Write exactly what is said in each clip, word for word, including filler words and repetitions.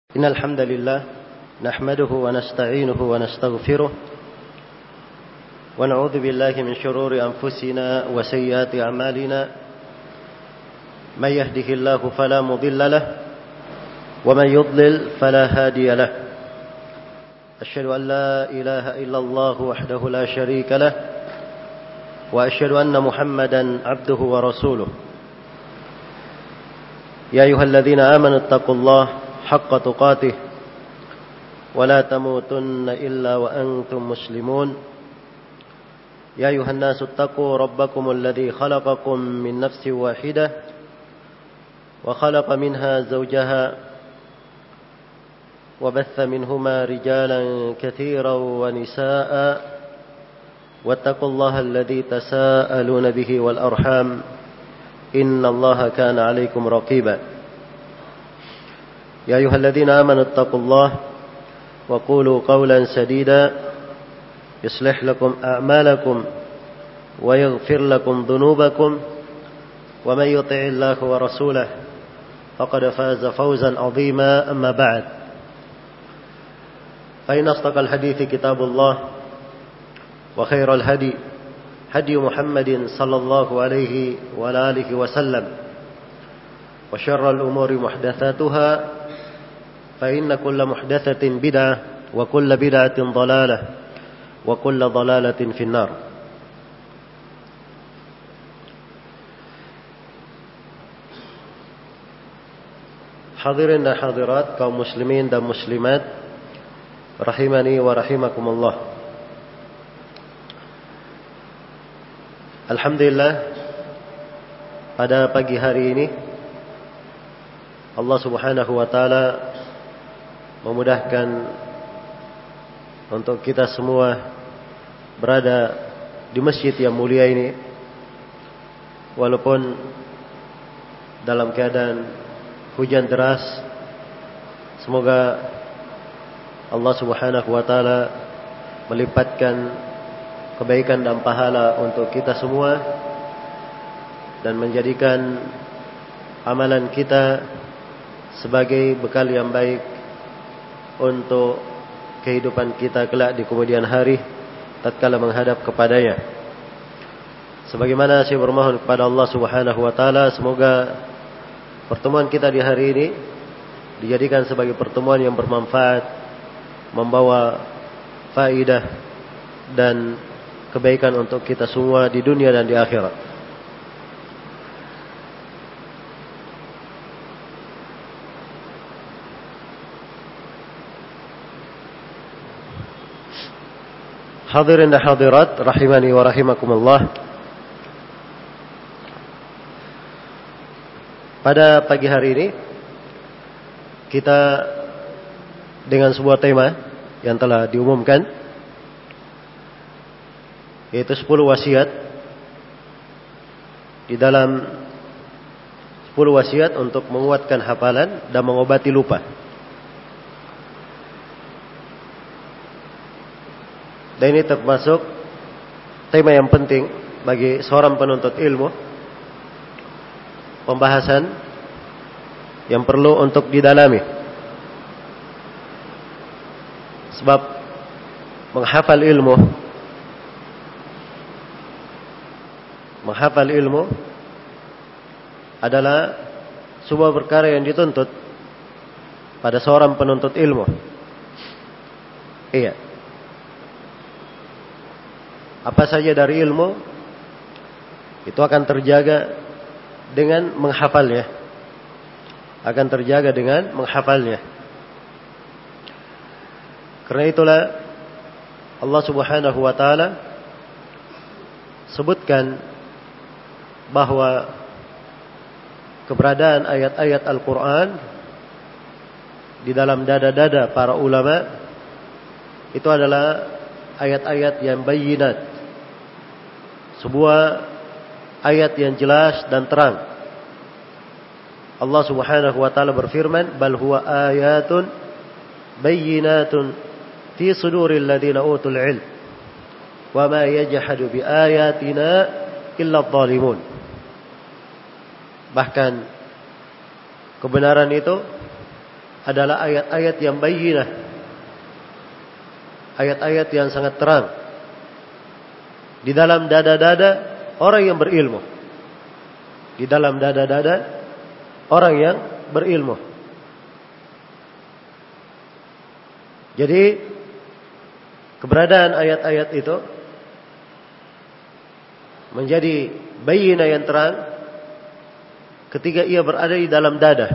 إن الحمد لله نحمده ونستعينه ونستغفره ونعوذ بالله من شرور أنفسنا وسيئات أعمالنا من يهده الله فلا مضل له ومن يضلل فلا هادي له أشهد أن لا إله إلا الله وحده لا شريك له وأشهد أن محمدا عبده ورسوله يا أيها الذين آمنوا اتقوا الله حق تقاته ولا تموتن إلا وأنتم مسلمون يا أيها الناس اتقوا ربكم الذي خلقكم من نفس واحدة وخلق منها زوجها وبث منهما رجالا كثيرا ونساء واتقوا الله الذي تساءلون به والأرحام إن الله كان عليكم رقيبا يا أيها الذين آمنوا اتقوا الله وقولوا قولا سديدا يصلح لكم أعمالكم ويغفر لكم ذنوبكم ومن يطع الله ورسوله فقد فاز فوزا عظيما أما بعد فإن أصدق الحديث كتاب الله وخير الهدي هدي محمد صلى الله عليه وعلى آله وسلم وشر الأمور محدثاتها فإن كل محدثة بدعة وكل بدعة ضلالة وكل ضلالة في النار. Hadirin dan hadirat kaum muslimin dan muslimat rahimani wa rahimakumullah. Alhamdulillah, pada pagi hari ini Allah Subhanahu wa taala memudahkan untuk kita semua berada di masjid yang mulia ini, walaupun dalam keadaan hujan deras. Semoga Allah Subhanahu wa taala melipatkan kebaikan dan pahala untuk kita semua dan menjadikan amalan kita sebagai bekal yang baik untuk kehidupan kita kelak di kemudian hari tatkala menghadap kepadanya. Sebagaimana saya bermohon kepada Allah Subhanahu wa taala, semoga pertemuan kita di hari ini dijadikan sebagai pertemuan yang bermanfaat, membawa faidah dan kebaikan untuk kita semua di dunia dan di akhirat. Hadirin dan hadirat rahimani wa rahimakumullah. Pada pagi hari ini kita dengan sebuah tema yang telah diumumkan, yaitu sepuluh wasiat. Di dalam sepuluh wasiat untuk menguatkan hafalan dan mengobati lupa. Dan ini termasuk tema yang penting bagi seorang penuntut ilmu, pembahasan yang perlu untuk didalami. Sebab menghafal ilmu menghafal ilmu adalah sebuah perkara yang dituntut pada seorang penuntut ilmu. Iya. Apa saja dari ilmu itu akan terjaga dengan menghafalnya. Akan terjaga dengan menghafalnya. Karena itulah Allah Subhanahu wa taala sebutkan bahwa keberadaan ayat-ayat Al-Quran di dalam dada-dada para ulama itu adalah ayat-ayat yang bayyinat, sebuah ayat yang jelas dan terang. Allah Subhanahu wa taala berfirman, "Bal huwa ayatun bayyinatun fi suduril ladzina utul ilm wa ma yajhadu bi ayatina illa adh-dhalimun." Bahkan kebenaran itu adalah ayat-ayat yang bayyinah, ayat-ayat yang sangat terang di dalam dada-dada orang yang berilmu, di dalam dada-dada orang yang berilmu. Jadi keberadaan ayat-ayat itu menjadi bayyinah yang terang ketika ia berada di dalam dada,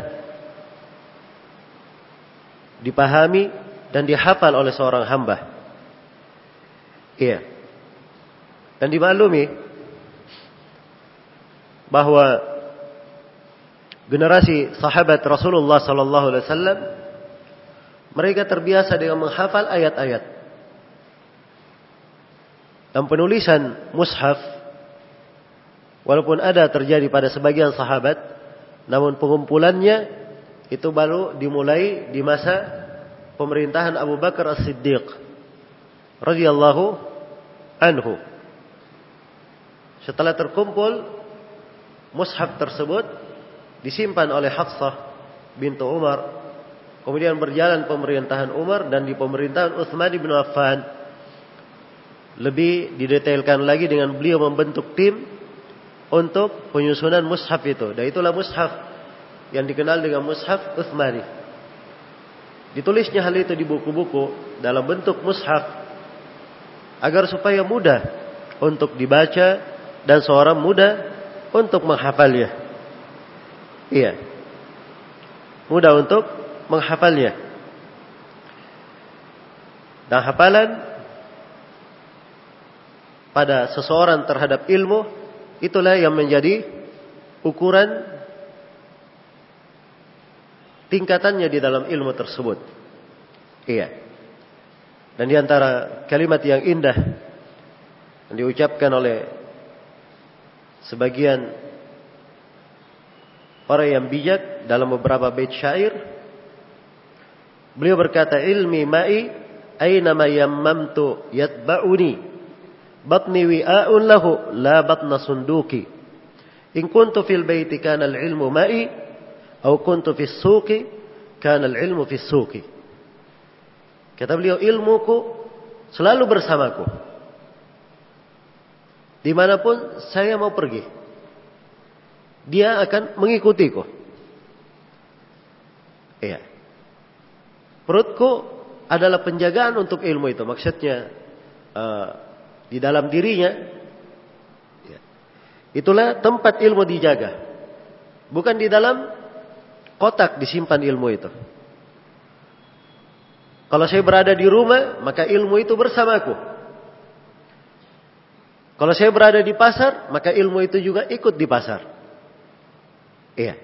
dipahami dan dihafal oleh seorang hamba. Iya. Dan dimaklumi bahwa generasi sahabat Rasulullah sallallahu alaihi wasallam mereka terbiasa dengan menghafal ayat-ayat. Dan penulisan mushaf walaupun ada terjadi pada sebagian sahabat, namun pengumpulannya itu baru dimulai di masa pemerintahan Abu Bakar As-Siddiq radhiyallahu anhu. Setelah terkumpul, mushaf tersebut disimpan oleh Hafsah bintu Umar. Kemudian berjalan pemerintahan Umar, dan di pemerintahan Utsman bin Affan lebih didetailkan lagi dengan beliau membentuk tim untuk penyusunan mushaf itu. Dan itulah mushaf yang dikenal dengan mushaf Utsmani. Ditulisnya hal itu di buku-buku dalam bentuk mushaf agar supaya mudah untuk dibaca dan seorang mudah untuk menghafalnya. Iya. Mudah untuk menghafalnya. Dan hafalan pada seseorang terhadap ilmu itulah yang menjadi ukuran tingkatannya di dalam ilmu tersebut. Iya. Dan di antara kalimat yang indah yang diucapkan oleh sebagian orang yang bijak dalam beberapa bait syair, beliau berkata, ilmi ma'i aynama yammamtu yatba'uni batni wi'a'un lahu la batna sunduki in kuntu fil baiti kana al-ilmu ma'i au kuntu fis suqi kana al-ilmu fis suqi. Kata beliau, ilmuku selalu bersamaku dimanapun saya mau pergi, dia akan mengikutiku. Iya. Perutku adalah penjagaan untuk ilmu itu. Maksudnya uh, di dalam dirinya, ya, itulah tempat ilmu dijaga. Bukan di dalam kotak disimpan ilmu itu. Kalau saya berada di rumah, maka ilmu itu bersamaku. Kalau saya berada di pasar, maka ilmu itu juga ikut di pasar. Iya.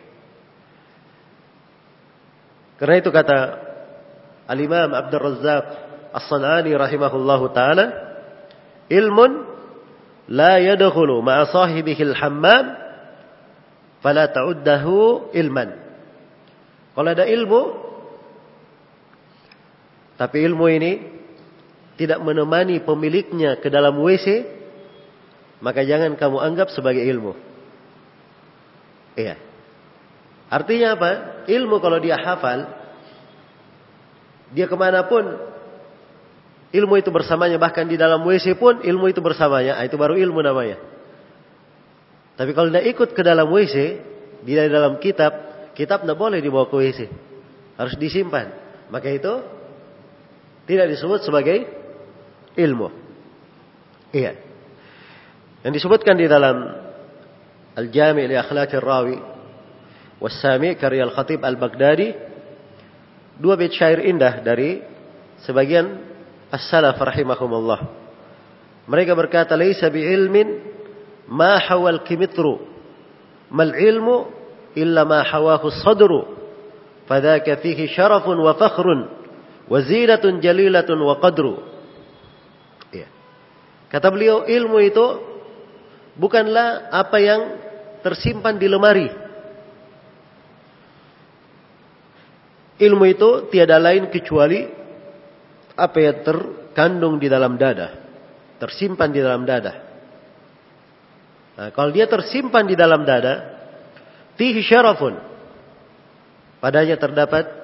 Karena itu kata Al-Imam Abdul Razzaq As-San'ani rahimahullahu ta'ala, ilmun la yadkhulu ma'a sahibihi al-hammam fala ta'uddahu ilman. Kalau ada ilmu, tapi ilmu ini tidak menemani pemiliknya ke dalam W C, maka jangan kamu anggap sebagai ilmu. Iya. Artinya apa? Ilmu kalau dia hafal, dia kemanapun, ilmu itu bersamanya. Bahkan di dalam W C pun ilmu itu bersamanya. Itu baru ilmu namanya. Tapi kalau dia ikut ke dalam W C, di dalam kitab, kitab tidak boleh dibawa ke W C. Harus disimpan. Maka itu tidak disebut sebagai ilmu. Iya. Yang disebutkan di dalam Al-Jami' li Akhlaqir Rawi Was-Sami' karya Al-Khatib Al-Baghdadi, dua bait syair indah dari sebagian as-salaf rahimahumullah. Mereka berkata, laisa bi'ilmin ma hawal kimitru mal ilmu illa ma hawahu sadru fadhaka fihi syarafun wa fakhrun wa zinatun jalilatun wa qadru. Ya. Kata beliau, ilmu itu bukanlah apa yang tersimpan di lemari. Ilmu itu tiada lain kecuali apa yang terkandung di dalam dada, tersimpan di dalam dada. Nah, kalau dia tersimpan di dalam dada, fihi syarafun, padanya terdapat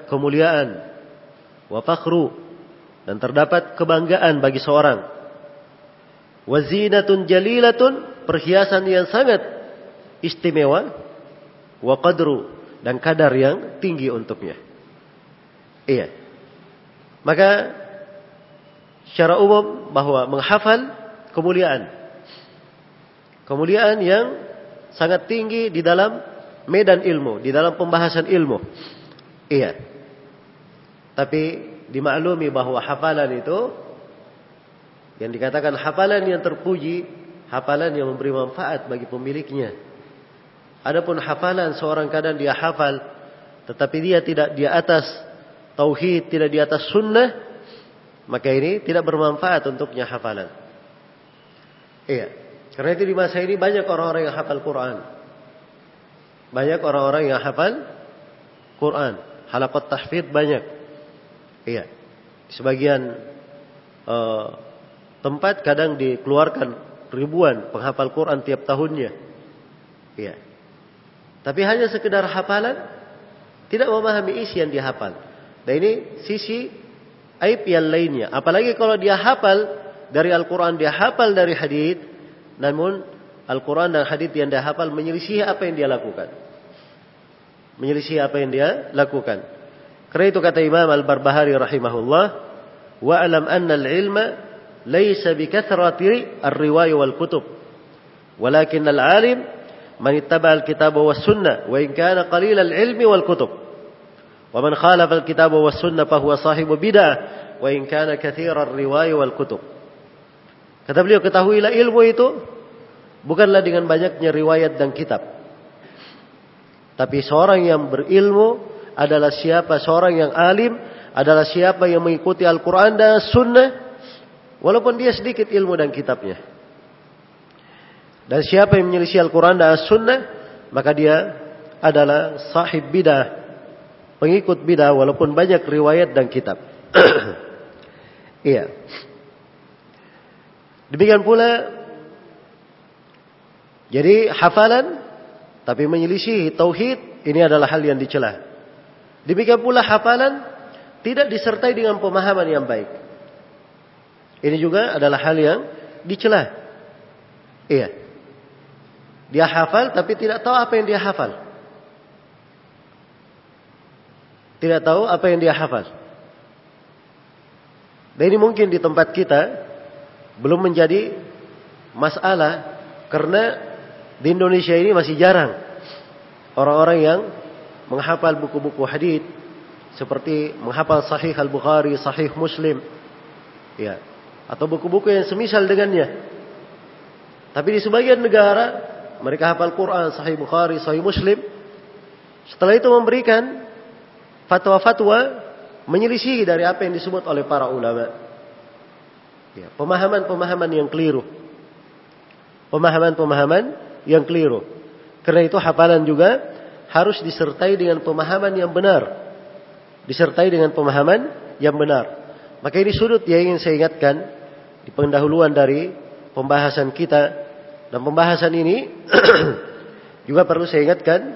kemuliaan, wa fakhru, dan terdapat kebanggaan bagi seorang, wa zinatun jalilatun, perhiasan yang sangat istimewa, wa qadru, dan kadar yang tinggi untuknya. Iya. Maka secara umum bahwa menghafal kemuliaan. Kemuliaan yang sangat tinggi di dalam medan ilmu, di dalam pembahasan ilmu. Iya. Tapi dimaklumi bahwa hafalan itu, yang dikatakan hafalan yang terpuji, hafalan yang memberi manfaat bagi pemiliknya. Adapun hafalan seorang kadang dia hafal, tetapi dia tidak di atas tauhid, tidak di atas sunnah, maka ini tidak bermanfaat untuknya hafalan. Iya. Karena itu di masa ini banyak orang-orang yang hafal Quran. Banyak orang-orang yang hafal Quran. Halaqat tahfidz banyak. Iya. Di sebagian uh, tempat kadang dikeluarkan ribuan penghafal Quran tiap tahunnya. Iya. Tapi hanya sekedar hafalan, tidak memahami isi yang dihafal. Dan ini sisi aib yang lainnya. Apalagi kalau dia hafal dari Al-Quran, dia hafal dari hadits, namun Al-Quran dan hadits yang dia hafal menyelisih apa yang dia lakukan. Menyelisih apa yang dia lakukan. Karena itu kata Imam Al-Barbahari rahimahullah, wa'alam anna al-ilma laysa bikathrati ar-riwaya wal kutub, walakin al-alim man ittaba al-kitaba was sunnah wa in kana qalil al-ilmi wal kutub, wa man khalafa al-kitaba was sunnah fa huwa sahibu bid'ah wa in kana kathira ar-riwaya wal kutub. Kata beliau, ketahuilah ilmu itu bukanlah dengan banyaknya riwayat dan kitab. Tapi seorang yang berilmu adalah siapa? Seorang yang alim adalah siapa yang mengikuti Al-Quran dan Sunnah, walaupun dia sedikit ilmu dan kitabnya. Dan siapa yang menyelisih Al-Quran dan Sunnah, maka dia adalah sahib bidah, pengikut bidah, walaupun banyak riwayat dan kitab. Iya. Demikian pula, jadi hafalan tapi menyelisih tauhid, ini adalah hal yang dicela. Demikian pula hafalan tidak disertai dengan pemahaman yang baik. Ini juga adalah hal yang dicela. Iya. Dia hafal tapi tidak tahu apa yang dia hafal. Tidak tahu apa yang dia hafal. Dan ini mungkin di tempat kita belum menjadi masalah, karena di Indonesia ini masih jarang orang-orang yang menghafal buku-buku hadits seperti menghafal Sahih Al-Bukhari, Sahih Muslim, ya, atau buku-buku yang semisal dengannya. Tapi di sebagian negara mereka hafal Quran, Sahih Bukhari, Sahih Muslim. Setelah itu memberikan fatwa-fatwa menyelisih dari apa yang disebut oleh para ulama. Ya, pemahaman-pemahaman yang keliru. Pemahaman-pemahaman yang keliru. Karena itu hafalan juga harus disertai dengan pemahaman yang benar. Disertai dengan pemahaman yang benar. Maka ini sudut yang ingin saya ingatkan di pendahuluan dari pembahasan kita. Dan pembahasan ini juga perlu saya ingatkan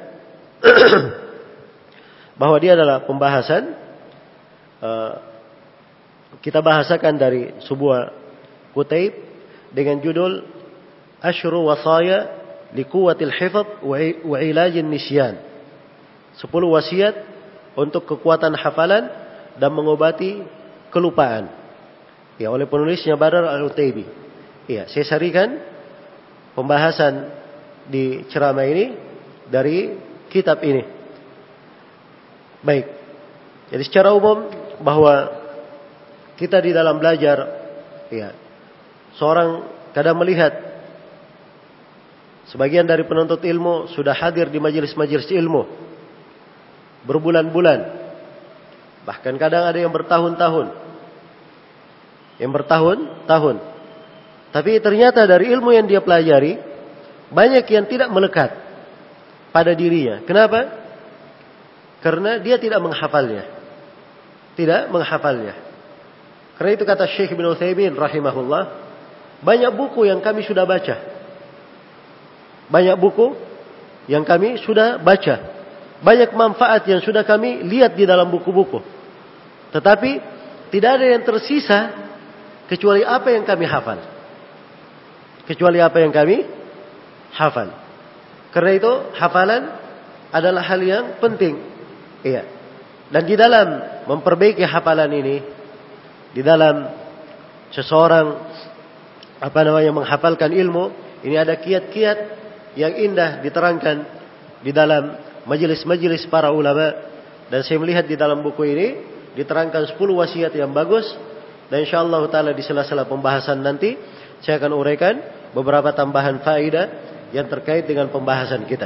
bahwa dia adalah pembahasan uh, kita bahasakan dari sebuah kutaib dengan judul Asyru Wasaya Liquwatil Hifdz wa Ilajin Nisyan. Sepuluh wasiat untuk kekuatan hafalan dan mengobati kelupaan. Ya, oleh penulisnya Badar Al-Utaibi. Ya, saya sarikan pembahasan di ceramah ini dari kitab ini. Baik. Jadi secara umum bahwa kita di dalam belajar, ya, seorang kadang melihat sebagian dari penuntut ilmu sudah hadir di majelis-majelis ilmu berbulan-bulan, bahkan kadang ada yang bertahun-tahun, yang bertahun-tahun. Tapi ternyata dari ilmu yang dia pelajari banyak yang tidak melekat pada dirinya. Kenapa? Karena dia tidak menghafalnya, tidak menghafalnya. Karena itu kata Syekh Ibnu Utsaimin rahimahullah, banyak buku yang kami sudah baca. Banyak buku yang kami sudah baca. banyak manfaat yang sudah kami lihat di dalam buku-buku. Tetapi tidak ada yang tersisa kecuali apa yang kami hafal. Kecuali apa yang kami hafal. Karena itu hafalan adalah hal yang penting. Iya. Dan di dalam memperbaiki hafalan ini, di dalam seseorang apa namanya menghafalkan ilmu, ini ada kiat-kiat yang indah diterangkan di dalam majelis-majelis para ulama. Dan saya melihat di dalam buku ini diterangkan sepuluh wasiat yang bagus. Dan insyaallah taala di sela-sela pembahasan nanti saya akan uraikan beberapa tambahan faedah yang terkait dengan pembahasan kita.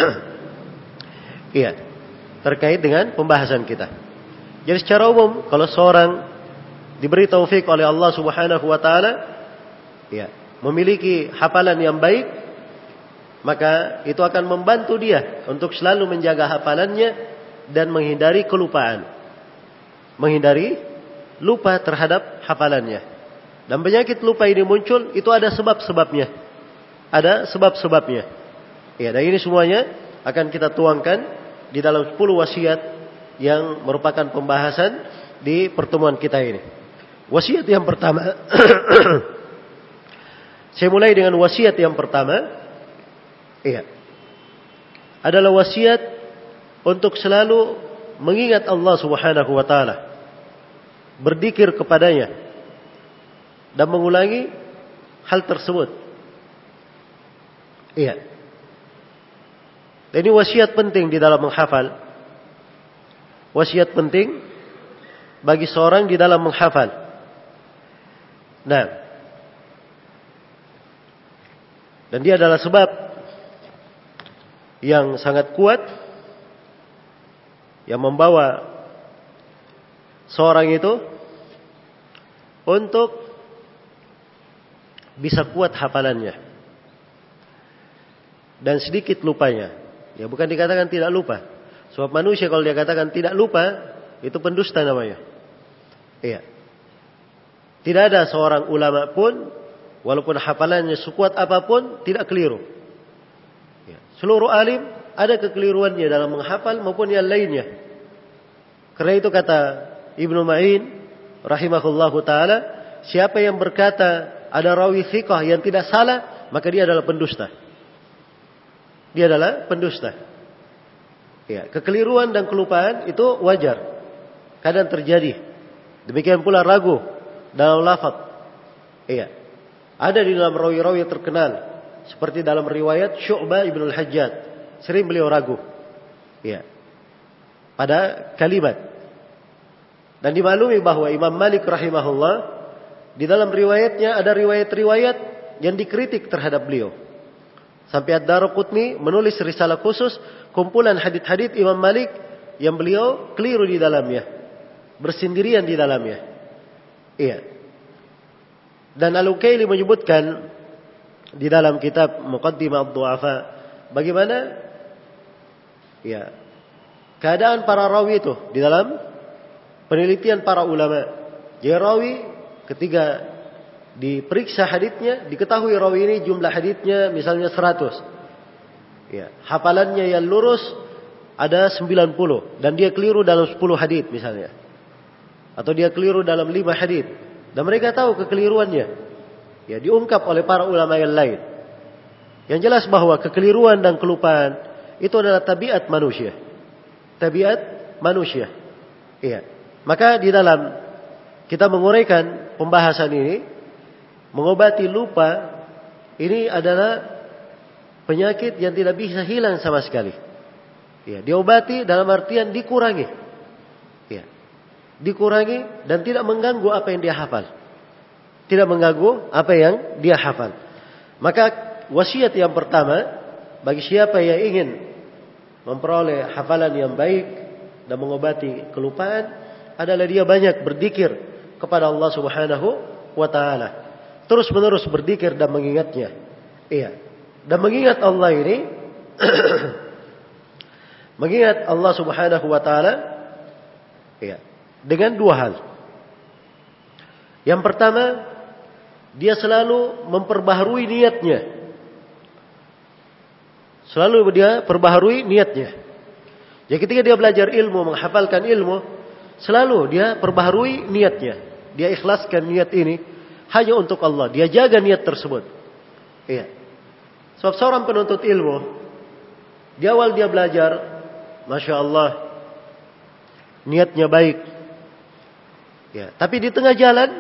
Iya, terkait dengan pembahasan kita. Jadi secara umum kalau seorang diberi taufik oleh Allah Subhanahu wa taala, ya, memiliki hafalan yang baik, maka itu akan membantu dia untuk selalu menjaga hafalannya dan menghindari kelupaan. Menghindari lupa terhadap hafalannya. Dan penyakit lupa ini muncul, itu ada sebab-sebabnya. Ada sebab-sebabnya. Ya, dan ini semuanya akan kita tuangkan di dalam sepuluh wasiat yang merupakan pembahasan di pertemuan kita ini. Wasiat yang pertama. Saya mulai dengan wasiat yang pertama. Iya. Adalah wasiat untuk selalu mengingat Allah Subhanahu wa taala. Berzikir kepadanya dan mengulangi hal tersebut. Iya. Dan ini wasiat penting di dalam menghafal. Wasiat penting bagi seorang di dalam menghafal. Nah, dan dia adalah sebab yang sangat kuat yang membawa seorang itu untuk bisa kuat hafalannya dan sedikit lupanya. Ya, bukan dikatakan tidak lupa. Sebab manusia kalau dia katakan tidak lupa, itu pendusta namanya. Iya. Tidak ada seorang ulama pun, walaupun hafalannya sekuat apapun, tidak keliru. Ya. Seluruh alim ada kekeliruannya dalam menghafal maupun yang lainnya. Karena itu kata Ibnu Ma'in rahimahullahu taala, siapa yang berkata ada rawi thiqah yang tidak salah, maka dia adalah pendusta. Dia adalah pendusta. Ya, kekeliruan dan kelupaan itu wajar. Kadang terjadi. Demikian pula ragu dalam lafaz. Iya. Ada di dalam rawi-rawi yang terkenal. Seperti dalam riwayat Syu'bah ibn al-Hajjaj. Sering beliau ragu. Iya. Pada kalimat. Dan dimaklumi bahwa Imam Malik rahimahullah, di dalam riwayatnya ada riwayat-riwayat yang dikritik terhadap beliau. Sampai Ad-Daraqutni menulis risalah khusus kumpulan hadits-hadits Imam Malik yang beliau keliru di dalamnya, bersendirian di dalamnya. Iya. Dan Al-Ukaili menyebutkan di dalam kitab Muqaddimah Ad-Du'afa bagaimana ya keadaan para rawi itu di dalam penelitian para ulama. Jadi rawi ketika diperiksa haditsnya, diketahui rawi ini jumlah haditsnya misalnya seratus. Ya, hafalannya yang lurus ada sembilan puluh dan dia keliru dalam sepuluh hadits misalnya. Atau dia keliru dalam lima hadits dan mereka tahu kekeliruannya. Ya, diungkap oleh para ulama yang lain. Yang jelas bahwa kekeliruan dan kelupaan itu adalah tabiat manusia. Tabiat manusia. Iya. Maka di dalam kita menguraikan pembahasan ini, mengobati lupa ini adalah penyakit yang tidak bisa hilang sama sekali. Ya, diobati dalam artian dikurangi. Ya. Dikurangi dan tidak mengganggu apa yang dia hafal. Tidak mengganggu apa yang dia hafal. Maka wasiat yang pertama bagi siapa yang ingin memperoleh hafalan yang baik dan mengobati kelupaan adalah dia banyak berzikir kepada Allah Subhanahu wa taala. Terus menerus berzikir dan mengingatnya. Iya. Dan mengingat Allah ini mengingat Allah Subhanahu wa taala iya, dengan dua hal. Yang pertama, dia selalu memperbaharui niatnya. Selalu dia perbaharui niatnya. Jadi ketika dia belajar ilmu, menghafalkan ilmu, selalu dia perbaharui niatnya. Dia ikhlaskan niat ini hanya untuk Allah. Dia jaga niat tersebut. Iya. Sebab seorang penuntut ilmu, di awal dia belajar, Masya Allah, niatnya baik. Ya, tapi di tengah jalan,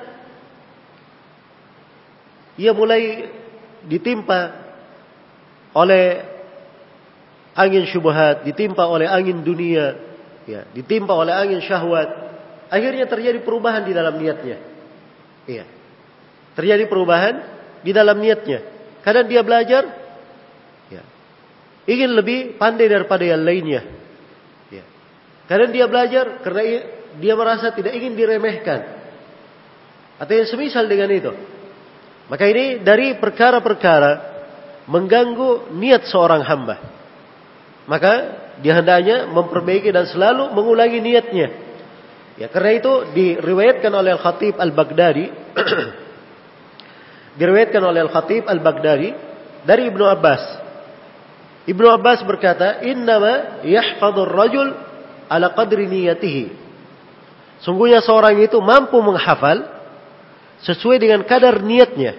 ia mulai ditimpa oleh angin syubhat, ditimpa oleh angin dunia, ya, ditimpa oleh angin syahwat. Akhirnya terjadi perubahan di dalam niatnya. Iya. Terjadi perubahan di dalam niatnya. Kadang dia belajar, ya, ingin lebih pandai daripada yang lainnya. Ya. Kadang dia belajar karena dia merasa tidak ingin diremehkan, atau yang semisal dengan itu. Maka ini dari perkara-perkara mengganggu niat seorang hamba. Maka dia hendaknya memperbaiki dan selalu mengulangi niatnya. Ya, karena itu diriwayatkan oleh Al-Khatib Al-Baghdadi diriwayatkan oleh Al-Khatib Al-Baghdadi dari Ibnu Abbas. Ibnu Abbas berkata, "Innama yahfadhur rajul ala qadri niyatihi." Sungguhnya seorang itu mampu menghafal sesuai dengan kadar niatnya.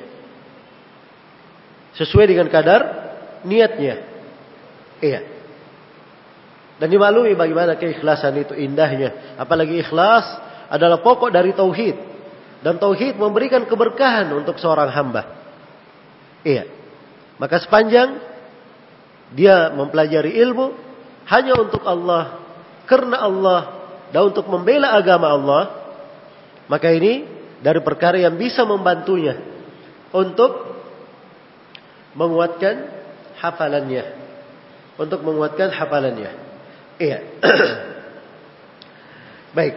Sesuai dengan kadar niatnya. Iya. Dan dimaklumi bagaimana keikhlasan itu indahnya. Apalagi ikhlas adalah pokok dari tauhid. Dan tauhid memberikan keberkahan untuk seorang hamba. Iya. Maka sepanjang dia mempelajari ilmu hanya untuk Allah, karena Allah, dan untuk membela agama Allah, maka ini dari perkara yang bisa membantunya untuk menguatkan hafalannya. Untuk menguatkan hafalannya. Iya. Baik.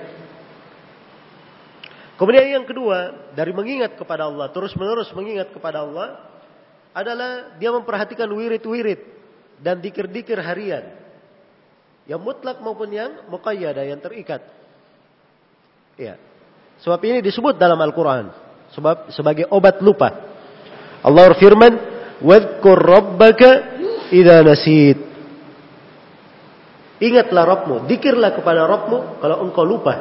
Kemudian yang kedua, dari mengingat kepada Allah, terus-menerus mengingat kepada Allah, adalah dia memperhatikan wirid-wirid dan dikir-dikir harian. Yang mutlak maupun yang muqayyada, yang terikat. Ya. Sebab ini disebut dalam Al-Quran sebab sebagai obat lupa. Allah berfirman, "Wadhkur rabbaka idza nasit." Ingatlah Rabbmu, dzikirlah kepada Rabbmu kalau engkau lupa.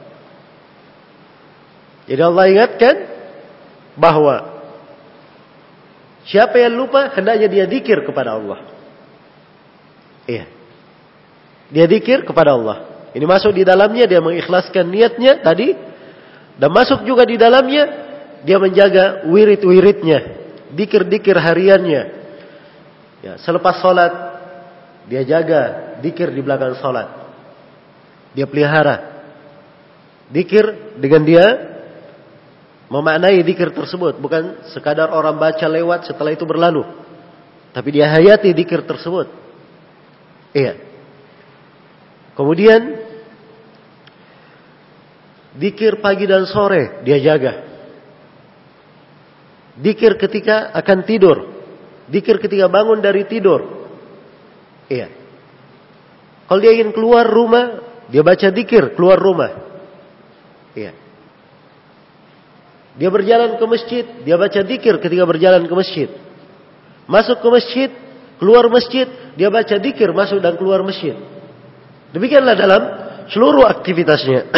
Jadi Allah ingatkan bahwa siapa yang lupa hendaknya dia dzikir kepada Allah. Iya. Dia dzikir kepada Allah. Ini masuk di dalamnya dia mengikhlaskan niatnya tadi, dan masuk juga di dalamnya dia menjaga wirid-wiridnya, dzikir-dzikir hariannya. Ya, selepas salat dia jaga dzikir di belakang salat. Dia pelihara dzikir dengan dia memaknai dzikir tersebut, bukan sekadar orang baca lewat setelah itu berlalu, tapi dia hayati dzikir tersebut. Iya. Kemudian dzikir pagi dan sore dia jaga. Dzikir ketika akan tidur, dzikir ketika bangun dari tidur. Iya. Kalau dia ingin keluar rumah, dia baca dzikir keluar rumah. Iya. Dia berjalan ke masjid, dia baca dzikir ketika berjalan ke masjid. Masuk ke masjid, keluar masjid, dia baca dzikir masuk dan keluar masjid. Demikianlah dalam seluruh aktivitasnya.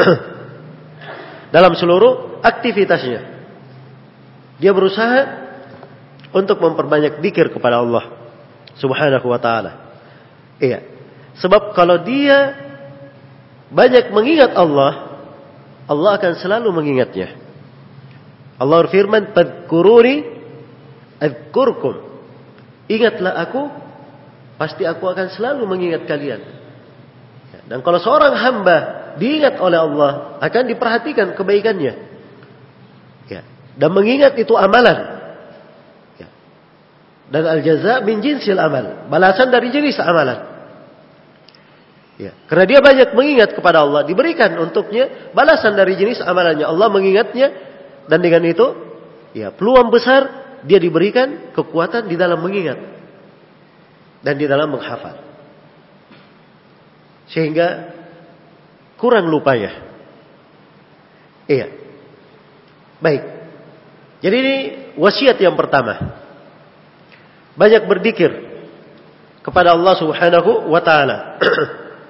Dalam seluruh aktivitasnya. Dia berusaha untuk memperbanyak dzikir kepada Allah Subhanahu wa ta'ala. Iya. Sebab kalau dia banyak mengingat Allah, Allah akan selalu mengingatnya. Allah berfirman, "Fadhkuruni adzkurkum." Ingatlah aku, pasti aku akan selalu mengingat kalian. Dan kalau seorang hamba diingat oleh Allah, akan diperhatikan kebaikannya. Ya. Dan mengingat itu amalan. Ya. Dan al-jaza min jinsil amal. Balasan dari jenis amalan. Ya. Karena dia banyak mengingat kepada Allah, diberikan untuknya balasan dari jenis amalannya. Allah mengingatnya, dan dengan itu, ya, peluang besar dia diberikan kekuatan di dalam mengingat dan di dalam menghafal. Sehingga kurang lupanya. Iya. Baik. Jadi ini wasiat yang pertama. Banyak berzikir kepada Allah Subhanahu wa ta'ala.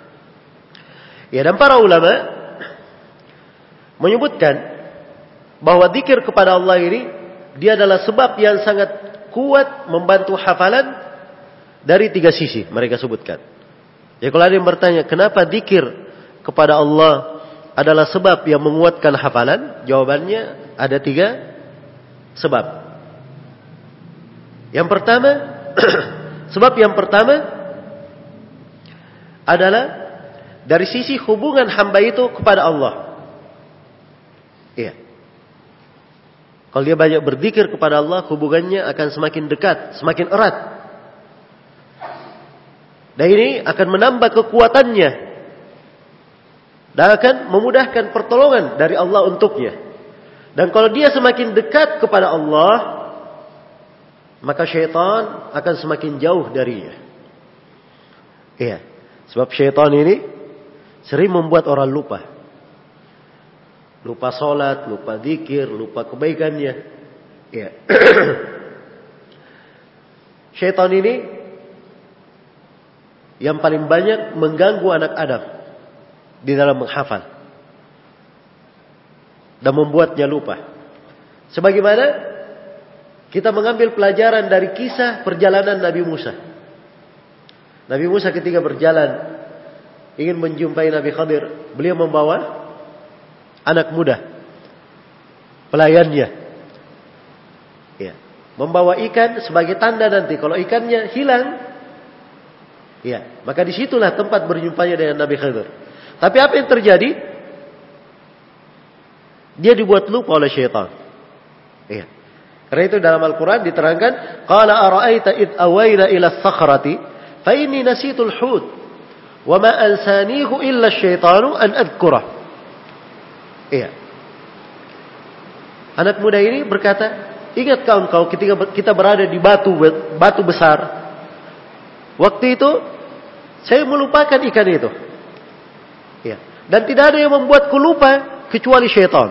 Ya, dan para ulama menyebutkan bahwa zikir kepada Allah ini dia adalah sebab yang sangat kuat membantu hafalan dari tiga sisi. Mereka sebutkan. Ya, kalau ada yang bertanya, kenapa zikir kepada Allah adalah sebab yang menguatkan hafalan? Jawabannya ada tiga sebab. Yang pertama, sebab yang pertama adalah dari sisi hubungan hamba itu kepada Allah. Iya. Kalau dia banyak berzikir kepada Allah, hubungannya akan semakin dekat, semakin erat. Dan ini akan menambah kekuatannya. Dan akan memudahkan pertolongan dari Allah untuknya. Dan kalau dia semakin dekat kepada Allah, maka syaitan akan semakin jauh darinya. Iya. Sebab syaitan ini sering membuat orang lupa. Lupa sholat, lupa zikir, lupa kebaikannya. Ya. Syaitan ini yang paling banyak mengganggu anak Adam di dalam menghafal dan membuatnya lupa. Sebagaimana kita mengambil pelajaran dari kisah perjalanan Nabi Musa. Nabi Musa ketika berjalan ingin menjumpai Nabi Khadir, beliau membawa anak muda, pelayannya. Ya, membawa ikan sebagai tanda nanti kalau ikannya hilang, ya, maka disitulah tempat berjumpanya dengan Nabi Khadir. Tapi apa yang terjadi? Dia dibuat lupa oleh syaitan. Ya. Karena itu dalam Al-Quran diterangkan, Qala ara'aita id awayna ila sakhrati, fa inni nasitul hud. Wa ma ansanihu illa syaitanu an adkurah. Iya. Anak muda ini berkata, ingatkah engkau ketika kita berada di batu batu besar? Waktu itu saya melupakan ikan itu. Iya. Dan tidak ada yang membuatku lupa kecuali syaitan.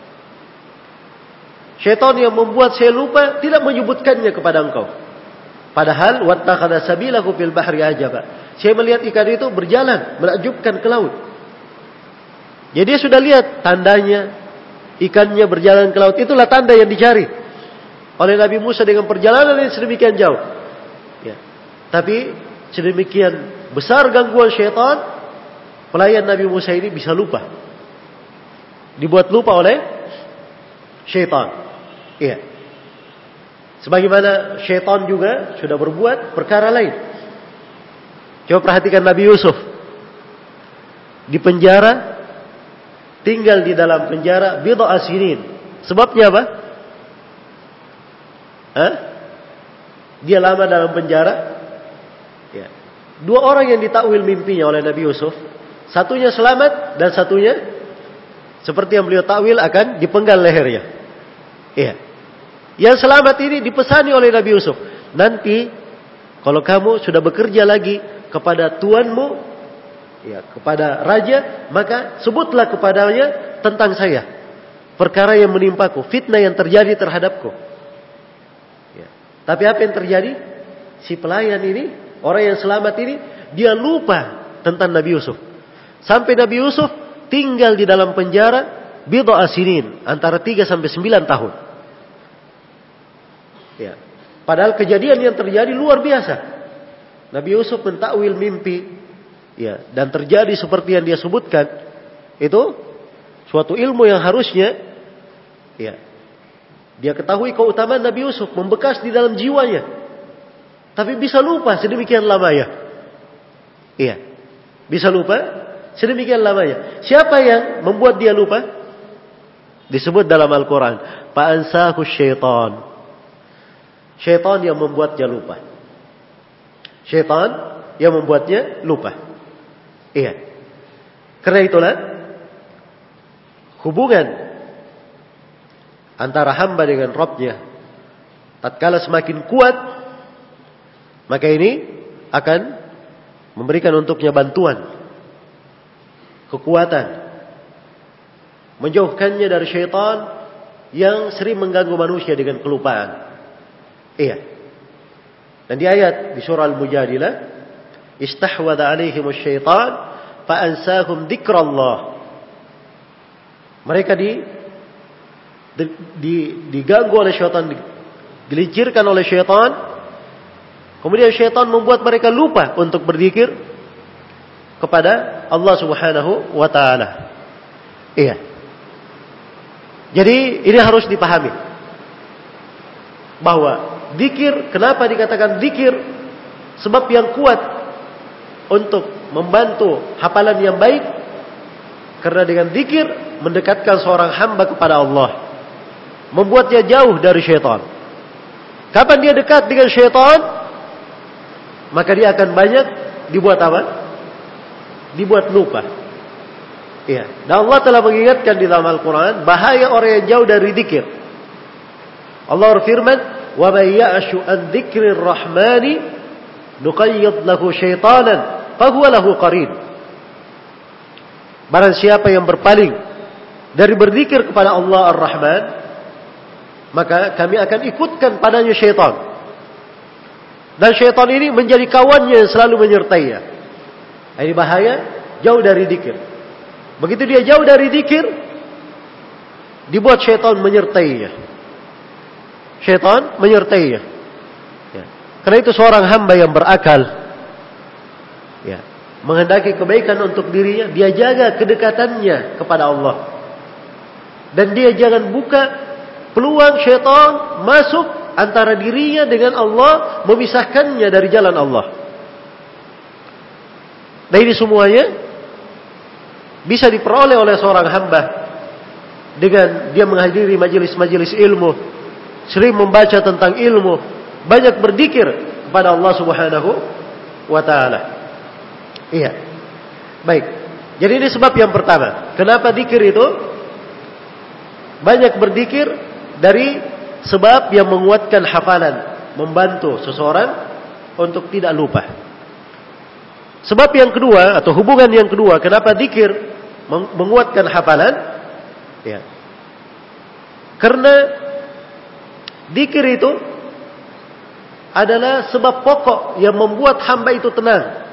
Syaitan yang membuat saya lupa tidak menyebutkannya kepada engkau. Padahal wattakhadha sabilahu fil bahri ajaba. Saya melihat ikan itu berjalan menakjubkan ke laut. Jadi dia sudah lihat tandanya ikannya berjalan ke laut. Itulah tanda yang dicari oleh Nabi Musa dengan perjalanan yang sedemikian jauh. Ya. Tapi sedemikian besar gangguan syaitan, pelayan Nabi Musa ini bisa lupa. Dibuat lupa oleh syaitan. Iya. Sebagaimana syaitan juga sudah berbuat perkara lain. Coba perhatikan Nabi Yusuf. Di penjara. Tinggal di dalam penjara. Bid'a sinin. Sebabnya apa? Hah? Dia lama dalam penjara. Ya. Dua orang yang ditakwil mimpinya oleh Nabi Yusuf. Satunya selamat. Dan satunya seperti yang beliau takwil akan dipenggal lehernya. Iya. Yang selamat ini dipesani oleh Nabi Yusuf. Nanti kalau kamu sudah bekerja lagi kepada tuanmu, ya, kepada raja, maka sebutlah kepadanya tentang saya, perkara yang menimpaku, fitnah yang terjadi terhadapku. Ya. Tapi apa yang terjadi? Si pelayan ini, orang yang selamat ini, dia lupa tentang Nabi Yusuf. Sampai Nabi Yusuf tinggal di dalam penjara bid'a sinin, antara tiga sampai sembilan tahun. Ya. Padahal kejadian yang terjadi luar biasa. Nabi Yusuf mentakwil mimpi, ya, dan terjadi seperti yang dia sebutkan. Itu suatu ilmu yang harusnya, ya, dia ketahui keutamaan Nabi Yusuf membekas di dalam jiwanya. Tapi bisa lupa sedemikian lamanya. Iya, bisa lupa sedemikian lamanya. Siapa yang membuat dia lupa? Disebut dalam Al-Quran, fa'ansahu syaitan. Syaitan yang membuatnya lupa. Syaitan yang membuatnya lupa. Iya. Karena itulah hubungan antara hamba dengan Rabb-nya tatkala semakin kuat, maka ini akan memberikan untuknya bantuan, kekuatan, menjauhkannya dari syaitan yang sering mengganggu manusia dengan kelupaan. Iya. Dan di ayat di surah Al-Mujadilah, istahwadha alaihim asy-syaitan fa'ansahum dzikrallah. Mereka di, di, di diganggu oleh syaitan, digelincirkan oleh syaitan. Kemudian syaitan membuat mereka lupa untuk berzikir kepada Allah Subhanahu wa taala. Iya. Jadi ini harus dipahami bahwa zikir, kenapa dikatakan zikir? Sebab yang kuat untuk membantu hafalan yang baik, karena dengan zikir mendekatkan seorang hamba kepada Allah, membuatnya jauh dari syaitan. Kapan dia dekat dengan syaitan, maka dia akan banyak dibuat apa? Dibuat lupa. Iya. Dan Allah telah mengingatkan di dalam Al-Quran bahaya orang yang jauh dari zikir. Allah berfirman, "Wa may ya'shu an dzikrir rahmani nuqayyid lahu syaitanan fa huwa lahu qarin." Barang siapa yang berpaling dari berzikir kepada Allah Ar-Rahman, maka kami akan ikutkan padanya syaitan. Dan syaitan ini menjadi kawannya yang selalu menyertainya. Ini bahaya, jauh dari zikir. Begitu dia jauh dari zikir, dibuat syaitan menyertainya. Syaitan menyertainya. Ya. Karena itu seorang hamba yang berakal, ya, menghendaki kebaikan untuk dirinya, dia jaga kedekatannya kepada Allah. Dan dia jangan buka peluang syaitan masuk antara dirinya dengan Allah, memisahkannya dari jalan Allah. Dan ini semuanya bisa diperoleh oleh seorang hamba dengan dia menghadiri majelis-majelis ilmu, sering membaca tentang ilmu, banyak berzikir kepada Allah Subhanahu wa taala. Iya. Baik. Jadi ini sebab yang pertama. Kenapa zikir itu? Banyak berzikir dari sebab yang menguatkan hafalan, membantu seseorang untuk tidak lupa. Sebab yang kedua atau hubungan yang kedua, kenapa zikir menguatkan hafalan? Ya. Karena zikir itu adalah sebab pokok yang membuat hamba itu tenang,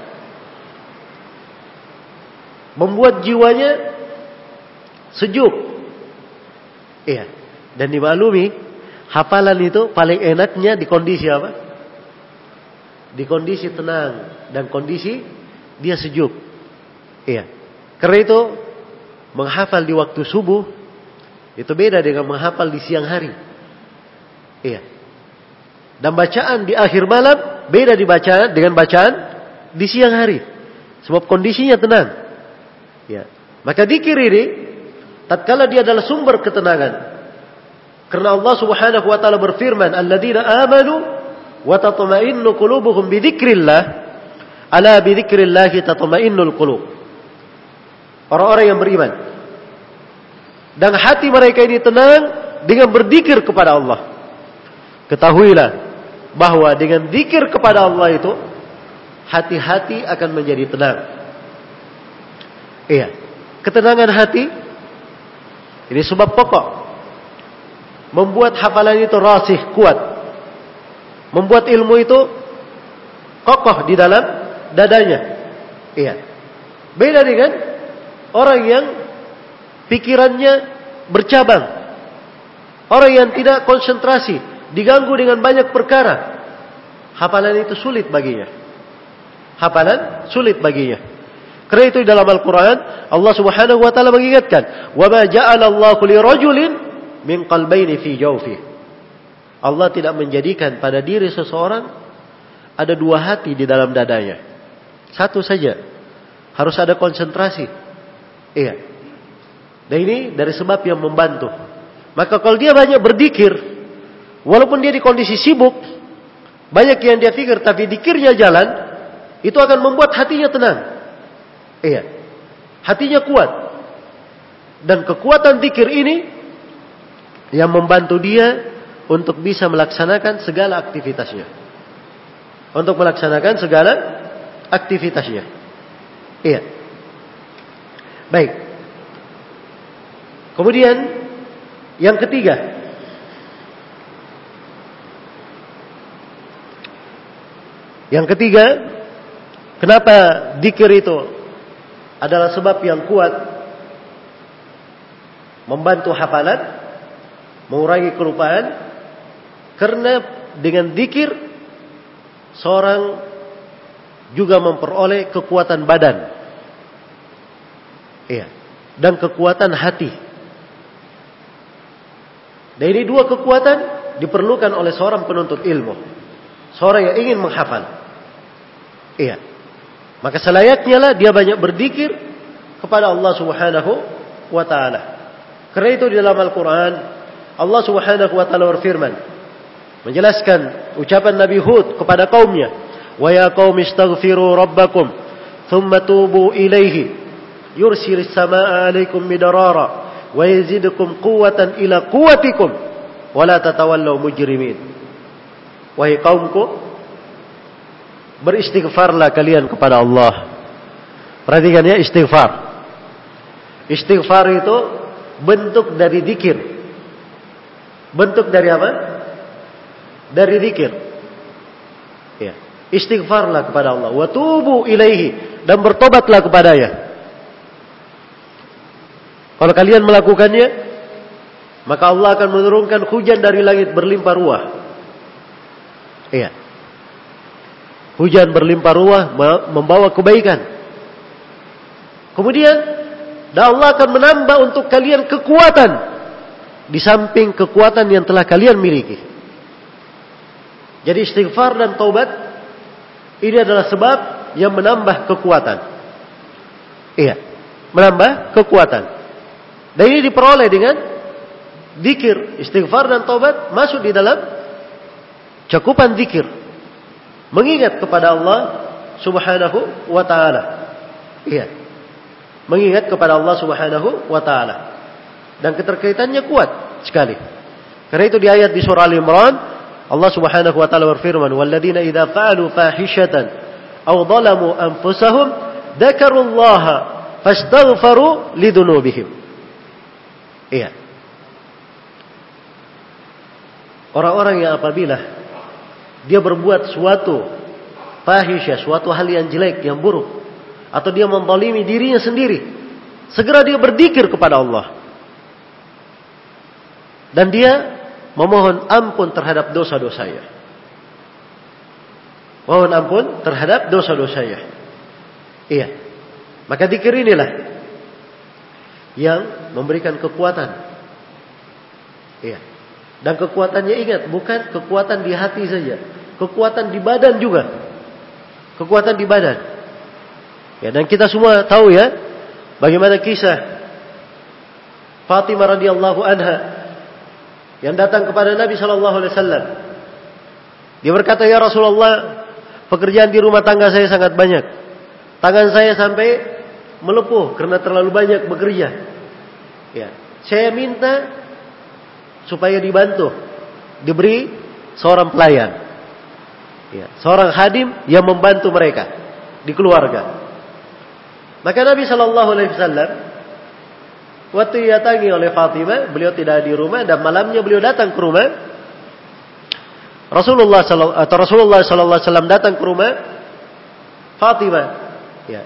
membuat jiwanya sejuk. Iya. Dan dimaklumi, hafalan itu paling enaknya di kondisi apa? Di kondisi tenang dan kondisi dia sejuk. Iya. Karena itu menghafal di waktu subuh itu beda dengan menghafal di siang hari. Iya. Dan bacaan di akhir malam beda di bacaan dengan bacaan di siang hari. Sebab kondisinya tenang. Ya. Maka zikir ini tatkala dia adalah sumber ketenangan. Karena Allah Subhanahu wa taala berfirman, "Alladzina amanu wa tatma'innu qulubuhum bi dzikrillah, ala bi dzikrillah tatma'innul qulub." Orang-orang yang beriman dan hati mereka ini tenang dengan berzikir kepada Allah. Ketahuilah bahwa dengan zikir kepada Allah itu hati-hati akan menjadi tenang. Iya, ketenangan hati ini sebab pokok membuat hafalan itu rasih, kuat, membuat ilmu itu kokoh di dalam dadanya. Iya, beda dengan orang yang pikirannya bercabang, orang yang tidak konsentrasi, diganggu dengan banyak perkara, hafalan itu sulit baginya. Hafalan sulit baginya. Karena itu dalam Al-Quran Allah Subhanahu wa taala mengingatkan, "Wa ma ja'ala Allahu li rajulin min qalbayni fi jawfihi." Allah tidak menjadikan pada diri seseorang ada dua hati di dalam dadanya. Satu saja. Harus ada konsentrasi. Iya. Dan ini dari sebab yang membantu. Maka kalau dia banyak berzikir, walaupun dia di kondisi sibuk, banyak yang dia pikir, tapi zikirnya jalan, itu akan membuat hatinya tenang. Iya. Hatinya kuat. Dan kekuatan zikir ini yang membantu dia untuk bisa melaksanakan segala aktivitasnya. Untuk melaksanakan segala aktivitasnya. Iya. Baik. Kemudian yang ketiga, yang ketiga, kenapa zikir itu adalah sebab yang kuat membantu hafalan, mengurangi kelupaan, karena dengan zikir seorang juga memperoleh kekuatan badan, iya, dan kekuatan hati. Dan ini dua kekuatan diperlukan oleh seorang penuntut ilmu, seorang yang ingin menghafal. Iya, maka selayaknya lah dia banyak berzikir kepada Allah Subhanahu wa taala. Karena itu di dalam Al-Quran Allah Subhanahu wa taala berfirman menjelaskan ucapan Nabi Hud kepada kaumnya, wa ya qaumi istaghfiru rabbakum thumma tubu ilaihi yursilis samaa'a 'alaikum midrara wa yazidukum quwwatan ila quwwatikum wa la tatawallaw mujrimin. Wahai kaumku, beristighfarlah kalian kepada Allah. Perhatikan ya, istighfar. Istighfar itu bentuk dari zikir. Bentuk dari apa? Dari zikir. Ya. Istighfarlah kepada Allah. Wa tubu ilaihi, dan bertobatlah kepadanya. Kalau kalian melakukannya, maka Allah akan menurunkan hujan dari langit berlimpah ruah. Iya. Hujan berlimpah ruah membawa kebaikan. Kemudian dan Allah akan menambah untuk kalian kekuatan di samping kekuatan yang telah kalian miliki. Jadi istighfar dan taubat ini adalah sebab yang menambah kekuatan. Iya, menambah kekuatan. Dan ini diperoleh dengan zikir. Istighfar dan taubat masuk di dalam cakupan zikir. Mengingat kepada Allah Subhanahu wa taala. Iya. Mengingat kepada Allah Subhanahu wa taala. Dan keterkaitannya kuat sekali. Karena itu di ayat di surah Al-Imran Allah Subhanahu wa taala berfirman, "Walladzina idza fa'alu fahishatan aw dhalamu anfusahum dzakarullaha fastaghfaru lidunubihim." Iya. Orang-orang yang apabila dia berbuat suatu fahisyah, suatu hal yang jelek, yang buruk, atau dia menzalimi dirinya sendiri, segera dia berzikir kepada Allah. Dan dia memohon ampun terhadap dosa-dosanya. Mohon ampun terhadap dosa-dosanya. Iya. Maka zikir inilah yang memberikan kekuatan. Iya. Dan kekuatannya, ingat, bukan kekuatan di hati saja, kekuatan di badan juga. Kekuatan di badan. Ya, dan kita semua tahu ya bagaimana kisah Fatimah radhiyallahu anha yang datang kepada Nabi sallallahu alaihi wasallam. Dia berkata, "Ya Rasulullah, pekerjaan di rumah tangga saya sangat banyak. Tangan saya sampai melepuh karena terlalu banyak bekerja. Ya, saya minta supaya dibantu, diberi seorang pelayan. Ya, seorang khadim yang membantu mereka di keluarga." Maka Nabi Shallallahu Alaihi Wasallam waktu didatangi oleh Fatimah, beliau tidak di rumah, dan malamnya beliau datang ke rumah Rasulullah atau Rasulullah Shallallahu Alaihi Wasallam datang ke rumah Fatimah, ya.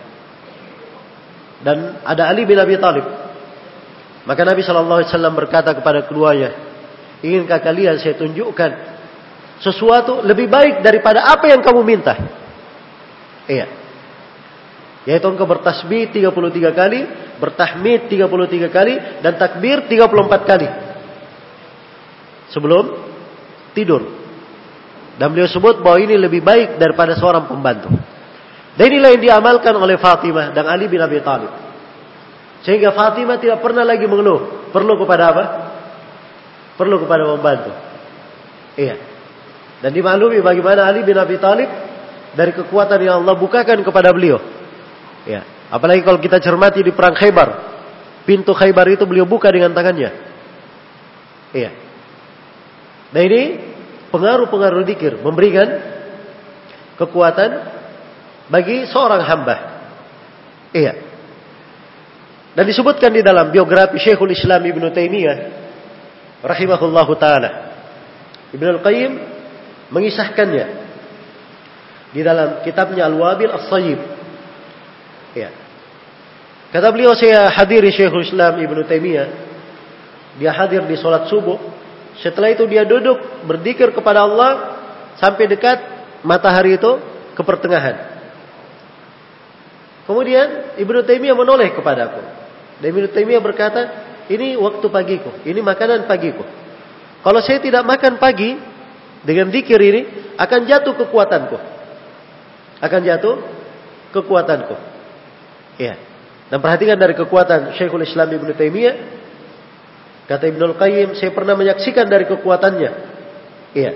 Dan ada Ali bin Abi Thalib. Maka Nabi Shallallahu Alaihi Wasallam berkata kepada keduanya, "Inginkah kalian saya tunjukkan sesuatu lebih baik daripada apa yang kamu minta?" Iya. Yaitu engkau bertasbih tiga puluh tiga kali, bertahmid tiga puluh tiga kali, dan takbir tiga puluh empat kali sebelum tidur. Dan beliau sebut bahwa ini lebih baik daripada seorang pembantu. Dan inilah yang diamalkan oleh Fatimah dan Ali bin Abi Thalib. Sehingga Fatimah tidak pernah lagi mengeluh. Perlu kepada apa? Perlu kepada pembantu. Iya. Dan dimaklumi bagaimana Ali bin Abi Thalib dari kekuatan yang Allah bukakan kepada beliau. Ya, apalagi kalau kita cermati di perang Khaybar, pintu Khaybar itu beliau buka dengan tangannya. Iya. Nah ini pengaruh-pengaruh zikir memberikan kekuatan bagi seorang hamba. Iya. Dan disebutkan di dalam biografi Syekhul Islam Ibnu Taimiyah rahimahullahu taala, Ibnu Al-Qayyim mengisahkannya di dalam kitabnya Al-Wabil As-Sayyib. Ya. Kata beliau, saya hadiri Syekhul Islam Ibnu Taimiyah. Dia hadir di sholat subuh. Setelah itu dia duduk berzikir kepada Allah sampai dekat matahari itu ke pertengahan. Kemudian Ibnu Taimiyah menoleh kepadaku. Dan Ibnu Taimiyah berkata, ini waktu pagiku, ini makanan pagiku. Kalau saya tidak makan pagi dengan zikir ini, akan jatuh kekuatanku. Akan jatuh kekuatanku. Ya. Dan perhatikan dari kekuatan Syekhul Islam Ibnu Taimiyah. Kata Ibnul Qayyim, saya pernah menyaksikan dari kekuatannya. Iya.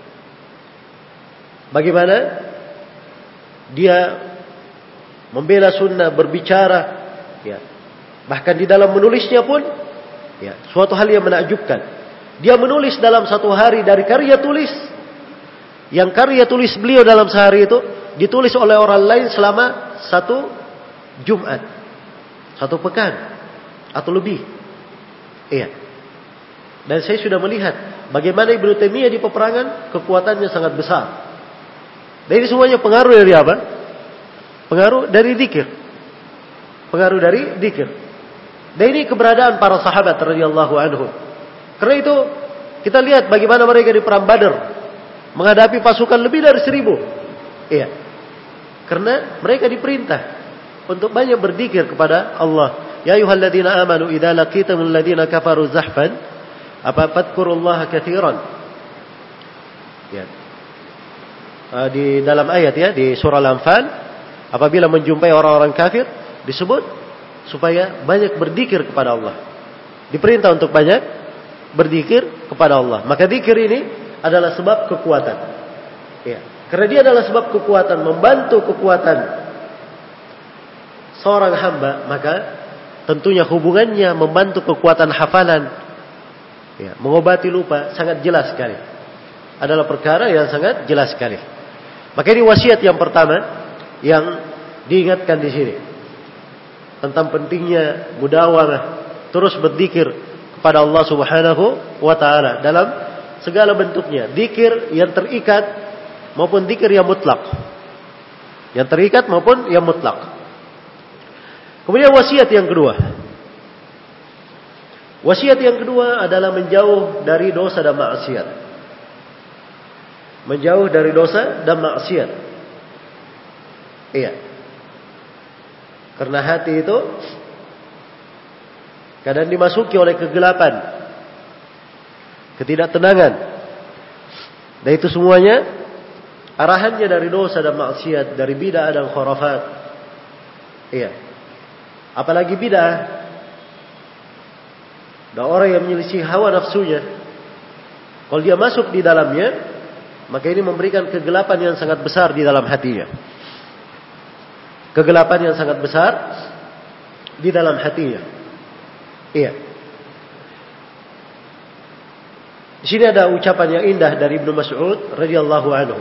Bagaimana dia membela sunnah, berbicara. Ya. Bahkan di dalam menulisnya pun, ya, suatu hal yang menakjubkan. Dia menulis dalam satu hari dari karya tulis. Yang karya tulis beliau dalam sehari itu ditulis oleh orang lain selama satu Jumat. Satu pekan. Atau lebih. Iya. Dan saya sudah melihat bagaimana Ibnu Taimiyah di peperangan kekuatannya sangat besar. Dan ini semuanya pengaruh dari apa? Pengaruh dari zikir. Pengaruh dari zikir. Dan ini keberadaan para sahabat radhiyallahu anhum. Karena itu kita lihat bagaimana mereka di perang Badar menghadapi pasukan lebih dari seribu. Iya. Karena mereka diperintah untuk banyak berzikir kepada Allah. Ya ayyuhalladzina amanu idza laqitumul ladzina kafaru zahfan apa fadhkurullaha katsiran. Ya. Di dalam ayat ya di surah Al-Anfal, apabila menjumpai orang-orang kafir disebut supaya banyak berzikir kepada Allah. Diperintah untuk banyak berzikir kepada Allah. Maka zikir ini adalah sebab kekuatan. Ya. Karena dia adalah sebab kekuatan, membantu kekuatan seorang hamba, maka tentunya hubungannya membantu kekuatan hafalan, ya, mengobati lupa sangat jelas sekali. Adalah perkara yang sangat jelas sekali. Maka ini wasiat yang pertama yang diingatkan di sini tentang pentingnya mudawamah, terus berzikir kepada Allah Subhanahu wa taala dalam segala bentuknya, zikir yang terikat maupun zikir yang mutlak. Yang terikat maupun yang mutlak. Kemudian wasiat yang kedua. Wasiat yang kedua adalah menjauh dari dosa dan maksiat. Menjauh dari dosa dan maksiat. Iya. Karena hati itu kadang dimasuki oleh kegelapan, ketidaktenangan. Dan itu semuanya arahannya dari dosa dan maksiat, dari bid'ah dan khurafat. Iya. Apalagi bid'ah. Dan orang yang menyelisih hawa nafsunya, kalau dia masuk di dalamnya, maka ini memberikan kegelapan yang sangat besar di dalam hatinya. Kegelapan yang sangat besar di dalam hatinya. Iya. Di sini ada ucapan yang indah dari Ibnu Mas'ud radhiyallahu anhu.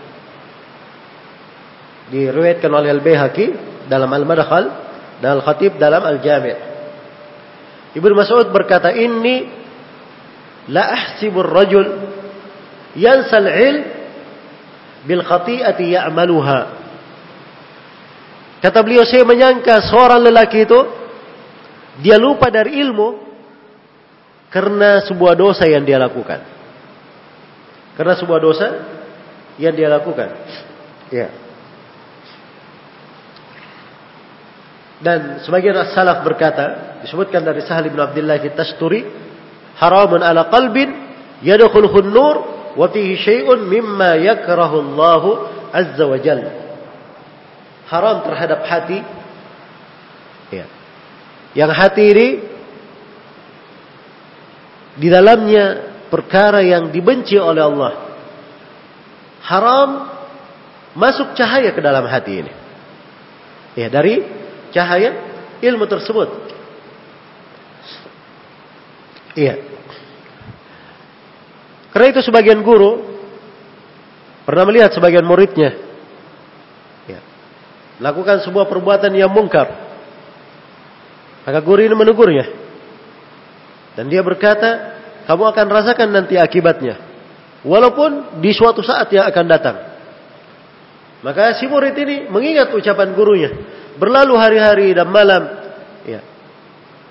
Diriwayatkan oleh Al-Baihaqi dalam Al-Madkhal dan Al-Khatib dalam Al-Jami'. Ibnu Mas'ud berkata, "Inni la ahsibur rajul yansal ilm bil khati'ati ya'maluha." Kata beliau, saya menyangka seorang lelaki itu dia lupa dari ilmu karena sebuah dosa yang dia lakukan. Karena sebuah dosa yang dia lakukan. Ya. Dan sebagian as-salaf berkata, disebutkan dari Sahal bin Abdullah At-Tasturi, haramun ala qalbin yadkhuluhu an-nur wa fihi syai'un mimma yakrahu Allah azza wa jalla. Haram terhadap hati, ya, yang hati ini di dalamnya perkara yang dibenci oleh Allah. Haram masuk cahaya ke dalam hati ini, ya, dari cahaya ilmu tersebut. Iya. Karena itu sebagian guru pernah melihat sebagian muridnya, ya, lakukan sebuah perbuatan yang mungkar. Maka guru ini menegurnya. Dan dia berkata, kamu akan rasakan nanti akibatnya. Walaupun di suatu saat yang akan datang. Maka si murid ini mengingat ucapan gurunya. Berlalu hari-hari dan malam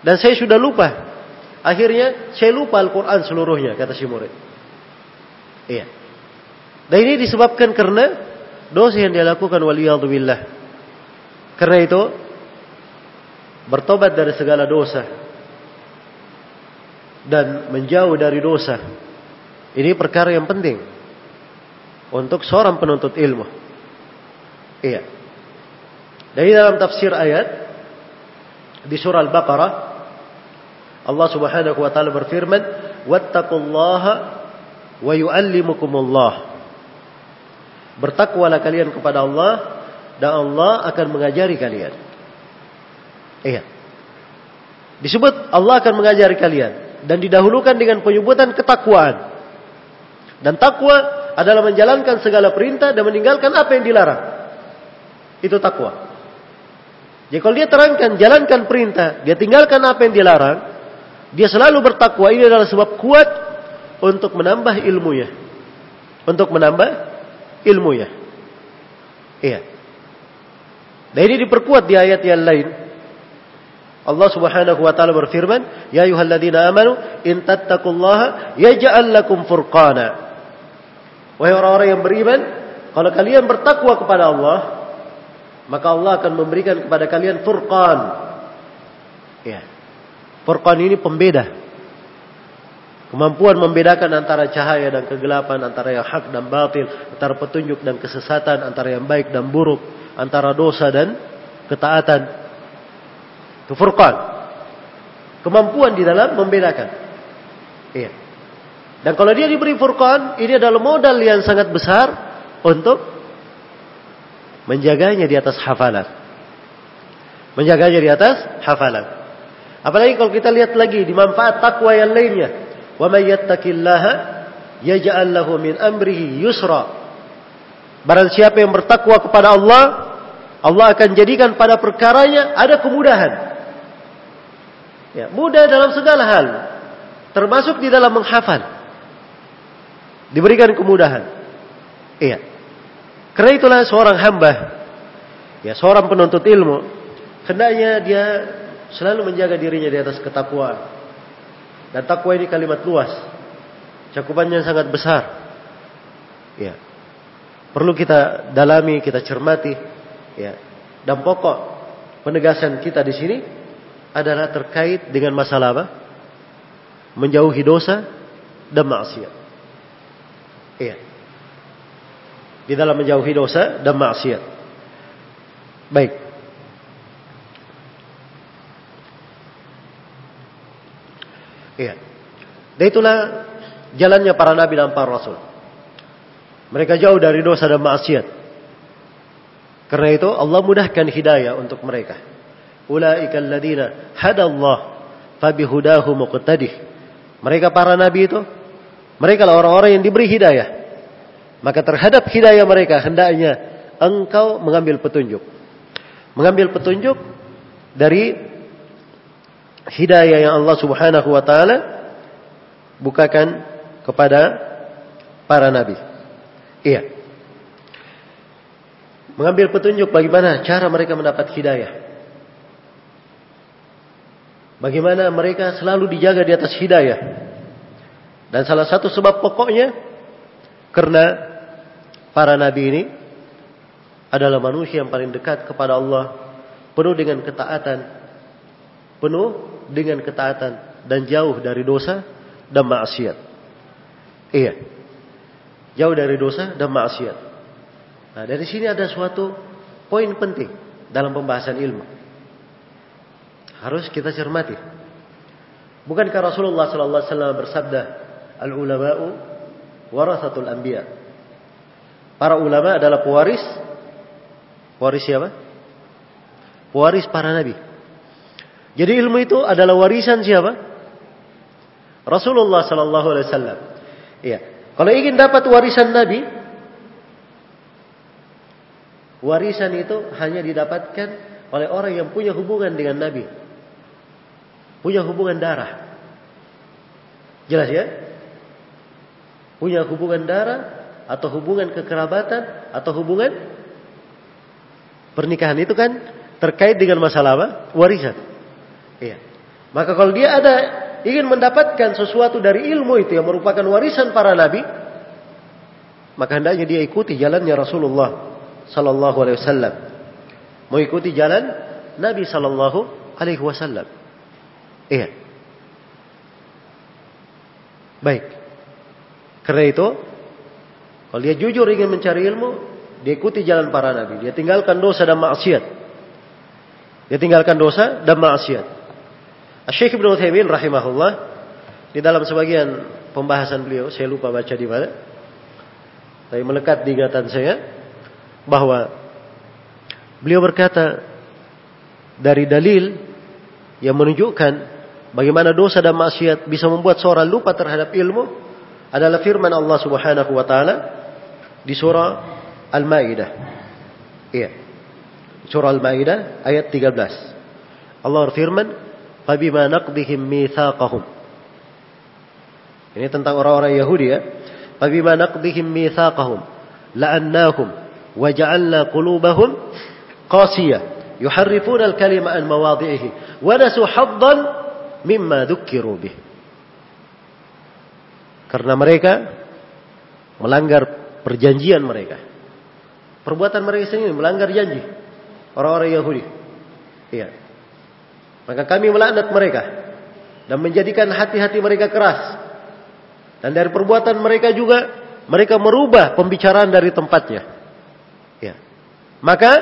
Dan saya sudah lupa. Akhirnya saya lupa Al-Quran seluruhnya, kata si murid. Iya. Dan ini disebabkan karena dosa yang dia lakukan, waliyadzubillah. Karena itu, bertobat dari segala dosa dan menjauh dari dosa, ini perkara yang penting untuk seorang penuntut ilmu. Iya. Dari dalam tafsir ayat di surah Al-Baqarah, Allah Subhanahu wa taala berfirman, "Wattaqullaha wa yu'allimukumullah." Bertakwalah kalian kepada Allah dan Allah akan mengajari kalian. Iya. Disebut Allah akan mengajari kalian dan didahulukan dengan penyebutan ketakwaan. Dan takwa adalah menjalankan segala perintah dan meninggalkan apa yang dilarang. Itu takwa. Jadi kalau dia terangkan, jalankan perintah, dia tinggalkan apa yang dilarang, dia selalu bertakwa. Ini adalah sebab kuat untuk menambah ilmunya. Untuk menambah ilmunya. Iya. Dan ini diperkuat di ayat yang lain. Allah Subhanahu wa taala berfirman, "Ya ayyuhalladzina amanu in tattaqullaha yaj'al lakum furqana." Wahai orang-orang yang beriman, kalau kalian bertakwa kepada Allah, maka Allah akan memberikan kepada kalian furqan. Ya. Furqan ini pembeda. Kemampuan membedakan antara cahaya dan kegelapan, antara yang hak dan batil, antara petunjuk dan kesesatan, antara yang baik dan buruk, antara dosa dan ketaatan. Itu furqan. Kemampuan di dalam membedakan. Iya. Dan kalau dia diberi furqan, ini adalah modal yang sangat besar untuk menjaganya di atas hafalan. Menjaganya di atas hafalan. Apalagi kalau kita lihat lagi di manfaat takwa yang lainnya. Wa may yattaqillaha yaj'al lahu min amrihi yusra. Barang siapa yang bertakwa kepada Allah, Allah akan jadikan pada perkaranya ada kemudahan. Ya, mudah dalam segala hal, termasuk di dalam menghafal. Diberikan kemudahan. Iya. Karena itulah seorang hamba, ya seorang penuntut ilmu, hendaknya dia selalu menjaga dirinya di atas ketakwaan. Dan takwa ini kalimat luas, cakupannya sangat besar. Ya, perlu kita dalami, kita cermati. Ya, dan pokok penegasan kita di sini adalah terkait dengan masalah apa? Menjauhi dosa dan maksiat. Iya. Di dalam menjauhi dosa dan maksiat. Baik. Iya. Dan itulah jalannya para nabi dan para rasul. Mereka jauh dari dosa dan maksiat. Karena itu Allah mudahkan hidayah untuk mereka. Ulaikal ladzina hadallah fabihudahu muqtadih. Mereka para nabi itu, mereka lah orang-orang yang diberi hidayah. Maka terhadap hidayah mereka hendaknya engkau mengambil petunjuk. Mengambil petunjuk dari hidayah yang Allah Subhanahu wa taala bukakan kepada para nabi. Iya. Mengambil petunjuk bagaimana cara mereka mendapat hidayah. Bagaimana mereka selalu dijaga di atas hidayah. Dan salah satu sebab pokoknya karena para nabi ini adalah manusia yang paling dekat kepada Allah, penuh dengan ketaatan, penuh dengan ketaatan dan jauh dari dosa dan maksiat. Iya. Jauh dari dosa dan maksiat. Nah, dari sini ada suatu poin penting dalam pembahasan ilmu. Harus kita cermati. Bukankah Rasulullah sallallahu alaihi wasallam bersabda, "Al-ulama'u warasatul anbiya." Para ulama adalah pewaris. Pewaris siapa? Pewaris para nabi. Jadi ilmu itu adalah warisan siapa? Rasulullah sallallahu alaihi wasallam. Iya. Kalau ingin dapat warisan nabi, warisan itu hanya didapatkan oleh orang yang punya hubungan dengan nabi. Punya hubungan darah. Jelas ya? Punya hubungan darah atau hubungan kekerabatan atau hubungan pernikahan, itu kan terkait dengan masalah apa? Warisan. Iya. Maka kalau dia ada ingin mendapatkan sesuatu dari ilmu itu yang merupakan warisan para nabi, maka hendaknya dia ikuti jalannya Rasulullah sallallahu alaihi wasallam. Mengikuti jalan Nabi sallallahu alaihi wasallam. Iya. Baik. Karena itu, kalau dia jujur ingin mencari ilmu, dia ikuti jalan para nabi. Dia tinggalkan dosa dan maksiat. Dia tinggalkan dosa dan maksiat. Syekh Ibnu Utsaimin rahimahullah di dalam sebagian pembahasan beliau, saya lupa baca di mana, tapi melekat di ingatan saya bahwa beliau berkata dari dalil yang menunjukkan bagaimana dosa dan maksiat bisa membuat seorang lupa terhadap ilmu adalah firman Allah Subhanahu wa taala di surah Al-Maidah. Iya. Surah Al-Maidah ayat tiga belas. Allah berfirman, "Fabima naqdihim mitsaqahum." Ini tentang orang-orang Yahudi ya. "Fabima naqdihim mitsaqahum la'annahum wa ja'alna qulubahum qasiyah yuharrifuna al-kalima an mawadhi'ihi wa nasu haddan mimma dzukkiru bih." Karena mereka melanggar perjanjian mereka. Perbuatan mereka sendiri melanggar janji orang-orang Yahudi. Iya. Maka kami melaknat mereka dan menjadikan hati-hati mereka keras. Dan dari perbuatan mereka juga mereka merubah pembicaraan dari tempatnya. Ya. Maka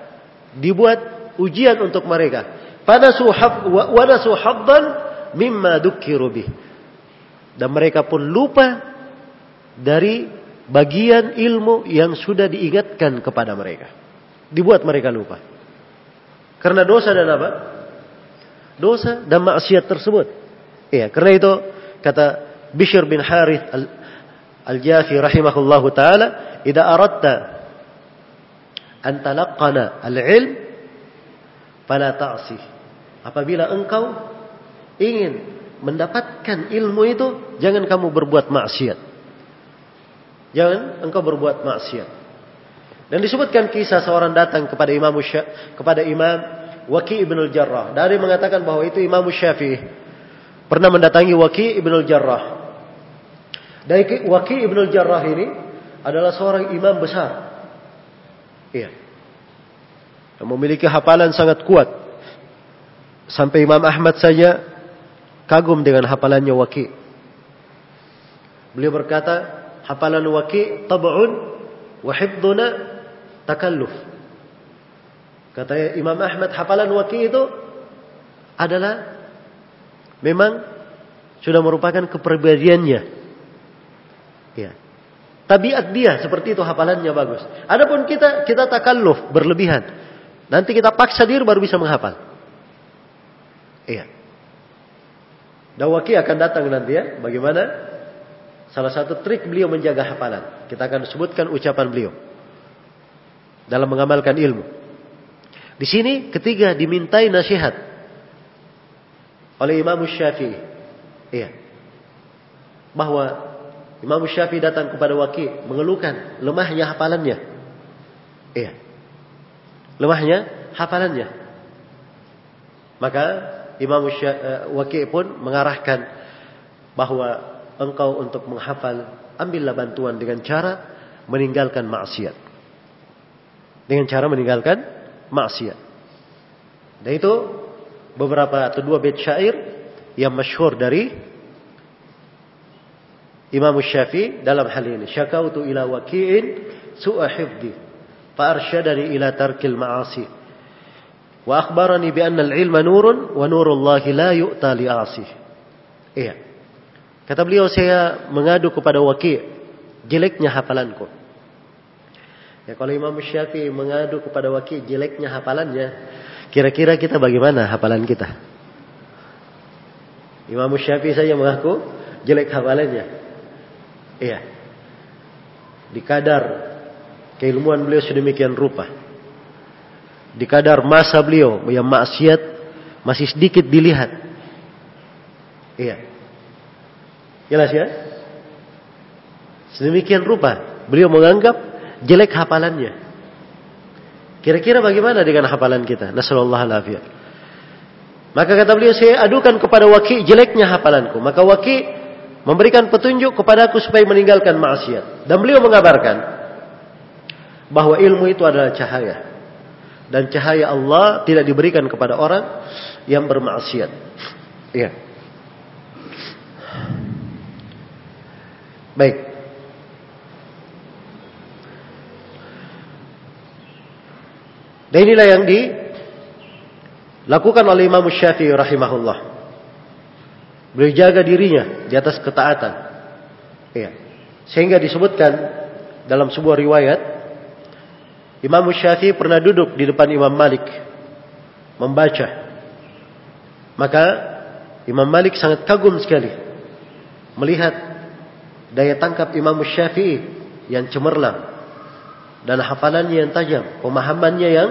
dibuat ujian untuk mereka. Fanasu wa nasu haddan mimma dzukkiru bih. Dan mereka pun lupa dari bagian ilmu yang sudah diingatkan kepada mereka. Dibuat mereka lupa. Karena dosa dan apa? Dosa dan maksiat tersebut. Iya, karena itu kata Bishr bin Harith Al-Jafi rahimahullahu taala, "Idza aradta an talaqqana al-ilm fala ta'si." Apabila engkau ingin mendapatkan ilmu itu, jangan kamu berbuat maksiat. Jangan engkau berbuat maksiat. Dan disebutkan kisah seorang datang kepada Imam Syafi'i, kepada Imam Waki' ibn al-Jarrah. Dari mengatakan bahwa itu Imam Syafi'i pernah mendatangi Waki' ibn al-Jarrah. Dari Waki' ibn al-Jarrah ini adalah seorang imam besar. Iya. Yang memiliki hafalan sangat kuat. Sampai Imam Ahmad saja kagum dengan hafalannya Waki'. Beliau berkata, hafalan Waki' tab'un wa hifdhuna takalluf. Kata Imam Ahmad, hafalan Waki' itu adalah memang sudah merupakan kepribadiannya. Ya. Tabiat dia seperti itu, hafalannya bagus. Adapun kita, kita takalluf, berlebihan. Nanti kita paksa diri baru bisa menghafal. Iya. Dan Waki' akan datang nanti ya. Bagaimana? Salah satu trik beliau menjaga hafalan. Kita akan sebutkan ucapan beliau dalam mengamalkan ilmu. Di sini ketiga dimintai nasihat oleh Imam Syafi'i. Iya. Bahwa Imam Syafi'i datang kepada Waki' mengeluhkan lemahnya hafalannya. Iya. Lemahnya hafalannya. Maka Imam Waki' pun mengarahkan bahwa engkau untuk menghafal, ambillah bantuan dengan cara meninggalkan maksiat. Dengan cara meninggalkan maksiat. Dan itu beberapa atau dua bait syair yang masyhur dari Imam Syafi'i dalam hal ini. Syakautu ila Waki'in su'a hifdhi fa arsyadani ila tarkil ma'asi wa akhbarani bi anna al-ilma nurun wa nurullahi la yu'ta li'asi. Iya. Kata beliau, saya mengadu kepada Waki', jeleknya hafalanku. Ya, kalau Imam Syafi'i mengadu kepada Waki' jeleknya hafalannya, kira-kira kita bagaimana hafalan kita? Imam Syafi'i saja mengaku jelek hafalannya. Iya. Di kadar keilmuan beliau sedemikian rupa. Di kadar masa beliau yang maksiat masih sedikit dilihat. Iya. Jelas ya? Sedemikian rupa beliau menganggap jelek hafalannya. Kira-kira bagaimana dengan hafalan kita? Nasallallahu alaihi. Maka kata beliau, saya adukan kepada Waki' jeleknya hafalanku. Maka Waki' memberikan petunjuk kepadaku supaya meninggalkan maksiat. Dan beliau mengabarkan bahwa ilmu itu adalah cahaya. Dan cahaya Allah tidak diberikan kepada orang yang bermaksiat. Iya. Baik. Dan inilah yang dilakukan oleh Imam Syafi'i rahimahullah. Beliau jaga dirinya di atas ketaatan. Iya. Sehingga disebutkan dalam sebuah riwayat, Imam Syafi'i pernah duduk di depan Imam Malik membaca. Maka Imam Malik sangat kagum sekali melihat daya tangkap Imam Syafi'i yang cemerlang dan hafalannya yang tajam, pemahamannya yang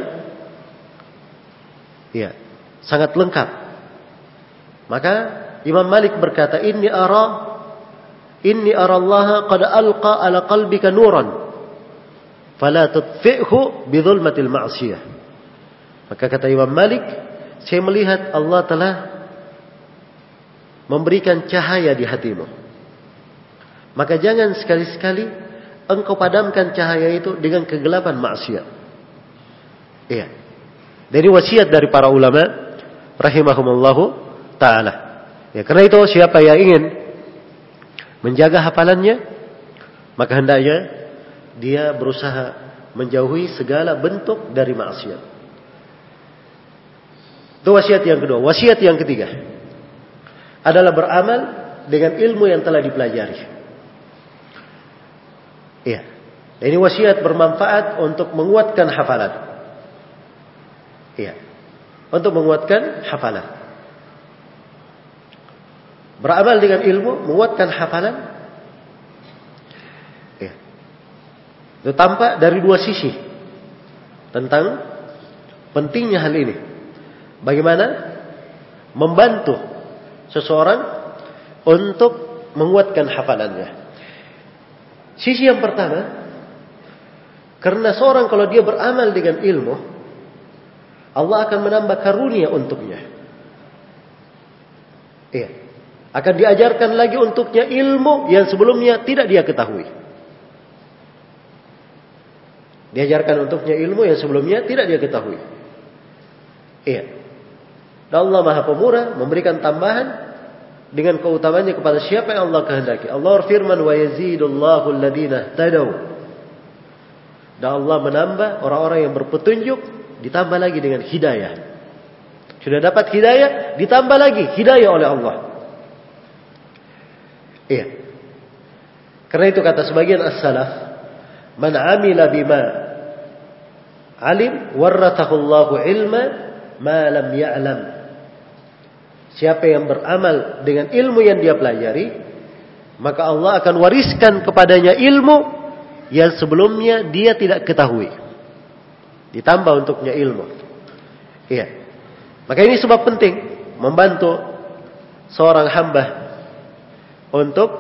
ya, sangat lengkap. Maka Imam Malik berkata, "Inni ara inni ara Allah qad alqa ala qalbika nuran, fala tudfi'hu bi dhulmatil ma'siyah." Maka kata Imam Malik, saya melihat Allah telah memberikan cahaya di hatimu. Maka jangan sekali-sekali engkau padamkan cahaya itu dengan kegelapan maksiat. Iya. Dari wasiat dari para ulama rahimahumullahu ta'ala. Ya, karena itu siapa yang ingin menjaga hafalannya, maka hendaknya dia berusaha menjauhi segala bentuk dari maksiat. Itu wasiat yang kedua. Wasiat yang ketiga adalah beramal dengan ilmu yang telah dipelajari. Iya. Ini wasiat bermanfaat untuk menguatkan hafalan. Iya. Untuk menguatkan hafalan. Beramal dengan ilmu menguatkan hafalan. Iya. Itu tampak dari dua sisi tentang pentingnya hal ini. Bagaimana membantu seseorang untuk menguatkan hafalannya. Sisi yang pertama, karena seorang kalau dia beramal dengan ilmu, Allah akan menambah karunia untuknya. Iya. Akan diajarkan lagi untuknya ilmu yang sebelumnya tidak dia ketahui. Diajarkan untuknya ilmu yang sebelumnya tidak dia ketahui. Iya. Dan Allah Maha Pemurah memberikan tambahan dengan keutamanya kepada siapa yang Allah kehendaki. Allah firman, wa yazidullahu alladhina tadaw. Dan Allah menambah orang-orang yang berpetunjuk, ditambah lagi dengan hidayah. Sudah dapat hidayah, ditambah lagi hidayah oleh Allah. Iya. Karena itu kata sebagian as-salaf, man amila bima alim warrathahullahu ilma ma lam ya'lam. Siapa yang beramal dengan ilmu yang dia pelajari, maka Allah akan wariskan kepadanya ilmu yang sebelumnya dia tidak ketahui. Ditambah untuknya ilmu. Iya. Maka ini sebab penting membantu seorang hamba untuk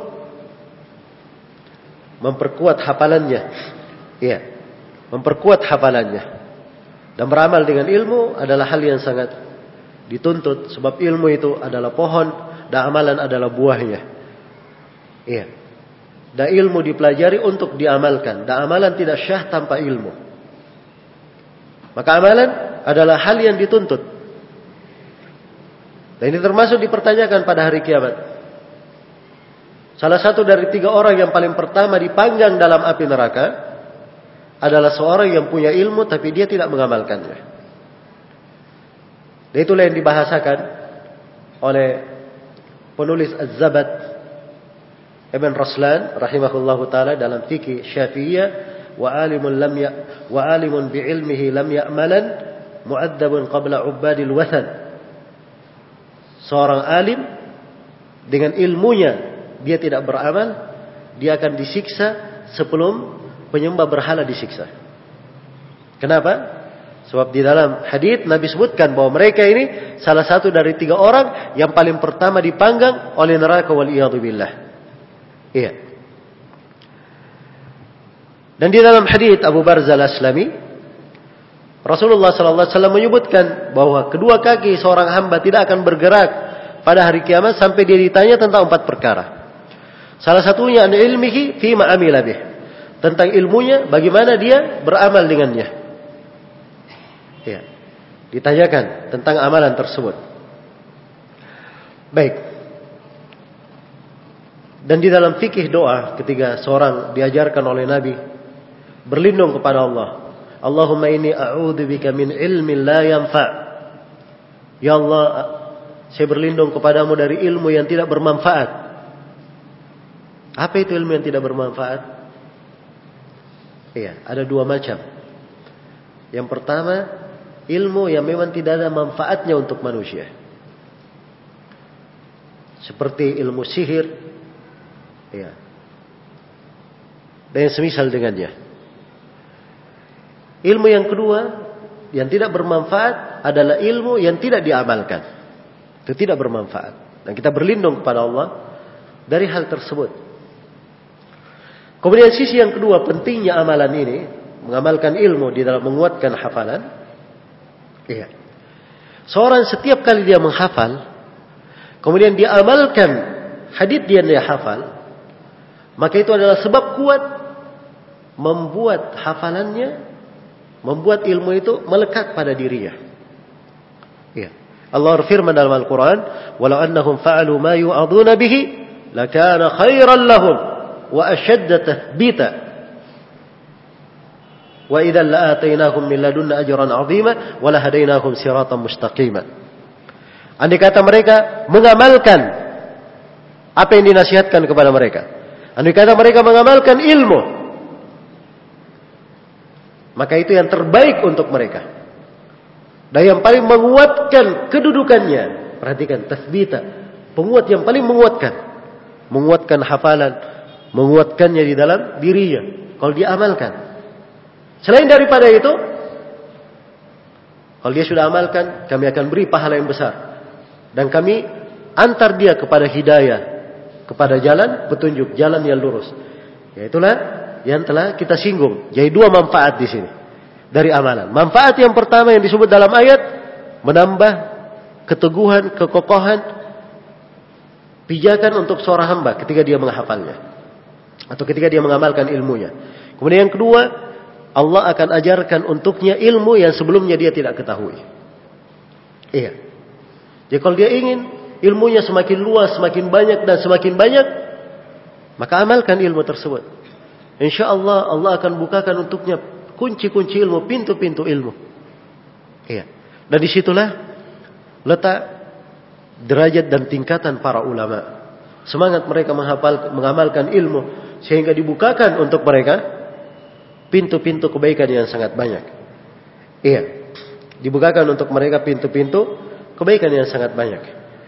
memperkuat hafalannya. Iya. Memperkuat hafalannya. Dan beramal dengan ilmu adalah hal yang sangat dituntut, sebab ilmu itu adalah pohon dan amalan adalah buahnya. Iya. Dan ilmu dipelajari untuk diamalkan, dan amalan tidak syah tanpa ilmu. Maka amalan adalah hal yang dituntut. Dan ini termasuk dipertanyakan pada hari kiamat. Salah satu dari tiga orang yang paling pertama dipanggang dalam api neraka adalah seorang yang punya ilmu tapi dia tidak mengamalkannya. Dan itulah yang dibahasakan oleh penulis Az-Zabad Ibn Raslan rahimahullahu taala dalam fikih Syafi'iyah, wa alimun lam ya wa alimun bi ilmihi lam ya'malan mu'addabun qabla ubadil wathan. Seorang alim dengan ilmunya dia tidak beramal, dia akan disiksa sebelum penyembah berhala disiksa. Kenapa? Sebab di dalam hadits Nabi sebutkan bahwa mereka ini salah satu dari tiga orang yang paling pertama dipanggang oleh neraka waliyadzubillah. Iya. Dan di dalam hadits Abu Barzah Al-Aslami Rasulullah sallallahu alaihi wasallam menyebutkan bahwa kedua kaki seorang hamba tidak akan bergerak pada hari kiamat sampai dia ditanya tentang empat perkara. Salah satunya an ilmihi fi ma amila bih. Tentang ilmunya bagaimana dia beramal dengannya. Ya. Ditanyakan tentang amalan tersebut. Baik. Dan di dalam fikih doa ketika seorang diajarkan oleh Nabi berlindung kepada Allah. Allahumma inni a'udzubika min ilmin la yanfa'. Ya Allah, saya berlindung kepadamu dari ilmu yang tidak bermanfaat. Apa itu ilmu yang tidak bermanfaat? Iya, ada dua macam. Yang pertama, ilmu yang memang tidak ada manfaatnya untuk manusia. Seperti ilmu sihir. Iya. Dan yang semisal dengannya. Ilmu yang kedua, yang tidak bermanfaat adalah ilmu yang tidak diamalkan. Itu tidak bermanfaat. Dan kita berlindung kepada Allah dari hal tersebut. Kemudian sisi yang kedua, pentingnya amalan ini, mengamalkan ilmu di dalam menguatkan hafalan. Iya. Seorang setiap kali dia menghafal, kemudian dia amalkan hadits yang dia hafal, maka itu adalah sebab kuat membuat hafalannya, membuat ilmu itu melekat pada dirinya. Iya. Allah berfirman dalam Al-Quran, "Walau annahum fa'alu ma yu'aduna bihi, lakana khairan lahum wa ashadda tathbita. Wa idzan la'atainahum min ladunna ajran 'azima wa lahadainahum siratan mustaqima." Andai kata mereka mengamalkan apa yang dinasihatkan kepada mereka, andai kata mereka mengamalkan ilmu, maka itu yang terbaik untuk mereka. Dan yang paling menguatkan kedudukannya, perhatikan, tathbita, penguat yang paling menguatkan, menguatkan hafalan, menguatkannya di dalam dirinya kalau dia amalkan. Selain daripada itu, kalau dia sudah amalkan, kami akan beri pahala yang besar dan kami antar dia kepada hidayah, kepada jalan petunjuk, jalan yang lurus. Yaitulah yang telah kita singgung. Jadi dua manfaat di sini dari amalan. Manfaat yang pertama yang disebut dalam ayat, menambah keteguhan, kekokohan, pijakan untuk seorang hamba ketika dia menghafalnya atau ketika dia mengamalkan ilmunya. Kemudian yang kedua, Allah akan ajarkan untuknya ilmu yang sebelumnya dia tidak ketahui. Iya. Jadi kalau dia ingin ilmunya semakin luas, semakin banyak dan semakin banyak, maka amalkan ilmu tersebut. Insya Allah Allah akan bukakan untuknya kunci-kunci ilmu, pintu-pintu ilmu. Iya. Dan disitulah letak derajat dan tingkatan para ulama. Semangat mereka menghafal, mengamalkan ilmu sehingga dibukakan untuk mereka pintu-pintu kebaikan yang sangat banyak. Iya. Dibukakan untuk mereka pintu-pintu kebaikan yang sangat banyak.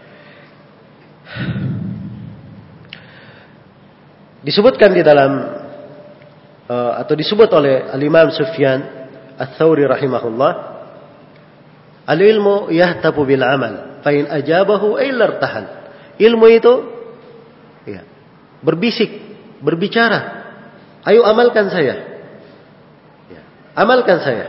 Disebutkan di dalam uh, atau disebut oleh Al-Imam Sufyan Ats-Tsauri rahimahullah, al-ilmu yahtabu bil amal fa in ajabahu illa irtahal. Ilmu itu ya, berbisik, berbicara, ayo amalkan saya, ya, amalkan saya.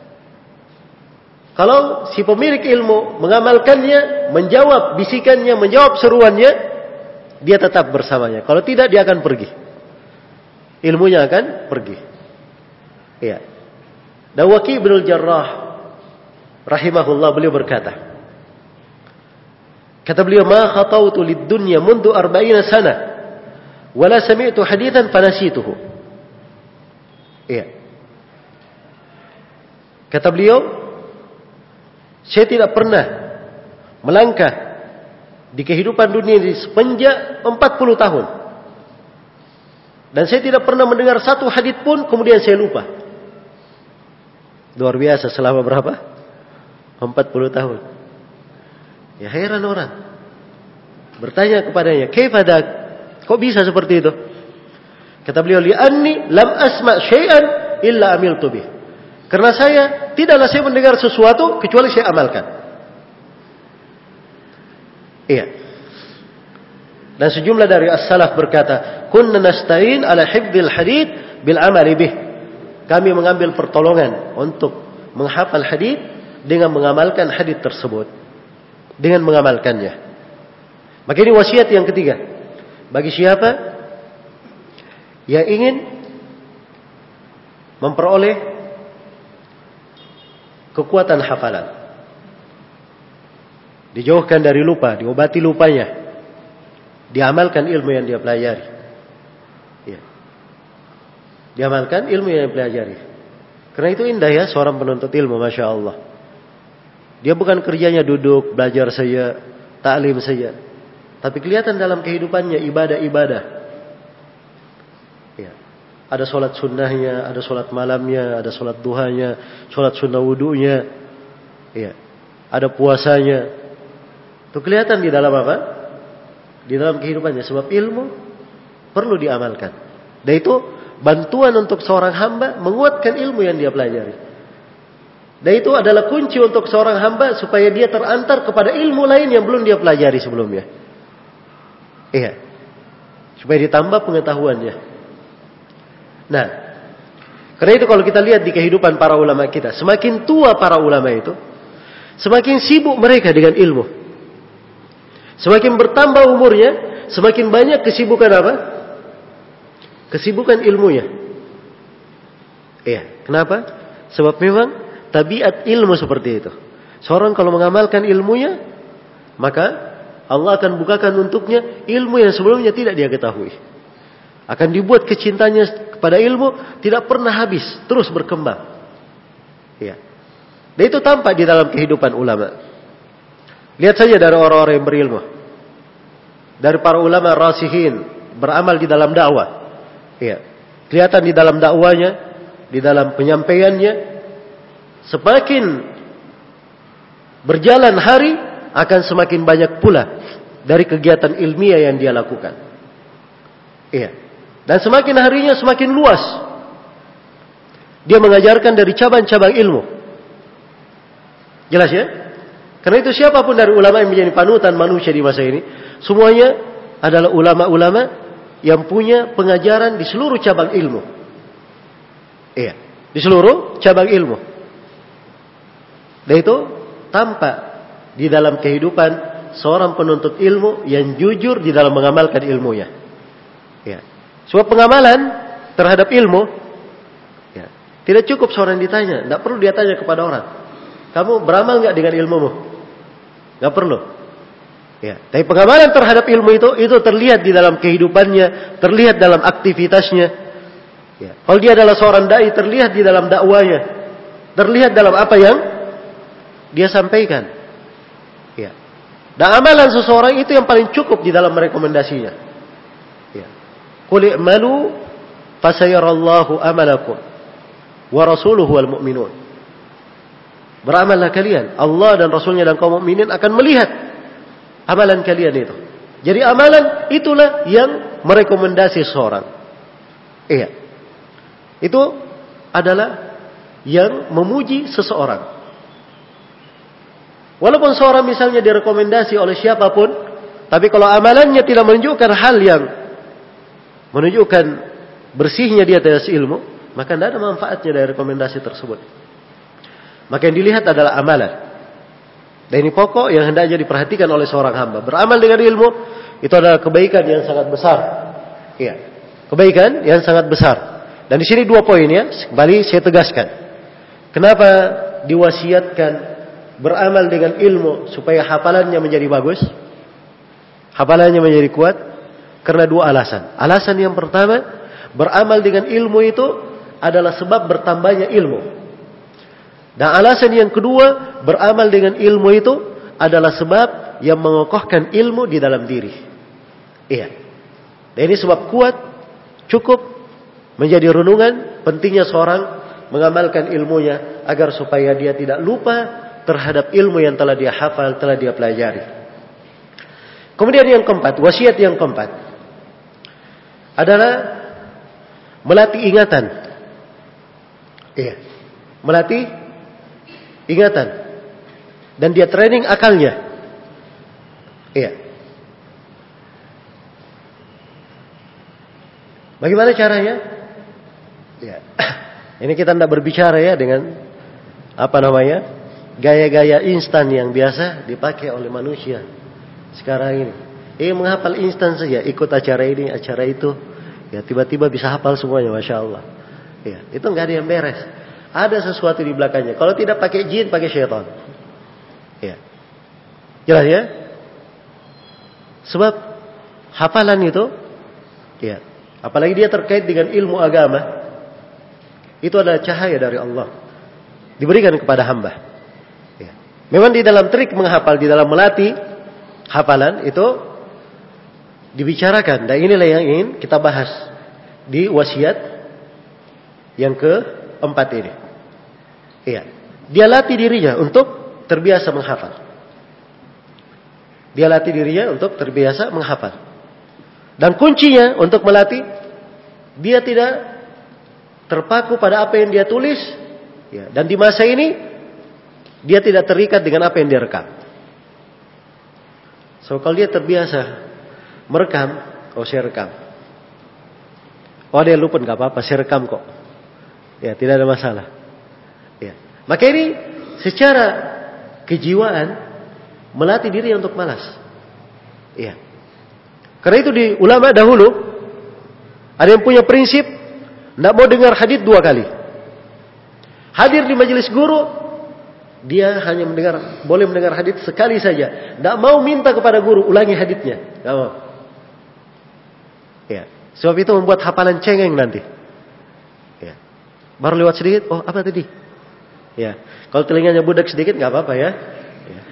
Kalau si pemilik ilmu mengamalkannya, menjawab bisikannya, menjawab seruannya, dia tetap bersamanya. Kalau tidak, dia akan pergi. Ilmunya akan pergi. Iya. Dan Waqi' bin Al-Jarrah rahimahullah, beliau berkata, kata beliau, "Ma khatautu lid-dunya mundu arba'ina sana, wala sami'tu hadithan fanasituhu." Iya. Kata beliau, saya tidak pernah melangkah di kehidupan dunia ini sepenjak empat puluh tahun. Dan saya tidak pernah mendengar satu hadits pun kemudian saya lupa. Luar biasa, selama berapa? empat puluh tahun. Ya heran orang. Bertanya kepadanya, "Kaifadak? Kok bisa seperti itu?" Kata beliau, "Li'anni lam asma' syai'an illa amiltu bih." Karena saya tidaklah saya mendengar sesuatu kecuali saya amalkan. Iya. Dan sejumlah dari as-salaf berkata, "Kunna nasta'in ala hifdzil hadits bil amali bih." Kami mengambil pertolongan untuk menghafal hadis dengan mengamalkan hadis tersebut, dengan mengamalkannya. Maka ini wasiat yang ketiga bagi siapa yang ingin memperoleh kekuatan hafalan, dijauhkan dari lupa, diobati lupanya, diamalkan ilmu yang dia pelajari. Ya. Diamalkan ilmu yang dia pelajari. Karena itu indah ya seorang penuntut ilmu, Masya Allah. Dia bukan kerjanya duduk, belajar saja, ta'lim saja. Tapi kelihatan dalam kehidupannya ibadah-ibadah. Ya. Ada sholat sunnahnya, ada sholat malamnya, ada sholat duhanya, sholat sunnah wudunya. Ya. Ada puasanya. Itu kelihatan di dalam apa? Di dalam kehidupannya. Sebab ilmu perlu diamalkan. Dan itu bantuan untuk seorang hamba menguatkan ilmu yang dia pelajari. Dan itu adalah kunci untuk seorang hamba supaya dia terantar kepada ilmu lain yang belum dia pelajari sebelumnya. Iya. Supaya ditambah pengetahuannya. Nah, karena itu kalau kita lihat di kehidupan para ulama kita, semakin tua para ulama itu, semakin sibuk mereka dengan ilmu. Semakin bertambah umurnya, semakin banyak kesibukan apa? Kesibukan ilmunya. Iya. Kenapa? Sebab memang tabiat ilmu seperti itu. Seorang kalau mengamalkan ilmunya, maka Allah akan bukakan untuknya ilmu yang sebelumnya tidak dia ketahui. Akan dibuat kecintanya kepada ilmu tidak pernah habis, terus berkembang. Ya. Dan itu tampak di dalam kehidupan ulama. Lihat saja dari orang-orang yang berilmu. Dari para ulama rasihin, beramal di dalam dakwah. Ya. Kelihatan di dalam dakwanya, di dalam penyampaiannya, semakin berjalan hari akan semakin banyak pula dari kegiatan ilmiah yang dia lakukan. Iya. Dan semakin harinya semakin luas. Dia mengajarkan dari cabang-cabang ilmu. Jelas ya? Karena itu siapapun dari ulama yang menjadi panutan manusia di masa ini, semuanya adalah ulama-ulama yang punya pengajaran di seluruh cabang ilmu. Iya. Di seluruh cabang ilmu. Dan itu tampak di dalam kehidupan seorang penuntut ilmu yang jujur di dalam mengamalkan ilmunya. Ya. Sebab pengamalan terhadap ilmu, ya, tidak cukup seorang ditanya, tidak perlu dia tanya kepada orang. Kamu beramal nggak dengan ilmumu? Nggak perlu. Ya. Tapi pengamalan terhadap ilmu itu, itu terlihat di dalam kehidupannya, terlihat dalam aktivitasnya. Ya. Kalau dia adalah seorang dai, terlihat di dalam dakwanya, terlihat dalam apa yang dia sampaikan. Ya. Dan amalan seseorang itu yang paling cukup di dalam rekomendasinya. Ya. Qul i'malu fasayarallahu amalakum wa rasuluhu wal mu'minun. Beramallah kalian, Allah dan Rasulnya dan kaum mukminin akan melihat amalan kalian itu. Jadi amalan itulah yang merekomendasi seseorang. Iya. Itu adalah yang memuji seseorang. Walaupun seorang misalnya direkomendasi oleh siapapun, tapi kalau amalannya tidak menunjukkan hal yang menunjukkan bersihnya dia atas ilmu, maka tidak ada manfaatnya dari rekomendasi tersebut. Maka yang dilihat adalah amalan. Dan ini pokok yang hendaknya diperhatikan oleh seorang hamba. Beramal dengan ilmu, itu adalah kebaikan yang sangat besar. Iya, kebaikan yang sangat besar. Dan di sini dua poin ya, kembali saya tegaskan. Kenapa diwasiatkan beramal dengan ilmu supaya hafalannya menjadi bagus, hafalannya menjadi kuat? Karena dua alasan. Alasan yang pertama, beramal dengan ilmu itu adalah sebab bertambahnya ilmu. Dan alasan yang kedua, beramal dengan ilmu itu adalah sebab yang mengokohkan ilmu di dalam diri. Iya. Dan ini sebab kuat, cukup menjadi renungan pentingnya seorang mengamalkan ilmunya agar supaya dia tidak lupa terhadap ilmu yang telah dia hafal, telah dia pelajari. Kemudian yang keempat, wasiat yang keempat adalah melatih ingatan. Iya. Melatih ingatan. Dan dia training akalnya. Iya. Bagaimana caranya? Ya. Ini kita tidak berbicara ya dengan apa namanya, gaya-gaya instan yang biasa dipakai oleh manusia sekarang ini. Eh menghafal instan saja, ikut acara ini, acara itu, ya tiba-tiba bisa hafal semuanya, masya Allah. Ya, itu nggak ada yang beres. Ada sesuatu di belakangnya. Kalau tidak pakai jin, pakai syaitan. Ya, jelas ya. Sebab hafalan itu, ya, apalagi dia terkait dengan ilmu agama, itu adalah cahaya dari Allah, diberikan kepada hamba. Ya. Memang di dalam trik menghafal, di dalam melatih hafalan itu dibicarakan, dan inilah yang ingin kita bahas di wasiat yang keempat ini. Iya, dia latih dirinya untuk terbiasa menghafal. Dia latih dirinya untuk terbiasa menghafal. Dan kuncinya untuk melatih, dia tidak terpaku pada apa yang dia tulis, ya, dan di masa ini dia tidak terikat dengan apa yang dia rekam. So kalau dia terbiasa merekam, oh saya rekam. Oh dia lupa, nggak apa-apa, saya rekam kok. Ya tidak ada masalah. Ya. Maka ini secara kejiwaan melatih diri untuk malas. Ya. Karena itu di ulama dahulu ada yang punya prinsip tidak mau dengar hadits dua kali. Hadir di majelis guru, dia hanya mendengar, boleh mendengar hadits sekali saja. Tidak mau minta kepada guru ulangi haditsnya, tidak mau. Ya, sebab itu membuat hafalan cengeng nanti. Ya, baru lewat sedikit, oh apa tadi? Ya, kalau telinganya budak sedikit nggak apa-apa ya. Ya.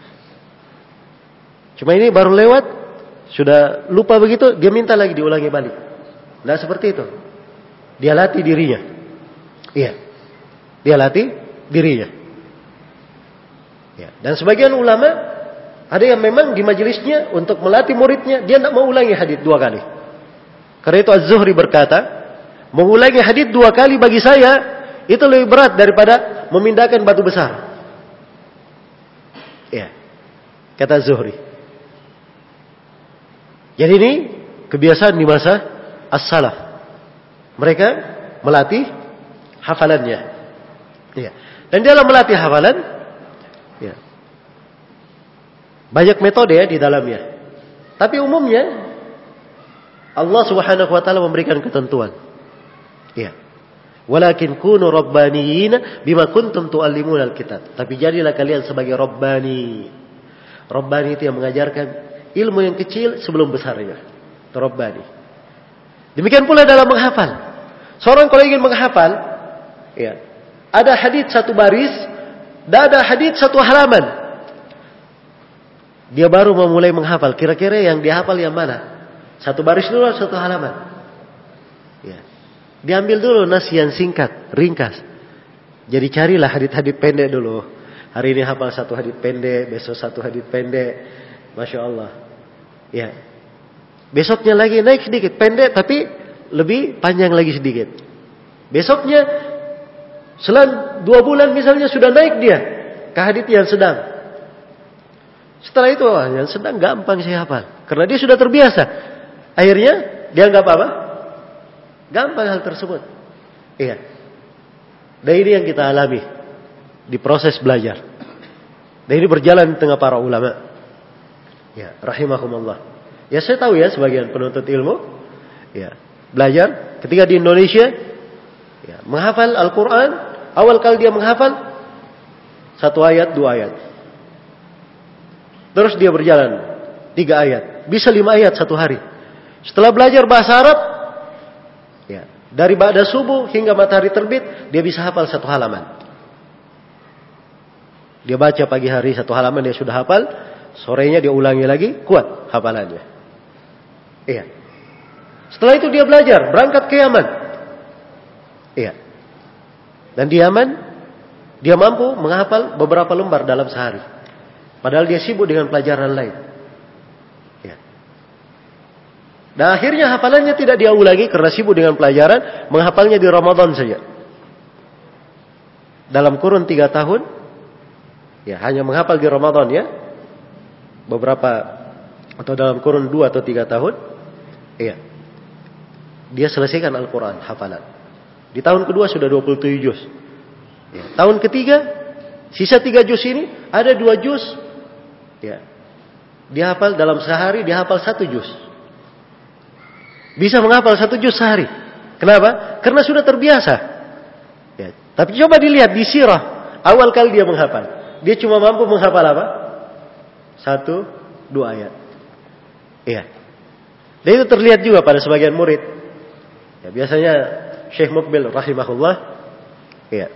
Cuma ini baru lewat, sudah lupa begitu, dia minta lagi diulangi balik. Nah seperti itu. Dia latih dirinya. Iya. Dia latih dirinya. Ya. Dan sebagian ulama ada yang memang di majelisnya untuk melatih muridnya, dia tidak mau ulangi hadits dua kali. Karena itu Az-Zuhri berkata, mengulangi hadits dua kali bagi saya itu lebih berat daripada memindahkan batu besar. Ya. Kata Zuhri. Jadi ini kebiasaan di masa as-salaf. Mereka melatih hafalannya. Ya. Dan dalam melatih hafalan, ya, banyak metode ya di dalamnya. Tapi umumnya Allah Subhanahu wa taala memberikan ketentuan. Ya. Walakin kunu rabbaniyin bima kuntum tuallimuna alkitab. Tapi jadilah kalian sebagai rabbani. Rabbani itu yang mengajarkan ilmu yang kecil sebelum besarnya. Itu rabbani. Demikian pula dalam menghafal. Seorang kalau ingin menghafal, ya, ada hadits satu baris, dan ada hadits satu halaman. Dia baru memulai menghafal. Kira-kira yang dihafal yang mana? Satu baris dulu, satu halaman. Ya. Diambil dulu nas yang singkat, ringkas. Jadi carilah hadits-hadits pendek dulu. Hari ini hafal satu hadits pendek, besok satu hadits pendek. Masya Allah. Ya. Besoknya lagi naik sedikit, pendek tapi lebih panjang lagi sedikit. Besoknya selang dua bulan misalnya sudah naik dia ke hadits yang sedang. Setelah itu oh, yang sedang gampang saya hafal karena dia sudah terbiasa. Akhirnya dia nggak apa-apa, gampang hal tersebut. Iya. Dan ini yang kita alami di proses belajar. Dan ini berjalan di tengah para ulama. Ya, rahimahumullah. Ya saya tahu ya sebagian penuntut ilmu, ya belajar ketika di Indonesia, ya, menghafal Al-Quran. Awal kali dia menghafal satu ayat, dua ayat. Terus dia berjalan tiga ayat, bisa lima ayat satu hari. Setelah belajar bahasa Arab, ya, dari ba'da subuh hingga matahari terbit, dia bisa hafal satu halaman. Dia baca pagi hari satu halaman, dia sudah hafal. Sorenya dia ulangi lagi, kuat hafalannya. Iya. Setelah itu dia belajar, berangkat ke Yaman. Iya. Dan di Yaman, dia mampu menghafal beberapa lembar dalam sehari. Padahal dia sibuk dengan pelajaran lain. Ya. Dan akhirnya hafalannya tidak dia ulangi karena sibuk dengan pelajaran, menghafalnya di Ramadan saja. Dalam kurun tiga tahun, ya hanya menghafal di Ramadan ya. Beberapa atau dalam kurun dua atau tiga tahun, iya. Dia selesaikan Al-Quran hafalan. Di tahun kedua sudah dua puluh tujuh juz. Ya, tahun ketiga, sisa tiga juz ini, ada dua juz, ya, dia hafal dalam sehari, dia hafal satu juz. Bisa menghafal satu juz sehari. Kenapa? Karena sudah terbiasa. Ya, tapi coba dilihat di sirah, awal kali dia menghafal, dia cuma mampu menghafal apa? Satu, dua ayat. Iya. Dan itu terlihat juga pada sebagian murid. Ya, biasanya Syekh Muqbil rahimahullah, ya,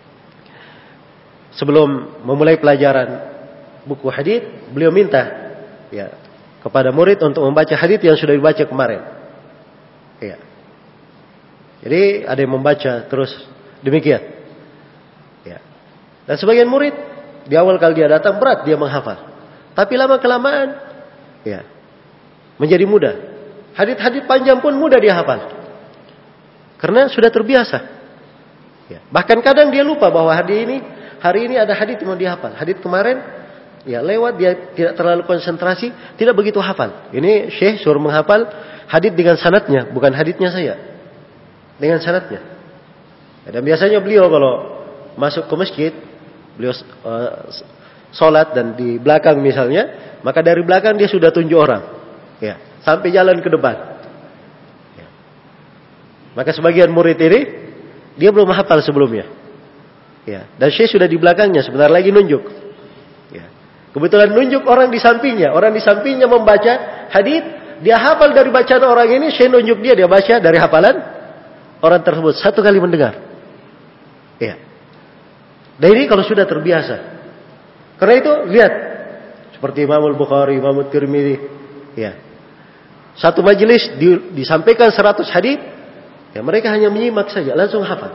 sebelum memulai pelajaran buku hadits, beliau minta, ya, kepada murid untuk membaca hadits yang sudah dibaca kemarin. Ya. Jadi ada yang membaca terus demikian. Ya. Dan sebagian murid di awal kali dia datang berat dia menghafal, tapi lama kelamaan, ya, menjadi mudah. Hadits-hadits panjang pun mudah dia hafal, karena sudah terbiasa. Ya. Bahkan kadang dia lupa bahwa hari ini hari ini ada hadits yang mau dihafal. Hadits kemarin, ya, lewat dia tidak terlalu konsentrasi, tidak begitu hafal. Ini Syekh suruh menghafal hadits dengan sanadnya, bukan haditsnya saya. Dengan sanadnya. Ya, dan biasanya beliau kalau masuk ke masjid, beliau uh, sholat dan di belakang misalnya, maka dari belakang dia sudah tunjuk orang, ya, sampai jalan ke depan. Ya. Maka sebagian murid ini dia belum hafal sebelumnya. Ya, dan Syekh sudah di belakangnya, sebentar lagi nunjuk. Ya. Kebetulan nunjuk orang di sampingnya, orang di sampingnya membaca hadits, dia hafal dari bacaan orang ini, Syekh nunjuk dia, dia baca dari hafalan orang tersebut, satu kali mendengar. Ya. Dan ini kalau sudah terbiasa. Karena itu lihat, seperti Imam Al-Bukhari, Imam Tirmidzi, ya, satu majelis di, disampaikan seratus hadits, ya, mereka hanya menyimak saja, langsung hafal.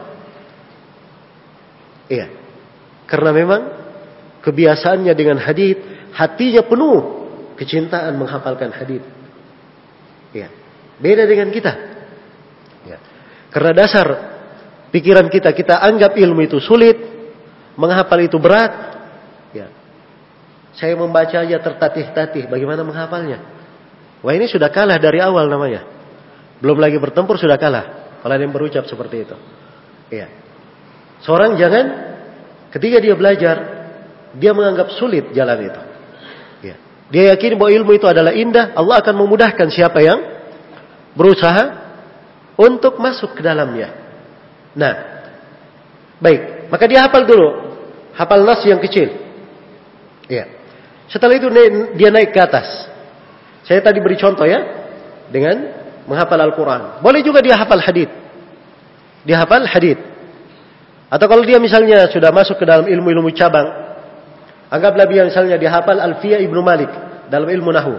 Iya. Karena memang kebiasaannya dengan hadits, hatinya penuh kecintaan menghafalkan hadits. Iya. Beda dengan kita. Ya. Karena dasar pikiran kita, kita anggap ilmu itu sulit, menghafal itu berat. Ya. Saya membaca aja tertatih-tatih, bagaimana menghafalnya? Wah, ini sudah kalah dari awal namanya. Belum lagi bertempur sudah kalah. Kalau ada yang berucap seperti itu. Iya. Seorang jangan ketika dia belajar, dia menganggap sulit jalan itu. Ya. Dia yakin bahwa ilmu itu adalah indah, Allah akan memudahkan siapa yang berusaha untuk masuk ke dalamnya. Nah, baik, maka dia hafal dulu, hafal nas yang kecil. Ya. Setelah itu dia naik ke atas. Saya tadi beri contoh ya, dengan menghafal Al-Quran. Boleh juga dia hafal hadits. Dia hafal hadits. Atau kalau dia misalnya sudah masuk ke dalam ilmu-ilmu cabang, anggaplah dia misalnya dia hafal Alfiyah Ibnu Malik dalam ilmu nahwu.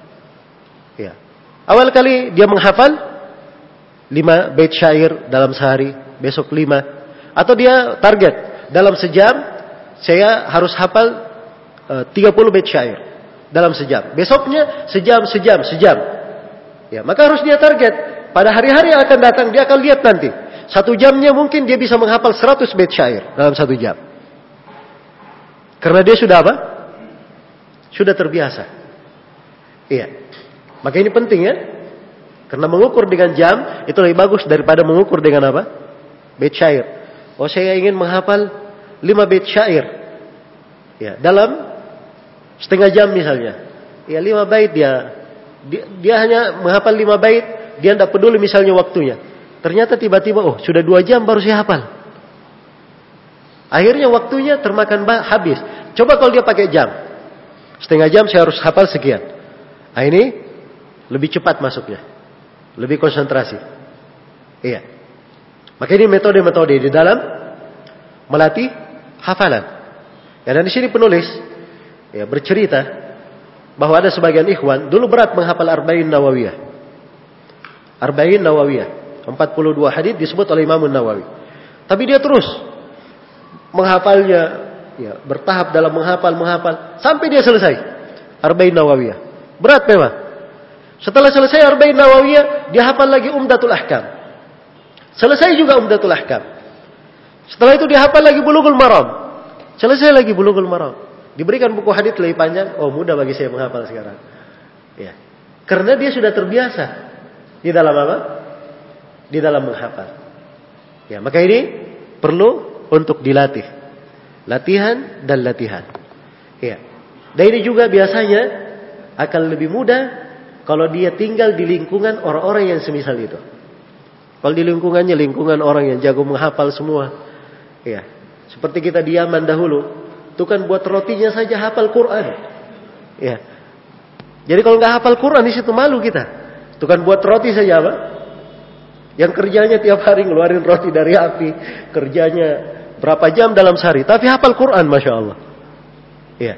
Ya. Awal kali dia menghafal lima bait syair dalam sehari, besok lima. Atau dia target dalam sejam saya harus hafal uh, tiga puluh bait syair dalam sejam. Besoknya sejam, sejam, sejam. Ya, maka harus dia target. Pada hari-hari yang akan datang dia akan lihat nanti. Satu jamnya mungkin dia bisa menghafal seratus bait syair dalam satu jam. Karena dia sudah apa? Sudah terbiasa. Iya. Maka ini penting ya. Karena mengukur dengan jam itu lebih bagus daripada mengukur dengan apa? Bait syair. Oh, saya ingin menghafal lima bait syair. Ya, dalam setengah jam misalnya. Ya, lima bait dia, dia dia hanya menghafal lima bait, dia tidak peduli misalnya waktunya. Ternyata tiba-tiba oh, sudah dua jam baru saya hafal. Akhirnya waktunya termakan habis. Coba kalau dia pakai jam. Setengah jam saya harus hafal sekian. Nah, ini lebih cepat masuknya. Lebih konsentrasi. Iya. Maka ini metode-metode di dalam melatih hafalan. Ya, dan di sini penulis ya bercerita bahwa ada sebagian ikhwan dulu berat menghafal Arba'in Nawawiyah. Arba'in Nawawiyah, empat puluh dua hadits disebut oleh Imam Nawawi. Tapi dia terus menghafalnya, ya, bertahap dalam menghafal menghafal sampai dia selesai Arba'in Nawawiyah. Berat memang. Setelah selesai Arba'in Nawawiyah, dia hafal lagi Umdatul Ahkam. Selesai juga Umdatul Ahkam. Setelah itu dia hafal lagi Bulughul Maram. Selesai lagi Bulughul Maram. Diberikan buku hadits lebih panjang, oh mudah bagi saya menghafal sekarang. Ya. Karena dia sudah terbiasa di dalam apa? Di dalam menghafal. Ya, maka ini perlu untuk dilatih. Latihan dan latihan. Ya. Dan ini juga biasanya akan lebih mudah kalau dia tinggal di lingkungan orang-orang yang semisal itu. Kalau di lingkungannya lingkungan orang yang jago menghafal semua. Ya. Seperti kita di Yaman dahulu. Itu kan buat rotinya saja hafal Quran. Ya. Jadi kalau nggak hafal Quran di situ malu kita. Itu kan buat roti saja apa? Yang kerjanya tiap hari ngeluarin roti dari api. Kerjanya berapa jam dalam sehari. Tapi hafal Quran, Masya Allah. Ya.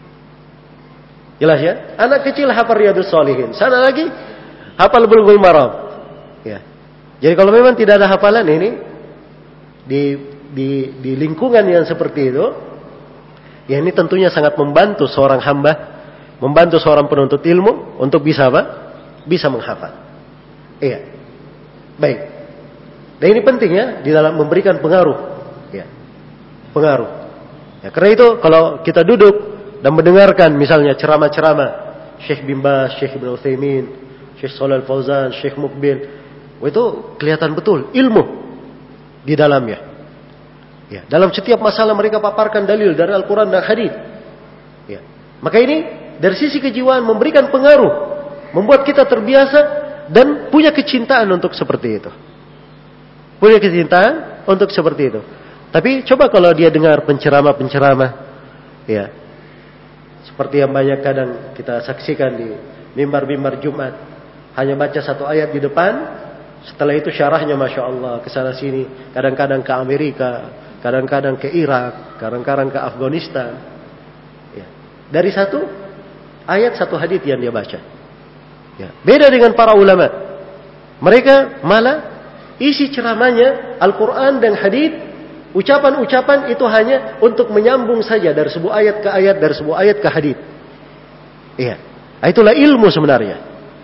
Jelas ya? Anak kecil hafal Riyadhus Shalihin. Sana lagi hafal Bulughul Maram. Ya. Jadi kalau memang tidak ada hafalan ini di di di lingkungan yang seperti itu, ya ini tentunya sangat membantu seorang hamba, membantu seorang penuntut ilmu untuk bisa apa? Bisa menghafal. Iya. Baik. Dan ini penting ya di dalam memberikan pengaruh. Ya. Pengaruh. Ya, karena itu kalau kita duduk dan mendengarkan misalnya ceramah-ceramah Syekh bin Baz, Syekh Ibnu Utsaimin, Syekh Shalal Fauzan, Syekh Mukbil, itu kelihatan betul ilmu di dalamnya. Ya, dalam setiap masalah mereka paparkan dalil dari Al-Quran dan Hadis. Ya, maka ini dari sisi kejiwaan memberikan pengaruh, membuat kita terbiasa dan punya kecintaan untuk seperti itu. Punya kecintaan untuk seperti itu. Tapi coba kalau dia dengar penceramah-penceramah, ya, seperti yang banyak kadang kita saksikan di mimbar-mimbar Jumat, hanya baca satu ayat di depan. Setelah itu syarahnya Masya Allah kesana sini. Kadang-kadang ke Amerika, kadang-kadang ke Irak, kadang-kadang ke Afghanistan. Ya. Dari satu ayat satu hadits yang dia baca. Ya. Beda dengan para ulama. Mereka malah isi ceramahnya Al-Quran dan hadits, ucapan-ucapan itu hanya untuk menyambung saja dari sebuah ayat ke ayat, dari sebuah ayat ke hadits. Iya. Itulah ilmu sebenarnya.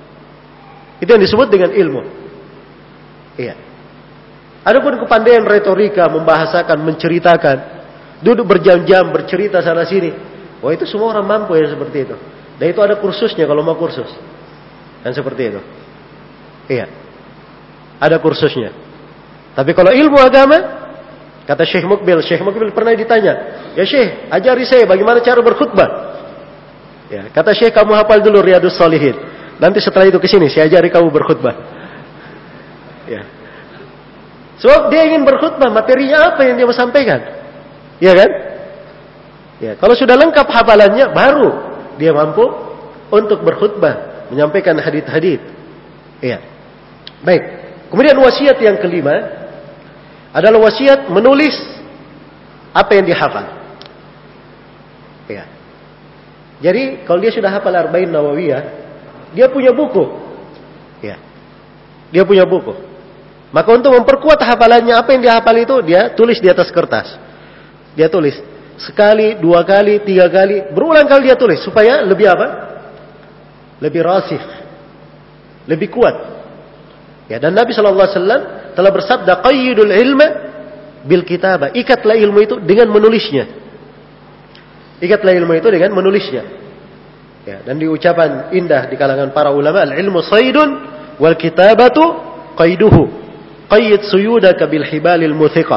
Itu yang disebut dengan ilmu. Iya. Adapun kepandaian retorika, membahasakan, menceritakan, duduk berjam-jam bercerita sana sini, wah itu semua orang mampu yang seperti itu. Dan itu ada kursusnya kalau mau kursus. Dan seperti itu. Iya. Ada kursusnya. Tapi kalau ilmu agama, kata Syekh Mukbil, Syekh Mukbil pernah ditanya, "Ya Syekh, ajari saya bagaimana cara berkhutbah." Ya, kata Syekh, "Kamu hafal dulu Riyadhus Shalihin. Nanti setelah itu ke sini saya ajari kamu berkhutbah." Ya. Sebab dia ingin berkhutbah, materinya apa yang dia mau sampaikan? Ya kan? Ya, kalau sudah lengkap hafalannya, baru dia mampu untuk berkhutbah, menyampaikan hadits-hadits. Iya. Baik. Kemudian wasiat yang kelima adalah wasiat menulis apa yang dihafal. Iya. Jadi kalau dia sudah hafal Arba'in Nawawiyah, dia punya buku. Ya. Dia punya buku. Maka untuk memperkuat hafalannya, apa yang dia hafal itu dia tulis di atas kertas. Dia tulis sekali, dua kali, tiga kali, berulang kali dia tulis supaya lebih apa? Lebih rasih, lebih kuat. Ya, dan Nabi Shallallahu Alaihi Wasallam telah bersabda, "Qayyidul ilma bil kitabah." Ikatlah ilmu itu dengan menulisnya. Ikatlah ilmu itu dengan menulisnya. Ya, dan di ucapan indah di kalangan para ulama, al-ilmu saydun wal kitabatu qayduhu. Qayyid suyudaka bil hibalil muthiqah.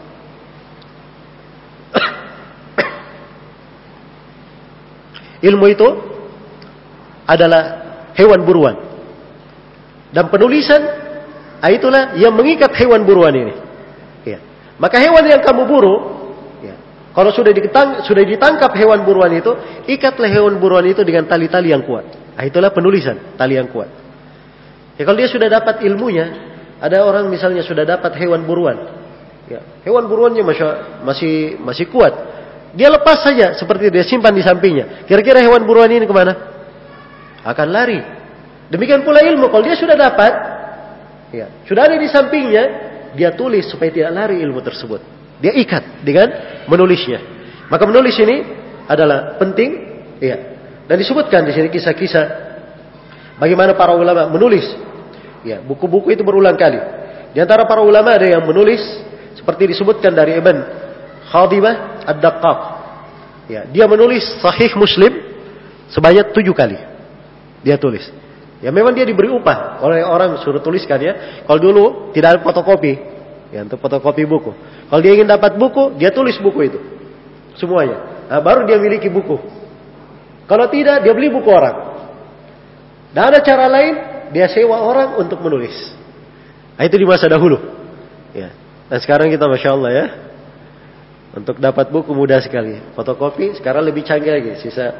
Ilmu itu adalah hewan buruan. Dan penulisan itulah yang mengikat hewan buruan ini. Ya. Maka hewan yang kamu buru, ya, kalau sudah ditang, sudah ditangkap hewan buruan itu, ikatlah hewan buruan itu dengan tali-tali yang kuat. Nah, itulah penulisan, tali yang kuat. Ya, kalau dia sudah dapat ilmunya, ada orang misalnya sudah dapat hewan buruan, ya, hewan buruannya masih masih masih kuat, dia lepas saja seperti dia simpan di sampingnya. Kira-kira hewan buruan ini kemana? Akan lari. Demikian pula ilmu, kalau dia sudah dapat, ya, sudah ada di sampingnya, dia tulis supaya tidak lari ilmu tersebut. Dia ikat dengan menulisnya. Maka menulis ini adalah penting, ya. Dan disebutkan di sini kisah-kisah bagaimana para ulama menulis. Ya, buku-buku itu berulang kali. Di antara para ulama ada yang menulis seperti disebutkan dari Ibn Khadimah Ad-Daqqaq. Ya, dia menulis Sahih Muslim sebanyak tujuh kali. Dia tulis. Ya, memang dia diberi upah oleh orang suruh tuliskan ya. Kalau dulu tidak ada fotokopi, Ya, untuk fotokopi buku. Kalau dia ingin dapat buku, dia tulis buku itu. Semuanya. Nah, baru dia miliki buku. Kalau tidak, dia beli buku orang. Dan ada cara lain, dia sewa orang untuk menulis. Nah, itu di masa dahulu. Ya. Dan sekarang kita Masya Allah ya. Untuk dapat buku mudah sekali. Fotokopi sekarang lebih canggih lagi. Sisa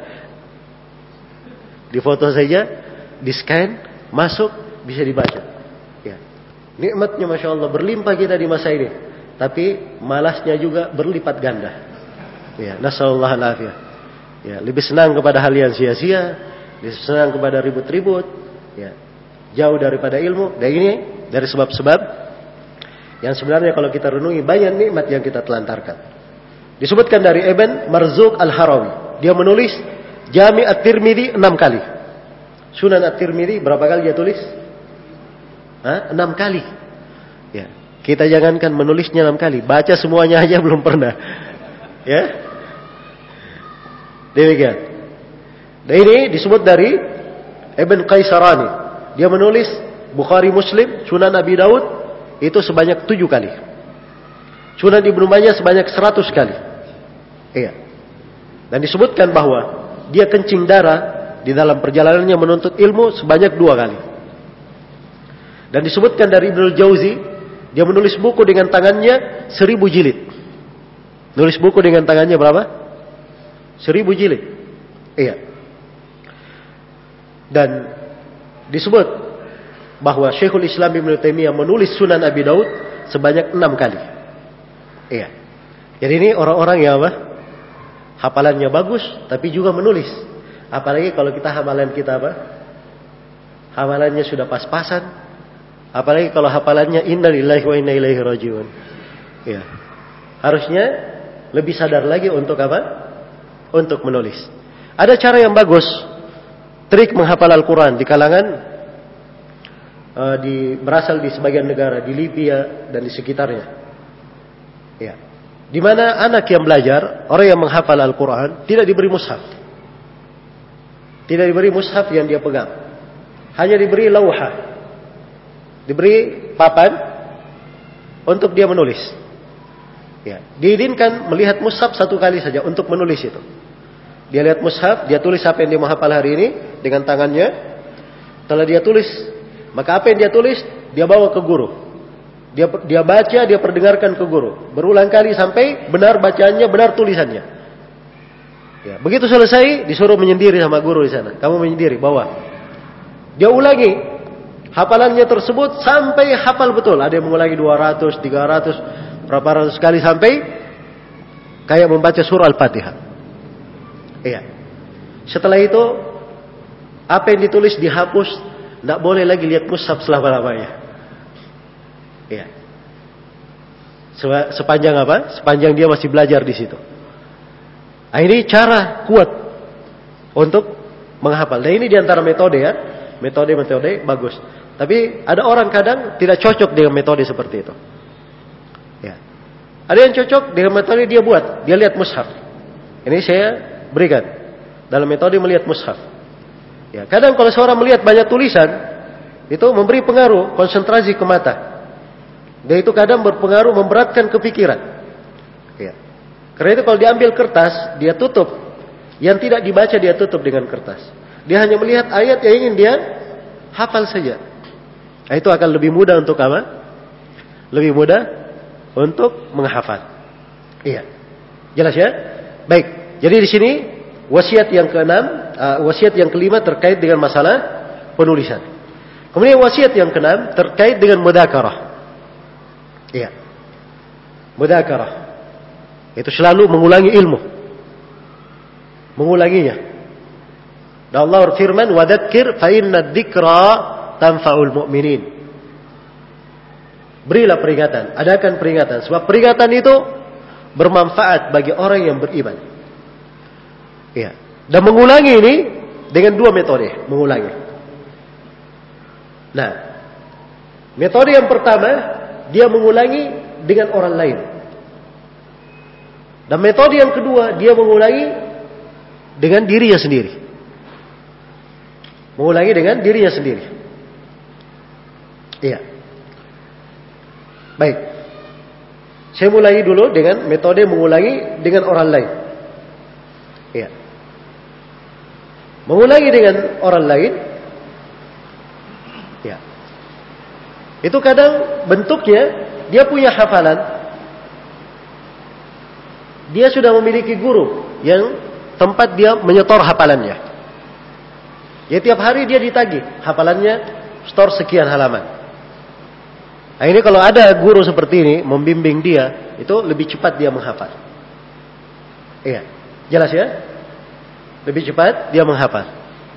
di foto saja, di scan, masuk, bisa dibaca. Ya. Nikmatnya Masya Allah berlimpah kita di masa ini. Tapi malasnya juga berlipat ganda. Ya, nasallallahu alaihi. Ya, lebih senang kepada hal yang sia-sia, lebih senang kepada ribut-ribut, ya. Jauh daripada ilmu. Dan ini dari sebab-sebab yang sebenarnya kalau kita renungi banyak nikmat yang kita telantarkan. Disebutkan dari Ibn Marzuq Al-Harawi, dia menulis Jami' At-Tirmidzi enam kali. Sunan At-Tirmidzi berapa kali dia tulis? Hah? enam kali. Ya. Kita jangankan menulisnya enam kali, baca semuanya aja belum pernah. Ya. Demikian. Dan ini disebut dari Ibn Qaisarani. Dia menulis Bukhari Muslim, Sunan Abi Daud itu sebanyak tujuh kali. Sunan Ibnu Majah sebanyak seratus kali. Iya. Dan disebutkan bahwa dia kencing darah di dalam perjalanannya menuntut ilmu sebanyak dua kali. Dan disebutkan dari Ibnul Jauzi, dia menulis buku dengan tangannya seribu jilid. Nulis buku dengan tangannya berapa? Seribu jilid. Iya. Dan disebut bahwa Syekhul Islam Ibnu Taimiyah menulis Sunan Abi Daud sebanyak enam kali. Iya. Jadi ini orang-orang yang apa? Hafalannya bagus, tapi juga menulis. Apalagi kalau kita hafalan kita apa? Hafalannya sudah pas-pasan. Apalagi kalau hafalannya inna lillahi wa inna ilaihi rajiun. Iya. Harusnya lebih sadar lagi untuk apa? Untuk menulis. Ada cara yang bagus, trik menghafal Al-Quran di kalangan uh, di berasal di sebagian negara, di Libya dan di sekitarnya. Ya, di mana anak yang belajar, orang yang menghafal Al-Quran tidak diberi mushaf, tidak diberi mushaf yang dia pegang, hanya diberi lauhah, diberi papan untuk dia menulis. Ya, diizinkan melihat mushaf satu kali saja untuk menulis itu. Dia lihat mushaf, dia tulis apa yang dia menghafal hari ini dengan tangannya. Setelah dia tulis, maka apa yang dia tulis dia bawa ke guru. Dia dia baca, dia perdengarkan ke guru. Berulang kali sampai benar bacaannya, benar tulisannya. Ya, begitu selesai disuruh menyendiri sama guru di sana. Kamu menyendiri, bawa. Dia ulangi hafalannya tersebut sampai hafal betul. Ada yang mengulangi dua ratus, tiga ratus, berapa ratus kali sampai kayak membaca surah Al-Fatihah. Iya. Setelah itu apa yang ditulis dihapus, tidak boleh lagi lihat mushaf selama-lamanya. Iya. Sepanjang apa? Sepanjang dia masih belajar di situ. Nah, ini cara kuat untuk menghafal. Dan ini diantara metode ya, metode-metode bagus. Tapi ada orang kadang tidak cocok dengan metode seperti itu. Ya. Ada yang cocok dengan metode dia buat, dia lihat mushaf. Ini saya berikan dalam metode melihat mushaf. Ya, kadang kalau seorang melihat banyak tulisan itu memberi pengaruh konsentrasi ke mata. Dan itu kadang berpengaruh memberatkan kepikiran. Ya. Karena itu kalau diambil kertas, dia tutup. Yang tidak dibaca dia tutup dengan kertas. Dia hanya melihat ayat yang ingin dia hafal saja. Nah, itu akan lebih mudah untuk apa? Lebih mudah untuk menghafal. Iya. Jelas ya? Baik. Jadi di sini wasiat yang keenam, uh, wasiat yang kelima terkait dengan masalah penulisan. Kemudian wasiat yang keenam terkait dengan mudzakarah. Iya. Mudzakarah. Itu selalu mengulangi ilmu. Mengulanginya. Dan Allah berfirman, "Wa dzakir fa inna dzikra tanfa'ul mu'minin." Berilah peringatan, adakan peringatan, sebab peringatan itu bermanfaat bagi orang yang beriman. Iya. Dan mengulangi ini dengan dua metode, mengulangi. Nah, metode yang pertama dia mengulangi dengan orang lain. Dan metode yang kedua dia mengulangi dengan dirinya sendiri. Mengulangi dengan dirinya sendiri. Iya. Baik. Saya mulai dulu dengan metode mengulangi dengan orang lain. Ya. Mengulangi dengan orang lain. Ya. Itu kadang bentuknya dia punya hafalan. Dia sudah memiliki guru yang tempat dia menyetor hafalannya. Ya tiap hari dia ditagih hafalannya setor sekian halaman. Nah ini kalau ada guru seperti ini membimbing dia, itu lebih cepat dia menghafal. Iya, jelas ya? Lebih cepat dia menghafal.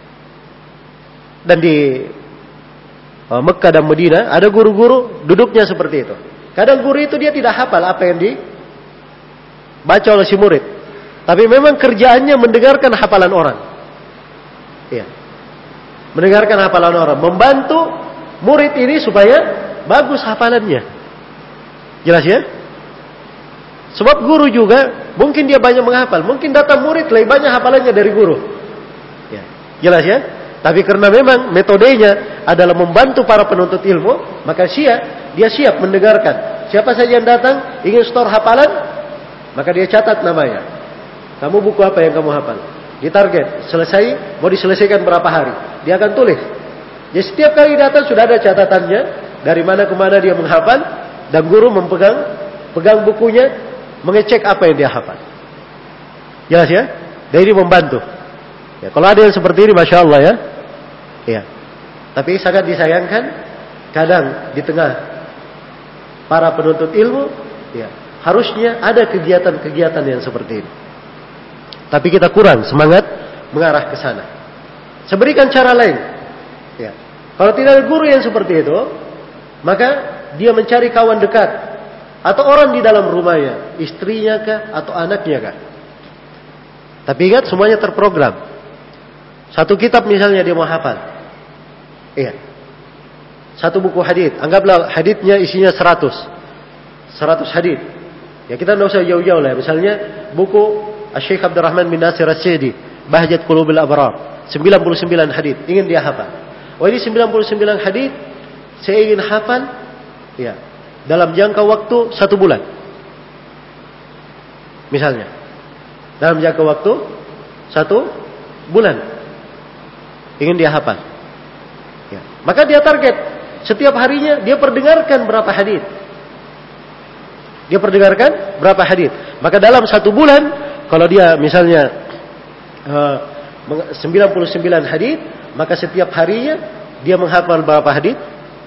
Dan di uh, Mekah dan Madinah ada guru-guru duduknya seperti itu. Kadang guru itu dia tidak hafal apa yang dibaca oleh si murid, tapi memang kerjaannya mendengarkan hafalan orang. Iya, mendengarkan hafalan orang, membantu murid ini supaya bagus hafalannya. Jelas ya? Sebab guru juga mungkin dia banyak menghafal, mungkin datang murid lebih banyak hafalannya dari guru. Ya, jelas ya? Tapi karena memang metodenya adalah membantu para penuntut ilmu, maka siap, dia siap mendengarkan. Siapa saja yang datang ingin store hafalan, maka dia catat namanya. Kamu buku apa yang kamu hafal? Ditarget, selesai, mau diselesaikan berapa hari? Dia akan tulis. Jadi setiap kali datang sudah ada catatannya, dari mana ke mana dia menghafal, dan guru mempegang pegang bukunya, mengecek apa yang dia hafal. Jelas ya? Dan ini membantu. Ya, kalau ada yang seperti ini, masya Allah ya. Ya. Tapi sangat disayangkan, kadang di tengah para penuntut ilmu, ya, harusnya ada kegiatan-kegiatan yang seperti ini. Tapi kita kurang semangat mengarah ke sana. Saya berikan cara lain. Ya. Kalau tidak ada guru yang seperti itu, maka dia mencari kawan dekat atau orang di dalam rumahnya, istrinya kah atau anaknya kah. Tapi ingat semuanya terprogram. Satu kitab misalnya dia mau hafal. Iya. Satu buku hadits, anggaplah haditsnya isinya seratus. seratus hadits. Ya kita tidak usah jauh-jauh lah. Misalnya buku Syekh Abdurrahman bin Nasir As-Sa'di, Bahjat Qulubil Abrar, sembilan puluh sembilan hadits, ingin dia hafal. Oh ini sembilan puluh sembilan hadits saya ingin hafal, ya, dalam jangka waktu satu bulan. Misalnya, dalam jangka waktu satu bulan ingin dia hafal. Ya. Maka dia target setiap harinya dia perdengarkan berapa hadits. Dia perdengarkan berapa hadits. Maka dalam satu bulan, kalau dia misalnya uh, sembilan puluh sembilan hadits, maka setiap harinya dia menghafal berapa hadits?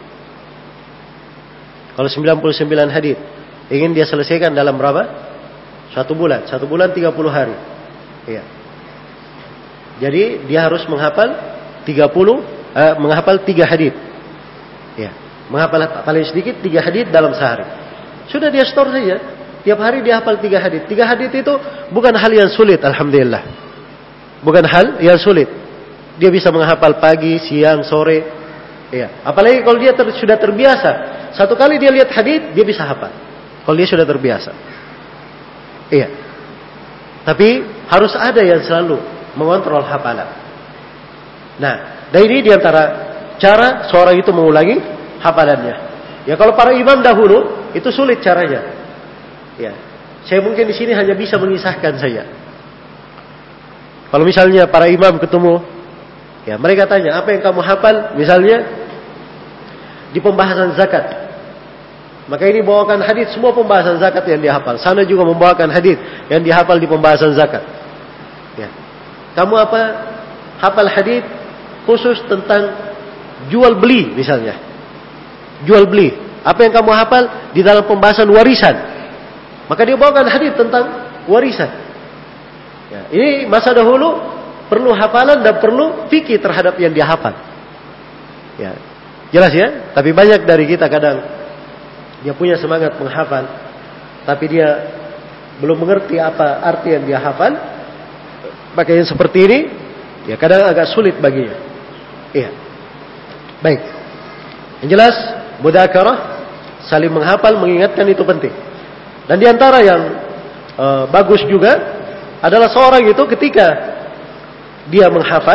Kalau sembilan puluh sembilan hadits ingin dia selesaikan dalam berapa? Satu bulan. Satu bulan tiga puluh hari. Iya. Jadi dia harus menghafal tiga puluh, uh, menghafal tiga hadits. Iya. Menghafal paling sedikit tiga hadits dalam sehari. Sudah dia store saja. Tiap hari dia hafal tiga hadits. Tiga hadits itu bukan hal yang sulit, alhamdulillah. Bukan hal yang sulit. Dia bisa menghafal pagi, siang, sore. Iya. Apalagi kalau dia ter, sudah terbiasa. Satu kali dia lihat hadits, dia bisa hafal. Kalau dia sudah terbiasa. Iya. Tapi harus ada yang selalu mengontrol hafalan. Nah, dari ini diantara cara seorang itu mengulangi hafalannya. Ya kalau para imam dahulu itu sulit caranya. Ya, saya mungkin di sini hanya bisa mengisahkan saja. Kalau misalnya para imam ketemu, ya mereka tanya apa yang kamu hafal, misalnya di pembahasan zakat. Maka ini bawakan hadis semua pembahasan zakat yang dihafal. Sana juga membawakan hadis yang dihafal di pembahasan zakat. Ya. Kamu apa? Hafal hadis khusus tentang jual beli misalnya. Jual beli. Apa yang kamu hafal di dalam pembahasan warisan. Maka dia bawakan hadis tentang warisan. Ya. Ini masa dahulu perlu hafalan dan perlu fikih terhadap yang dia hafal. Ya. Jelas ya? Tapi banyak dari kita kadang dia punya semangat menghafal, tapi dia belum mengerti apa arti yang dia hafal. Maka yang seperti ini, ya kadang agak sulit baginya. Iya. Baik. Yang jelas, mudzakarah, saling menghafal, mengingatkan itu penting. Dan diantara yang uh, bagus juga adalah seorang itu ketika dia menghafal,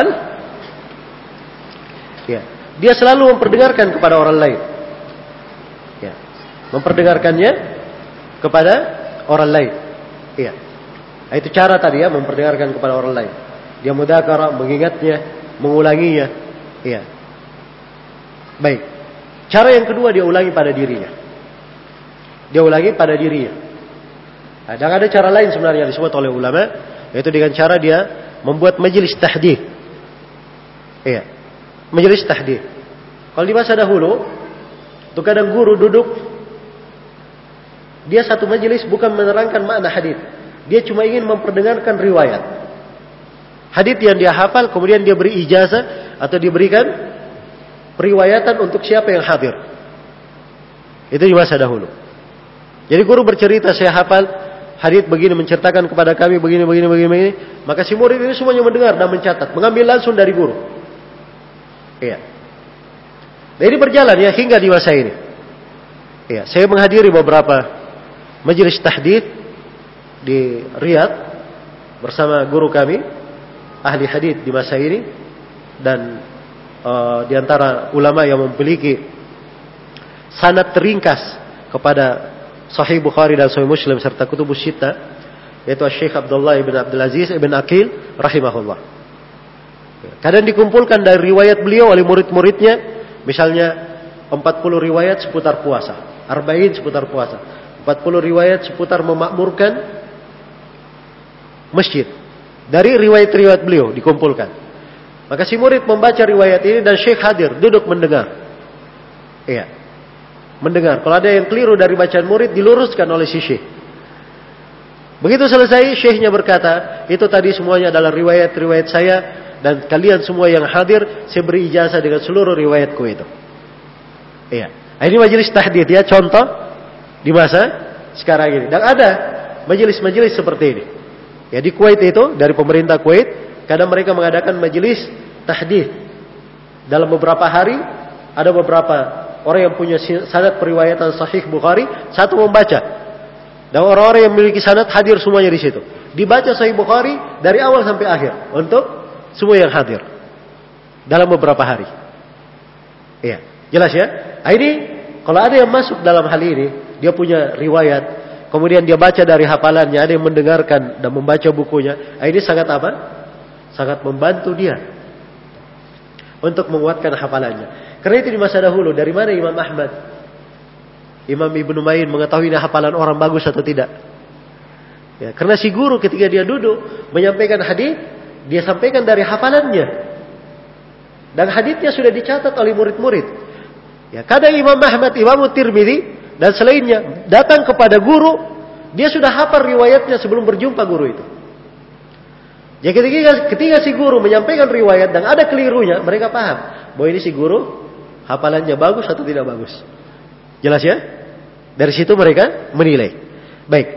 ya, dia selalu memperdengarkan kepada orang lain. Memperdengarkannya kepada orang lain. Iya. Itu cara tadi ya, memperdengarkan kepada orang lain. Dia mudzakarah, mengingatnya, mengulanginya. Iya. Baik. Cara yang kedua dia ulangi pada dirinya. Dia ulangi pada dirinya. Nah, dan ada cara lain sebenarnya disebut oleh ulama, yaitu dengan cara dia membuat majelis tahdits. Iya. Majelis tahdits. Kalau di masa dahulu, tuh kadang guru duduk, dia satu majelis bukan menerangkan makna hadits. Dia cuma ingin memperdengarkan riwayat. Hadits yang dia hafal, kemudian dia beri ijazah atau diberikan periwayatan untuk siapa yang hadir. Itu di masa dahulu. Jadi guru bercerita, saya hafal hadits begini, menceritakan kepada kami begini, begini, begini, begini. Maka si murid ini semuanya mendengar dan mencatat, mengambil langsung dari guru. Iya. Nah, ini berjalan ya hingga di masa ini. Iya, saya menghadiri beberapa majelis tahdits di Riyadh bersama guru kami, ahli hadits di masa ini, dan uh, di antara ulama yang memiliki sanad teringkas kepada Sahih Bukhari dan Sahih Muslim serta Kutubus Sittah, yaitu Syekh Abdullah ibn Abdul Aziz ibn Aqil rahimahullah. Kadang dikumpulkan dari riwayat beliau oleh murid-muridnya, misalnya empat puluh riwayat seputar puasa, arba'in seputar puasa, empat puluh riwayat seputar memakmurkan masjid. Dari riwayat-riwayat beliau dikumpulkan. Maka si murid membaca riwayat ini dan Syekh hadir, duduk mendengar. Iya. Mendengar. Kalau ada yang keliru dari bacaan murid, diluruskan oleh si Syekh. Begitu selesai, Syekhnya berkata, itu tadi semuanya adalah riwayat-riwayat saya, dan kalian semua yang hadir, saya beri ijazah dengan seluruh riwayatku itu. Iya. Ini majelis tahdits ya, contoh di masa sekarang ini. Dan ada majelis-majelis seperti ini. Ya, di Kuwait itu, dari pemerintah Kuwait, kadang mereka mengadakan majelis tahdits. Dalam beberapa hari, ada beberapa orang yang punya sanad periwayatan Sahih Bukhari, satu membaca. Dan orang-orang yang memiliki sanad hadir semuanya di situ. Dibaca Sahih Bukhari dari awal sampai akhir untuk semua yang hadir dalam beberapa hari. Iya, jelas ya? Nah, ini kalau ada yang masuk dalam hal ini, dia punya riwayat, kemudian dia baca dari hafalannya, ada yang mendengarkan dan membaca bukunya. Nah, ini sangat apa? Sangat membantu dia untuk menguatkan hafalannya. Karena itu di masa dahulu, dari mana Imam Ahmad, Imam Ibnu Ma'in mengetahui hafalan orang bagus atau tidak? Ya, karena si guru ketika dia duduk menyampaikan hadis, dia sampaikan dari hafalannya. Dan haditsnya sudah dicatat oleh murid-murid. Ya, kadang Imam Ahmad, Imam Tirmidzi dan selainnya datang kepada guru, dia sudah hafal riwayatnya sebelum berjumpa guru itu. Jadi ketika, ketika si guru menyampaikan riwayat dan ada kelirunya, mereka paham bahwa ini si guru hafalannya bagus atau tidak bagus. Jelas ya? Dari situ mereka menilai. Baik.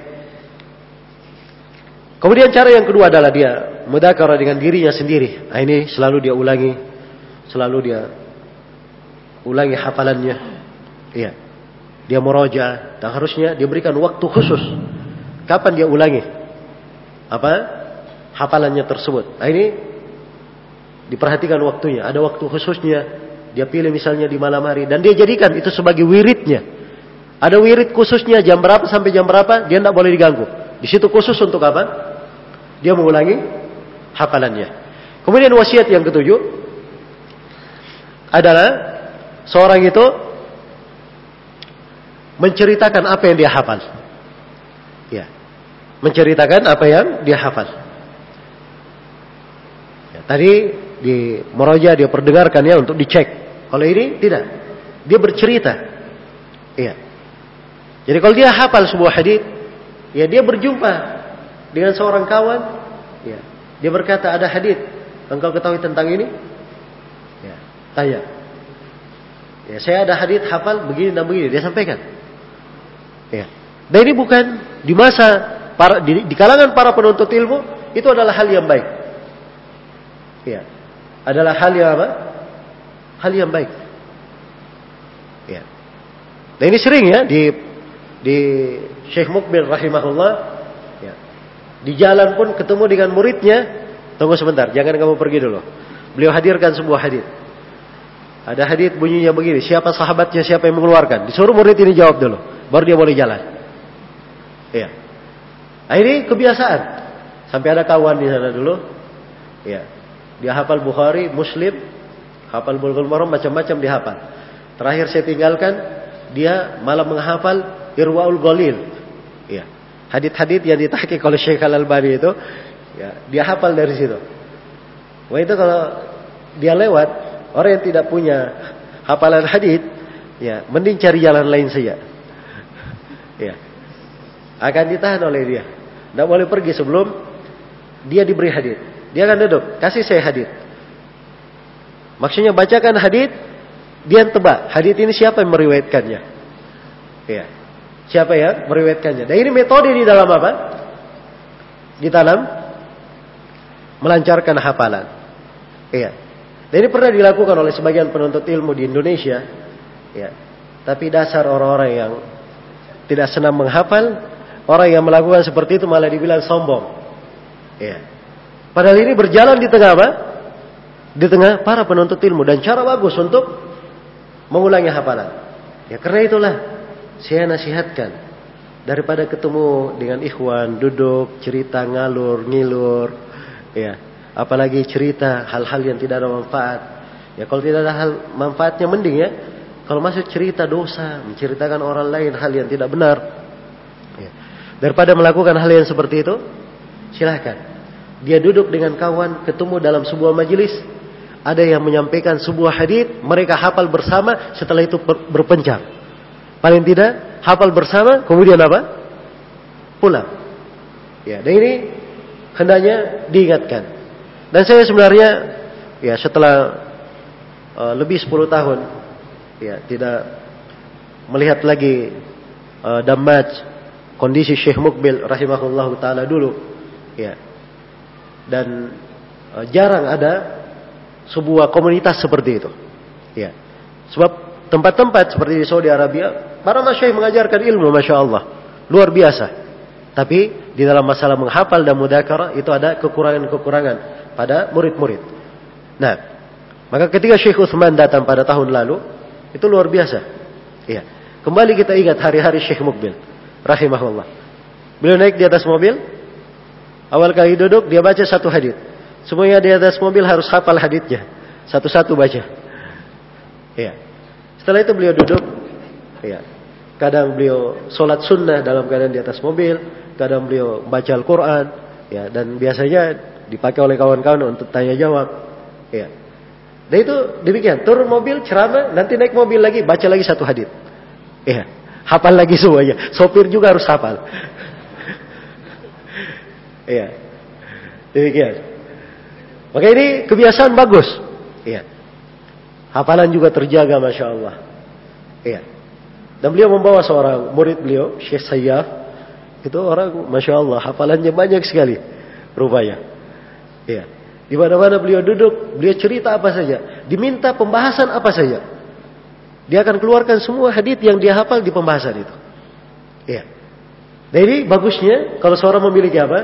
Kemudian cara yang kedua adalah dia mudzakarah dengan dirinya sendiri. Nah, ini selalu dia ulangi, selalu dia ulangi hafalannya. Iya. Dia murajaah, dan harusnya dia berikan waktu khusus. Kapan dia ulangi apa hafalannya tersebut? Nah, ini diperhatikan waktunya. Ada waktu khususnya. Dia pilih misalnya di malam hari dan dia jadikan itu sebagai wiridnya. Ada wirid khususnya jam berapa sampai jam berapa, dia tidak boleh diganggu. Di situ khusus untuk apa? Dia mengulangi hafalannya. Kemudian wasiat yang ketujuh adalah seorang itu menceritakan apa yang dia hafal. Ya. Menceritakan apa yang dia hafal. Ya, tadi di muraja dia perdengarkan ya untuk dicek. Kalau ini tidak. Dia bercerita. Iya. Jadi kalau dia hafal sebuah hadis, ya dia berjumpa dengan seorang kawan, ya. Dia berkata, ada hadis engkau ketahui tentang ini? Ya, tanya. Ya, saya ada hadis hafal begini dan begini, dia sampaikan. Ya. Dan ini bukan di masa para, di, di kalangan para penuntut ilmu, itu adalah hal yang baik. Ya. Adalah hal yang apa? Hal yang baik. Ya. Dan ini sering ya di di Syekh Mukbil rahimahullah, ya. Di jalan pun ketemu dengan muridnya. Tunggu sebentar, jangan kamu pergi dulu. Beliau hadirkan sebuah hadis. Ada hadis bunyinya begini, siapa sahabatnya, siapa yang mengeluarkan. Disuruh murid ini jawab dulu, baru dia boleh jalan. Iya. Nah, ini kebiasaan. Sampai ada kawan di sana dulu, ya, dia hafal Bukhari, Muslim, hafal Bulughul Maram, macam-macam dihafal. Terakhir saya tinggalkan, dia malah menghafal Irwaul Ghalil. Ya. Hadits-hadits yang ditahqiq oleh Syekh Al-Albani itu, ya, dia hafal dari situ. Wah, itu kalau dia lewat, orang yang tidak punya hafalan hadits, ya, mending cari jalan lain saja. Ya. Akan ditahan oleh dia. Tidak boleh pergi sebelum dia diberi hadits. Dia akan duduk, kasih saya hadits. Maksudnya bacakan hadits, dia tebak hadits ini siapa yang meriwayatkannya. Ya. Siapa yang meriwayatkannya. Dan ini metode di dalam apa? Di dalam melancarkan hafalan. Iya. Dan ini pernah dilakukan oleh sebagian penuntut ilmu di Indonesia. Ya. Tapi dasar orang-orang yang tidak senang menghafal, orang yang melakukan seperti itu malah dibilang sombong. Ya. Padahal ini berjalan di tengah apa? Di tengah para penuntut ilmu. Dan cara bagus untuk mengulangi hafalan. Ya, karena itulah saya nasihatkan, daripada ketemu dengan ikhwan, duduk, cerita, ngalur, ngilur, ya, apalagi cerita hal-hal yang tidak ada manfaat. Ya, kalau tidak ada hal manfaatnya mending ya, kalau masuk cerita dosa, menceritakan orang lain hal yang tidak benar. Ya. Daripada melakukan hal yang seperti itu, silahkan. Dia duduk dengan kawan, ketemu dalam sebuah majelis, ada yang menyampaikan sebuah hadits, mereka hafal bersama, setelah itu berpencar. Paling tidak hafal bersama, kemudian apa? Pulang. Ya, dan ini hendaknya diingatkan. Dan saya sebenarnya, ya, setelah uh, lebih sepuluh tahun, ya, tidak melihat lagi uh, damaj kondisi Syekh Mukbil rahimahullahu taala dulu, ya. Dan uh, jarang ada sebuah komunitas seperti itu. Ya. Sebab tempat-tempat seperti di Saudi Arabia, para masyayikh mengajarkan ilmu, masya Allah, luar biasa. Tapi di dalam masalah menghafal dan mudzakarah itu ada kekurangan-kekurangan pada murid-murid. Nah, maka ketika Syekh Utsman datang pada tahun lalu, itu luar biasa. Iya. Kembali kita ingat hari-hari Syekh Mukbil rahimahullah. Beliau naik di atas mobil, awal kali duduk dia baca satu hadits. Semuanya di atas mobil harus hafal haditsnya, satu-satu baca. Iya. Setelah itu beliau duduk, ya. Kadang beliau sholat sunnah dalam keadaan di atas mobil, kadang beliau baca Al-Quran, ya. Dan biasanya dipakai oleh kawan-kawan untuk tanya jawab, ya. Dan itu demikian, turun mobil ceramah, nanti naik mobil lagi baca lagi satu hadits, ya. Hafal lagi semuanya. Sopir juga harus hafal, ya. Demikian. Maka ini kebiasaan bagus, ya. Hafalan juga terjaga, masya Allah. Iya. Dan beliau membawa seorang murid beliau, Syekh Sayyaf. Itu orang, masya Allah, hafalannya banyak sekali, rupanya. Iya. Di mana-mana beliau duduk, beliau cerita apa saja, diminta pembahasan apa saja, dia akan keluarkan semua hadits yang dia hafal di pembahasan itu. Iya. Nah, ini bagusnya kalau seorang memiliki apa?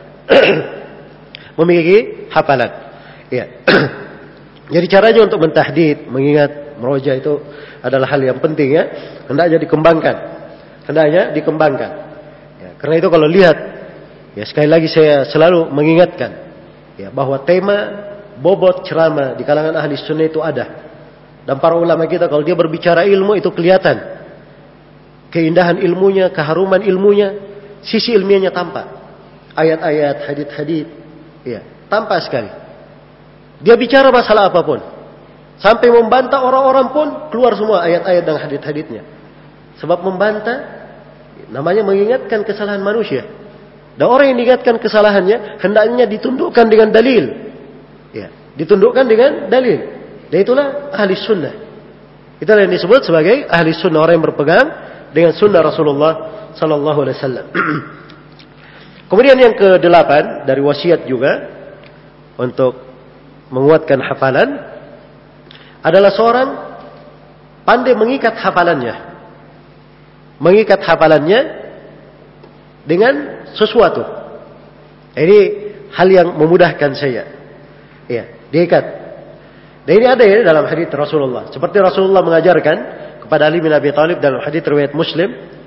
Memiliki hafalan. Iya. Jadi caranya untuk mentahdid, mengingat, meroja itu adalah hal yang penting ya. Hendaknya dikembangkan. Hendaknya dikembangkan. Ya, karena itu kalau lihat, ya sekali lagi saya selalu mengingatkan, ya bahwa tema bobot ceramah di kalangan ahli sunnah itu ada. Dan para ulama kita kalau dia berbicara ilmu itu kelihatan. Keindahan ilmunya, keharuman ilmunya, sisi ilmiahnya tampak. Ayat-ayat, hadits-hadits, ya tampak sekali. Dia bicara masalah apapun, sampai membantah orang-orang pun keluar semua ayat-ayat dan hadits-haditsnya. Sebab membantah namanya mengingatkan kesalahan manusia. Dan orang yang diingatkan kesalahannya hendaknya ditundukkan dengan dalil. Ya, ditundukkan dengan dalil. Dan itulah ahli sunnah. Itulah yang disebut sebagai ahli sunnah, orang yang berpegang dengan sunnah Rasulullah sallallahu alaihi wasallam. Kemudian yang kedelapan dari wasiat juga untuk menguatkan hafalan adalah seorang pandai mengikat hafalannya. Mengikat hafalannya dengan sesuatu. Ini hal yang memudahkan saya. Ya, diikat. Dan ini ada ya dalam hadits Rasulullah. Seperti Rasulullah mengajarkan kepada Ali bin Abi Thalib dalam hadits riwayat Muslim,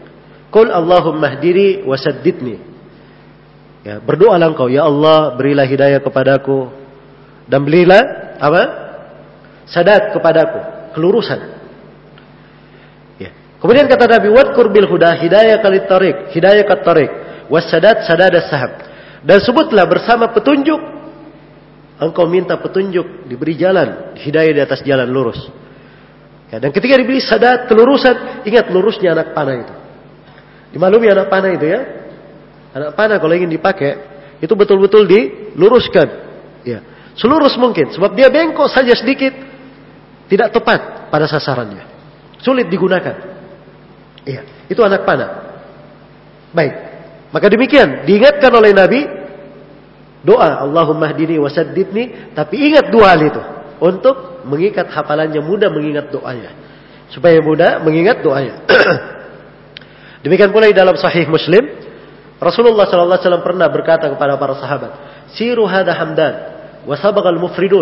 Qul Allahumma hdini wasaddidni. Ya, berdoalah engkau, ya Allah, berilah hidayah kepadaku dan berilah apa? Sadat kepadaku, kelurusan. Ya. Kemudian kata Nabi, wadkur bil huda hidayah kalit tariq, hidayah kat tariq, wasadat sadad as-sahab. Dan sebutlah bersama petunjuk, engkau minta petunjuk, diberi jalan, hidayah di atas jalan lurus. Ya, dan ketika diberi sadat, kelurusan, ingat lurusnya anak panah itu. Dimaklumi anak panah itu ya. Anak panah kalau ingin dipakai, itu betul-betul diluruskan. Ya. Selurus mungkin. Sebab dia bengkok saja sedikit, tidak tepat pada sasarannya. Sulit digunakan. Iya. Itu anak panah. Baik. Maka demikian. Diingatkan oleh Nabi, doa Allahumma hdini wasaddidni. Tapi ingat dua hal itu. Untuk mengikat hafalannya, mudah mengingat doanya. Supaya mudah mengingat doanya. Demikian pula di dalam Sahih Muslim, Rasulullah sallallahu alaihi wasallam pernah berkata kepada para sahabat, "Siru hadha hamdan wa sabaqal mufridun."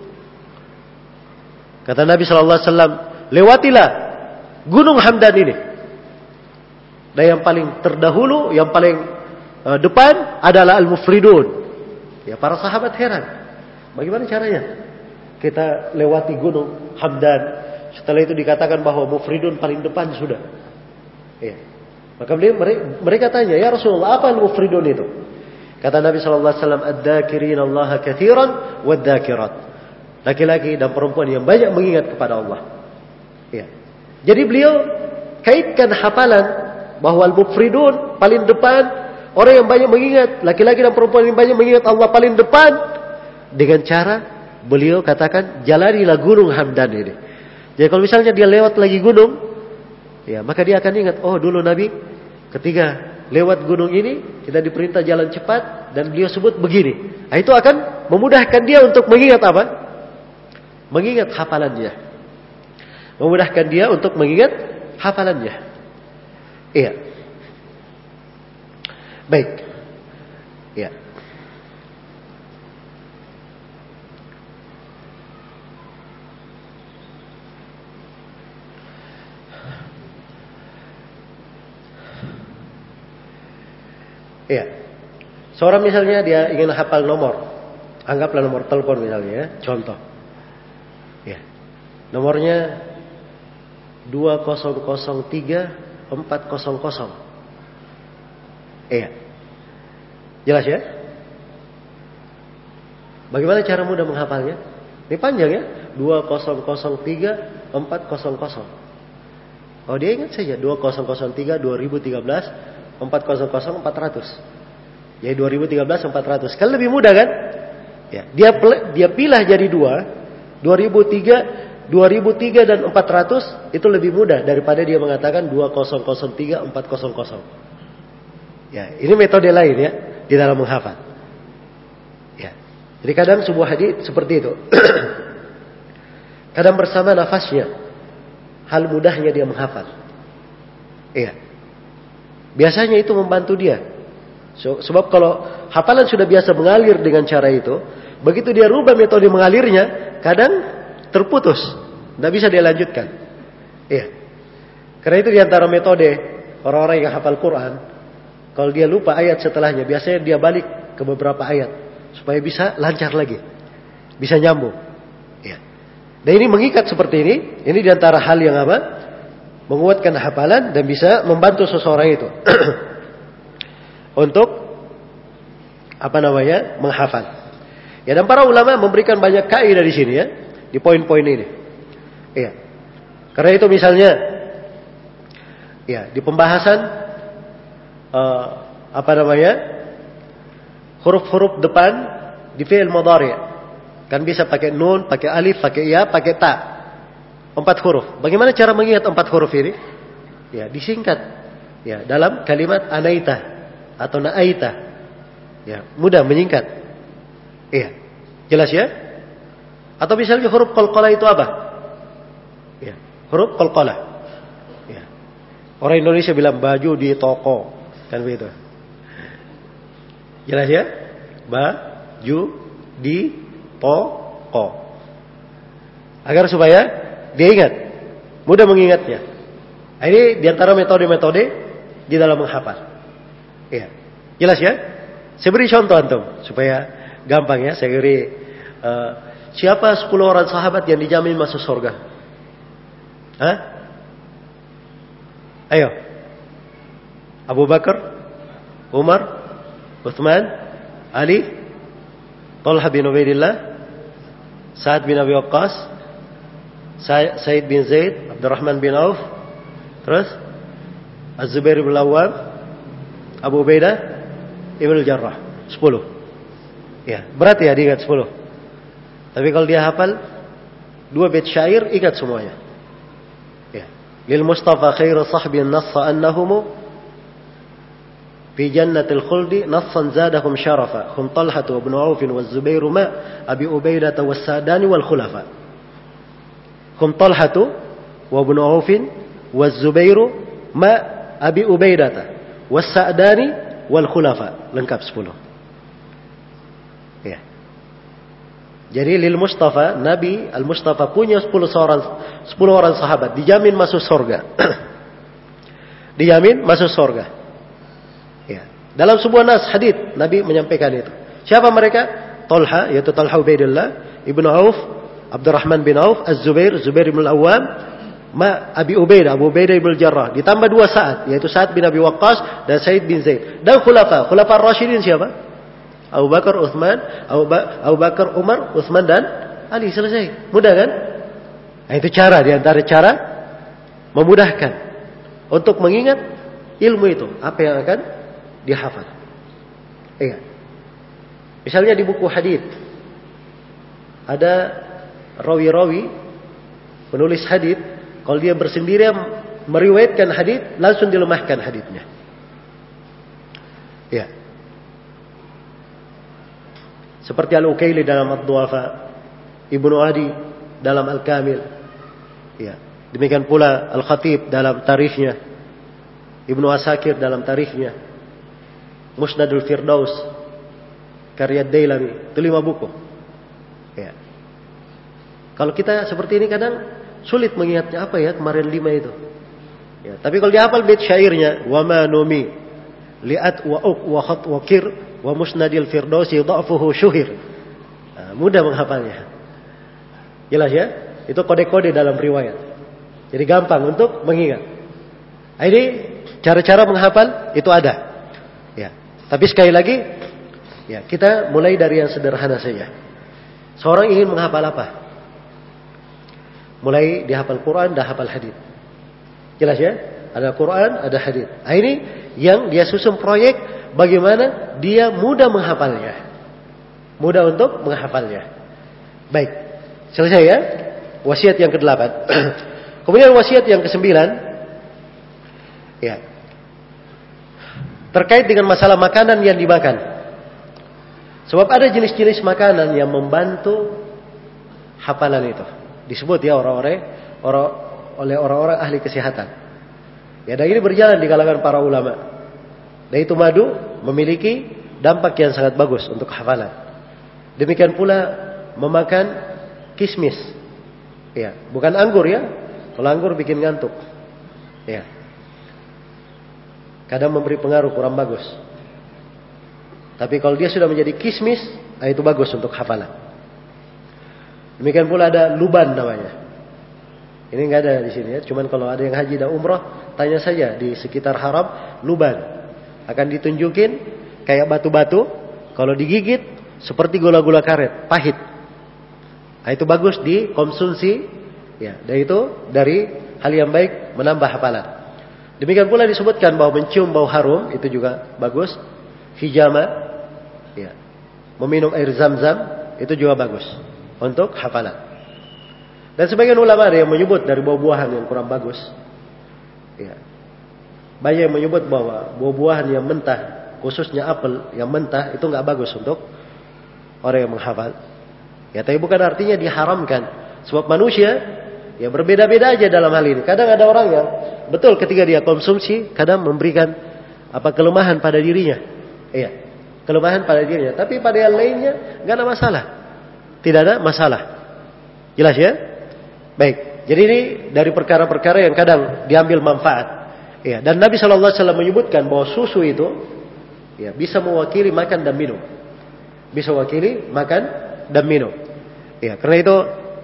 Kata Nabi sallallahu alaihi wasallam, "Lewatilah gunung Hamdan ini." Dan yang paling terdahulu, yang paling uh, depan adalah al-mufridun. Ya, para sahabat heran. Bagaimana caranya kita lewati gunung Hamdan? Setelah itu dikatakan bahwa mufridun paling depan sudah. Ya. Maka mereka, mereka tanya, ya Rasulullah, apa al-mufridun itu? Kata Nabi sallallahu alaihi wasallam, ad-dakirin Allah katsiran wad-dakirat. Laki-laki dan perempuan yang banyak mengingat kepada Allah. Ya. Jadi beliau kaitkan hafalan bahwa al-mufridun paling depan, orang yang banyak mengingat, laki-laki dan perempuan yang banyak mengingat Allah paling depan, dengan cara beliau katakan, jalanilah gunung Hamdan ini. Jadi kalau misalnya dia lewat lagi gunung, ya, maka dia akan ingat, oh dulu Nabi ketika lewat gunung ini kita diperintah jalan cepat dan beliau sebut begini. Nah, itu akan memudahkan dia untuk mengingat apa? Mengingat hafalannya. Memudahkan dia untuk mengingat hafalannya. Iya. Baik. Iya. Iya. Seorang misalnya dia ingin hafal nomor. Anggaplah nomor telepon misalnya ya, contoh. Ya. Nomornya dua nol nol tiga empat nol nol. Iya. Jelas ya? Bagaimana cara mudah menghafalnya? Ini panjang ya. dua nol nol tiga empat nol nol. Oh, dia ingat saja dua nol nol tiga dua ribu tiga belas empat nol nol empat ratus. Ya dua ribu tiga belas empat ratus. Kan lebih mudah kan? Ya, dia dia pilah jadi dua, dua ribu tiga, dua ribu tiga dan empat ratus itu lebih mudah daripada dia mengatakan dua nol nol tiga empat nol nol. Ya, ini metode lain ya di dalam menghafal. Ya. Jadi kadang sebuah hadis seperti itu. Kadang bersama nafasnya, hal mudahnya dia menghafal. Iya. Biasanya itu membantu dia. So, sebab kalau hafalan sudah biasa mengalir dengan cara itu, begitu dia rubah metode mengalirnya, kadang terputus, tidak bisa dia lanjutkan. Iya. Karena itu diantara metode orang-orang yang hafal Quran, kalau dia lupa ayat setelahnya, biasanya dia balik ke beberapa ayat supaya bisa lancar lagi, bisa nyambung. Iya. Dan ini mengikat seperti ini, ini diantara hal yang apa? Menguatkan hafalan dan bisa membantu seseorang itu untuk apa namanya menghafal. Ya, dan para ulama memberikan banyak kaidah di sini ya, di poin-poin ini. Iya. Karena itu misalnya, ya di pembahasan uh, apa namanya huruf-huruf depan di fi'il mudhari' kan bisa pakai nun, pakai alif, pakai ya, pakai ta. Empat huruf. Bagaimana cara mengingat empat huruf ini? Ya, disingkat. Ya, dalam kalimat anaita atau naaita. Ya, mudah menyingkat. Iya. Jelas ya? Atau misalnya huruf qalqalah itu apa? Ya, huruf qalqalah. Ya. Orang Indonesia bilang baju di toko, kan begitu. Jelas ya? Baju di toko. Agar supaya dia ingat, mudah mengingatnya. Ini diantara metode-metode di dalam menghafal. Iya. Jelas ya? Saya beri contoh antum supaya gampang ya. Saya beri uh, siapa sepuluh orang sahabat yang dijamin masuk surga? Hah? Ayo. Abu Bakar, Umar, Uthman, Ali, Talha bin Ubaidillah, Sa'ad bin Abi Waqqas, Said bin Zaid, Abdurrahman bin Auf, terus Az-Zubair bin Awwam, Abu Ubaidah Ibn Jarrah. Sepuluh. Ya, berat ya diingat sepuluh. Tapi kalau dia hafal dua bait syair, ingat semuanya. Ya. Lil Mustafa khairu sahbin nassa annahum fi jannatil khuldi nassan zadahum syarafa. Hum Talhatu ibn Auf wa Zubair ma Abi Ubaidah was Sadani wal khulafa. Hum Talhatu wa ibn Auf wa Zubair ma Abi Ubaidah was Sadani wal khulafa. Lengkap sepuluh. Ya. Jadi lil Mustafa, Nabi Al-Mustafa punya sepuluh orang sepuluh orang sahabat dijamin masuk surga. Dijamin masuk surga. Ya. Dalam sebuah nas hadits Nabi menyampaikan itu. Siapa mereka? Talha, yaitu Talha Ubaidillah, Ibnu Auf, Abdurrahman bin Auf, Az-Zubair, Zubair bin Al-Awwam, ma Abi Ubaidah, Abu Ubaidah bin Jarrah. Ditambah dua Sa'ad, yaitu Sa'ad bin Abi Waqqas dan Said bin Zaid. Dan khulafa, khulafa Rasyidin siapa? Abu Bakar, Uthman, Abu, ba- Abu Bakar, Umar, Uthman dan Ali. Selesai. Mudah kan? Nah, itu cara di antara cara memudahkan untuk mengingat ilmu itu. Apa yang akan dihafal. Iya. Misalnya di buku hadits ada rawi-rawi penulis hadits, kalau dia bersendirian meriwayatkan hadits, langsung dilemahkan haditsnya. Iya. Seperti Al-Ukaili dalam Ad-Du'afa, Ibnu Adi dalam Al-Kamil. Ya. Demikian pula Al-Khatib dalam tarikhnya, Ibnu Asakir dalam tarikhnya, Musnadul Firdaus karya Dailami, itu lima buku. Ya. Kalau kita seperti ini kadang sulit mengingatnya apa ya kemarin lima itu. Ya. Tapi kalau dihafal bait syairnya, wa ma numi li'at wa uq wa khat wa kir wa musnadil firdausi dha'fuhu syuhir. Nah, mudah menghafalnya. Jelas ya? Itu kode-kode dalam riwayat. Jadi gampang untuk mengingat. Nah, ini cara-cara menghafal itu ada. Ya. Tapi sekali lagi, ya, kita mulai dari yang sederhana saja. Seorang ingin menghafal apa? Mulai dihafal Quran, dah hafal hadis. Jelas ya? Ada Quran, ada hadis. Nah, ini yang dia susun proyek bagaimana dia mudah menghafalnya. Mudah untuk menghafalnya. Baik. Selesai ya? Wasiat yang kedelapan. Kemudian wasiat yang kesembilan. Ya. Terkait dengan masalah makanan yang dimakan. Sebab ada jenis-jenis makanan yang membantu hafalan itu. Disebut ya orang-orang orang, oleh orang-orang ahli kesehatan. Ya, dan ini berjalan di kalangan para ulama. Dan itu madu memiliki dampak yang sangat bagus untuk hafalan. Demikian pula memakan kismis. Ya, bukan anggur ya. Kalau anggur bikin ngantuk. Ya. Kadang memberi pengaruh kurang bagus. Tapi kalau dia sudah menjadi kismis, nah itu bagus untuk hafalan. Demikian pula ada luban namanya. Ini nggak ada di sini ya. Cuman kalau ada yang haji dan umrah, tanya saja di sekitar haram luban. Akan ditunjukin kayak batu-batu. Kalau digigit seperti gula-gula karet, pahit. Nah, itu bagus dikonsumsi. Ya, dan itu dari hal yang baik menambah hafalan. Demikian pula disebutkan bahwa mencium bau harum itu juga bagus. Hijama, ya, meminum air zam-zam itu juga bagus untuk hafalan. Dan sebagian ulama ada yang menyebut dari buah-buahan yang kurang bagus. Ya. Banyak yang menyebut bahwa buah-buahan yang mentah, khususnya apel yang mentah itu nggak bagus untuk orang yang menghafal. Ya, tapi bukan artinya diharamkan. Sebab manusia ya berbeda-beda aja dalam hal ini. Kadang ada orang yang betul ketika dia konsumsi, kadang memberikan apa kelemahan pada dirinya. Iya, kelemahan pada dirinya. Tapi pada yang lainnya nggak ada masalah. Tidak ada masalah. Jelas ya? Baik. Jadi ini dari perkara-perkara yang kadang diambil manfaat. Ya, dan Nabi shallallahu alaihi wasallam menyebutkan bahwa susu itu ya bisa mewakili makan dan minum. Bisa mewakili makan dan minum. Ya, karena itu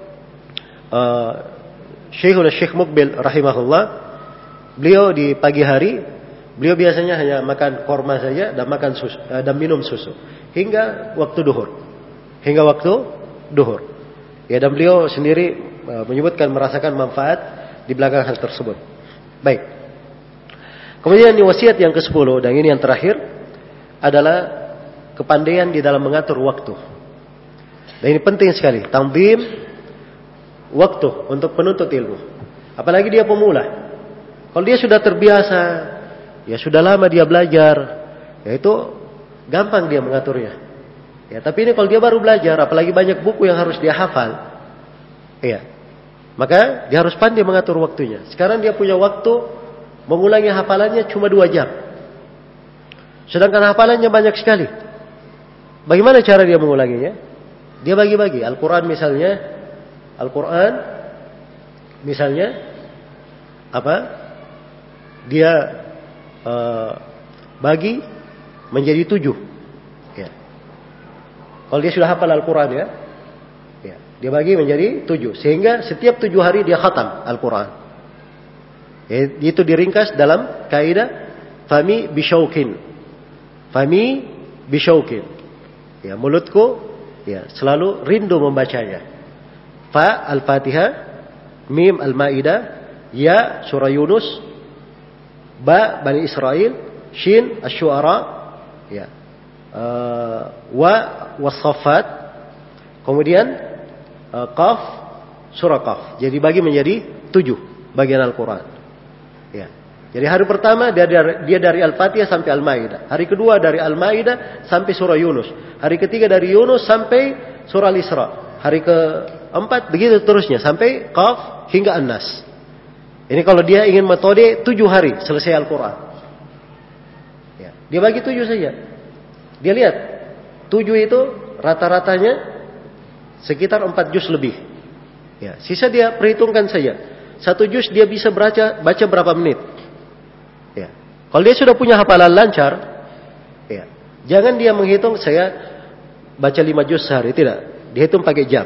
uh, Syekhul Syekh Muqbil rahimahullah, beliau di pagi hari beliau biasanya hanya makan korma saja dan makan susu uh, dan minum susu hingga waktu duhur. Hingga waktu duhur. Ya, dan beliau sendiri uh, menyebutkan merasakan manfaat di belakang hal tersebut. Baik. Kemudian wasiat yang kesepuluh dan ini yang terakhir adalah kepandaian di dalam mengatur waktu. Dan ini penting sekali, tanzim waktu untuk penuntut ilmu. Apalagi dia pemula. Kalau dia sudah terbiasa, ya sudah lama dia belajar, ya itu gampang dia mengaturnya. Ya, tapi ini kalau dia baru belajar, apalagi banyak buku yang harus dia hafal, ya, maka dia harus pandai mengatur waktunya. Sekarang dia punya waktu mengulangi hafalannya cuma dua jam. Sedangkan hafalannya banyak sekali. Bagaimana cara dia mengulanginya? Dia bagi-bagi. Al-Quran misalnya, Al-Quran misalnya apa? Dia uh, bagi menjadi tujuh. Ya. Kalau dia sudah hafal Al-Quran ya, ya, dia bagi menjadi tujuh. Sehingga setiap tujuh hari dia khatam Al-Quran. Ya, itu diringkas dalam kaidah fami bisyaukin. Fami bisyaukin. Ya, mulutku ya selalu rindu membacanya. Fa Al-Fatihah, mim Al-Maidah, ya surah Yunus, ba Bani Israel, shin Asy-Syu'ara, ya. Uh, wa was-Saffat. Kemudian uh, qaf surah Qaf. Jadi bagi menjadi tujuh bagian Al-Qur'an. Ya. Jadi hari pertama dia dari, dia dari Al-Fatihah sampai Al-Maidah. Hari kedua dari Al-Maidah sampai surah Yunus. Hari ketiga dari Yunus sampai surah Al-Isra. Hari keempat begitu terusnya sampai Qaf hingga An-Nas. Ini kalau dia ingin metode tujuh hari selesai Al-Quran. Ya. Dia bagi tujuh saja. Dia lihat tujuh itu rata-ratanya sekitar empat juz lebih. Ya. Sisa dia perhitungkan saja. Satu juz dia bisa baca baca berapa menit. Ya. Kalau dia sudah punya hafalan lancar, ya, jangan dia menghitung saya baca lima juz sehari, tidak. Dihitung pakai jam.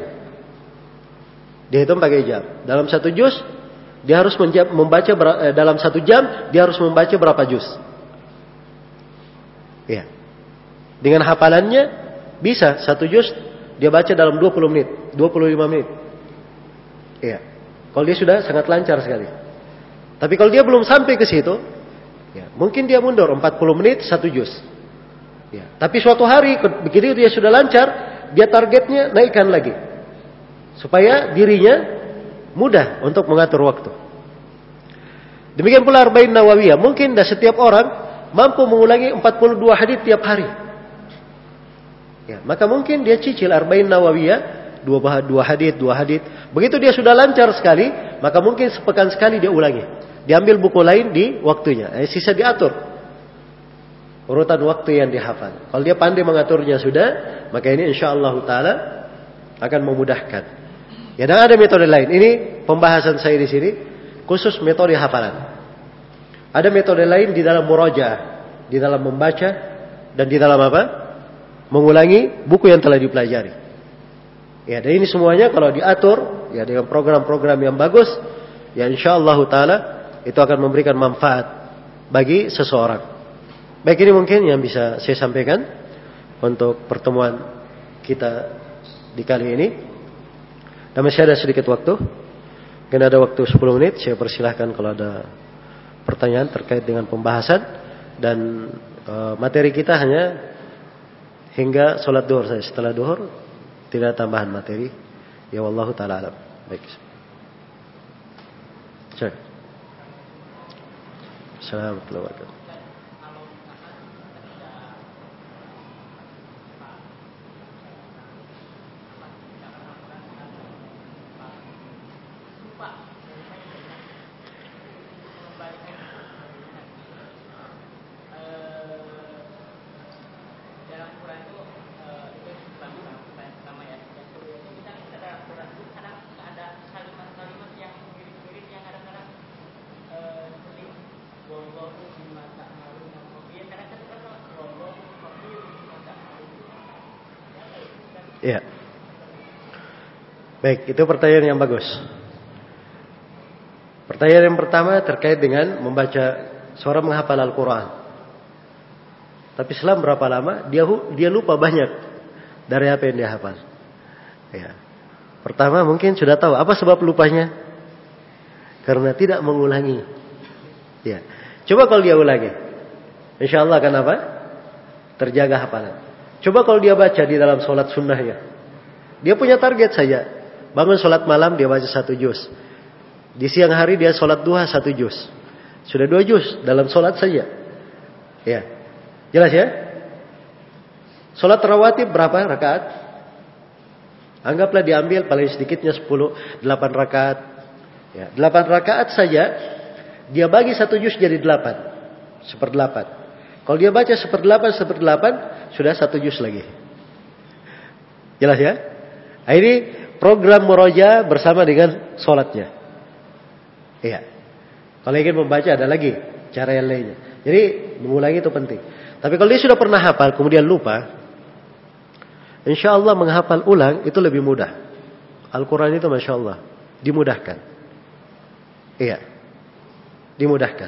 Dihitung pakai jam. Dalam satu juz dia harus membaca eh, dalam satu jam dia harus membaca berapa juz. Ya. Dengan hafalannya bisa satu juz dia baca dalam dua puluh menit, dua puluh lima menit. Ya. Kalau dia sudah sangat lancar sekali. Tapi kalau dia belum sampai ke situ, ya, mungkin dia mundur empat puluh menit satu juz. Ya, tapi suatu hari begitu dia sudah lancar, dia targetnya naikkan lagi. Supaya dirinya mudah untuk mengatur waktu. Demikian pula Arba'in Nawawiyah, mungkin dah setiap orang mampu mengulangi empat puluh dua hadits tiap hari. Ya, maka mungkin dia cicil Arba'in Nawawiyah dua dua hadits, dua hadits. Begitu dia sudah lancar sekali, maka mungkin sepekan sekali dia ulangi. Diambil buku lain di waktunya. Eh, sisa diatur urutan waktu yang dihafal. Kalau dia pandai mengaturnya sudah, maka ini insyaallah taala akan memudahkan. Ya, dan ada metode lain. Ini pembahasan saya di sini khusus metode hafalan. Ada metode lain di dalam murajaah, di dalam membaca dan di dalam apa? Mengulangi buku yang telah dipelajari. Ya, dan ini semuanya kalau diatur ya dengan program-program yang bagus, ya insyaallah taala itu akan memberikan manfaat bagi seseorang. Baik, ini mungkin yang bisa saya sampaikan untuk pertemuan kita di kali ini. Dan masih ada sedikit waktu. Mungkin ada waktu sepuluh menit, saya persilahkan kalau ada pertanyaan terkait dengan pembahasan dan e, materi kita hanya hingga sholat duhur saja. Setelah duhur tidak tambahan materi. Ya wallahu taala alam. Baik. Cek. Assalamualaikum warahmatullahi wabarakatuh. Ya. Baik, itu pertanyaan yang bagus. Pertanyaan yang pertama terkait dengan membaca seorang menghafal Al-Quran. Tapi selang berapa lama dia dia lupa banyak dari apa yang dia hafal. Ya. Pertama mungkin sudah tahu apa sebab lupanya? Karena tidak mengulangi. Ya. Coba kalau dia ulangi, insya Allah akan apa? Terjaga hafalan. Coba kalau dia baca di dalam sholat sunnahnya, dia punya target saja. Bangun sholat malam dia baca satu juz. Di siang hari dia sholat duha satu juz. Sudah dua juz dalam sholat saja. Ya, jelas ya. Sholat rawatib berapa rakaat? Anggaplah diambil paling sedikitnya sepuluh, delapan rakaat. Ya, delapan rakaat saja. Dia bagi satu juz jadi delapan, seperdelapan. Kalau dia baca seperdelapan, seperdelapan, sudah satu juz lagi. Jelas ya? Nah, ini program muroja bersama dengan sholatnya. Iya. Kalau ingin membaca ada lagi cara yang lainnya. Jadi mengulangi itu penting. Tapi kalau dia sudah pernah hafal kemudian lupa, insya Allah menghafal ulang itu lebih mudah. Al-Quran itu masya Allah dimudahkan. Iya. Dimudahkan.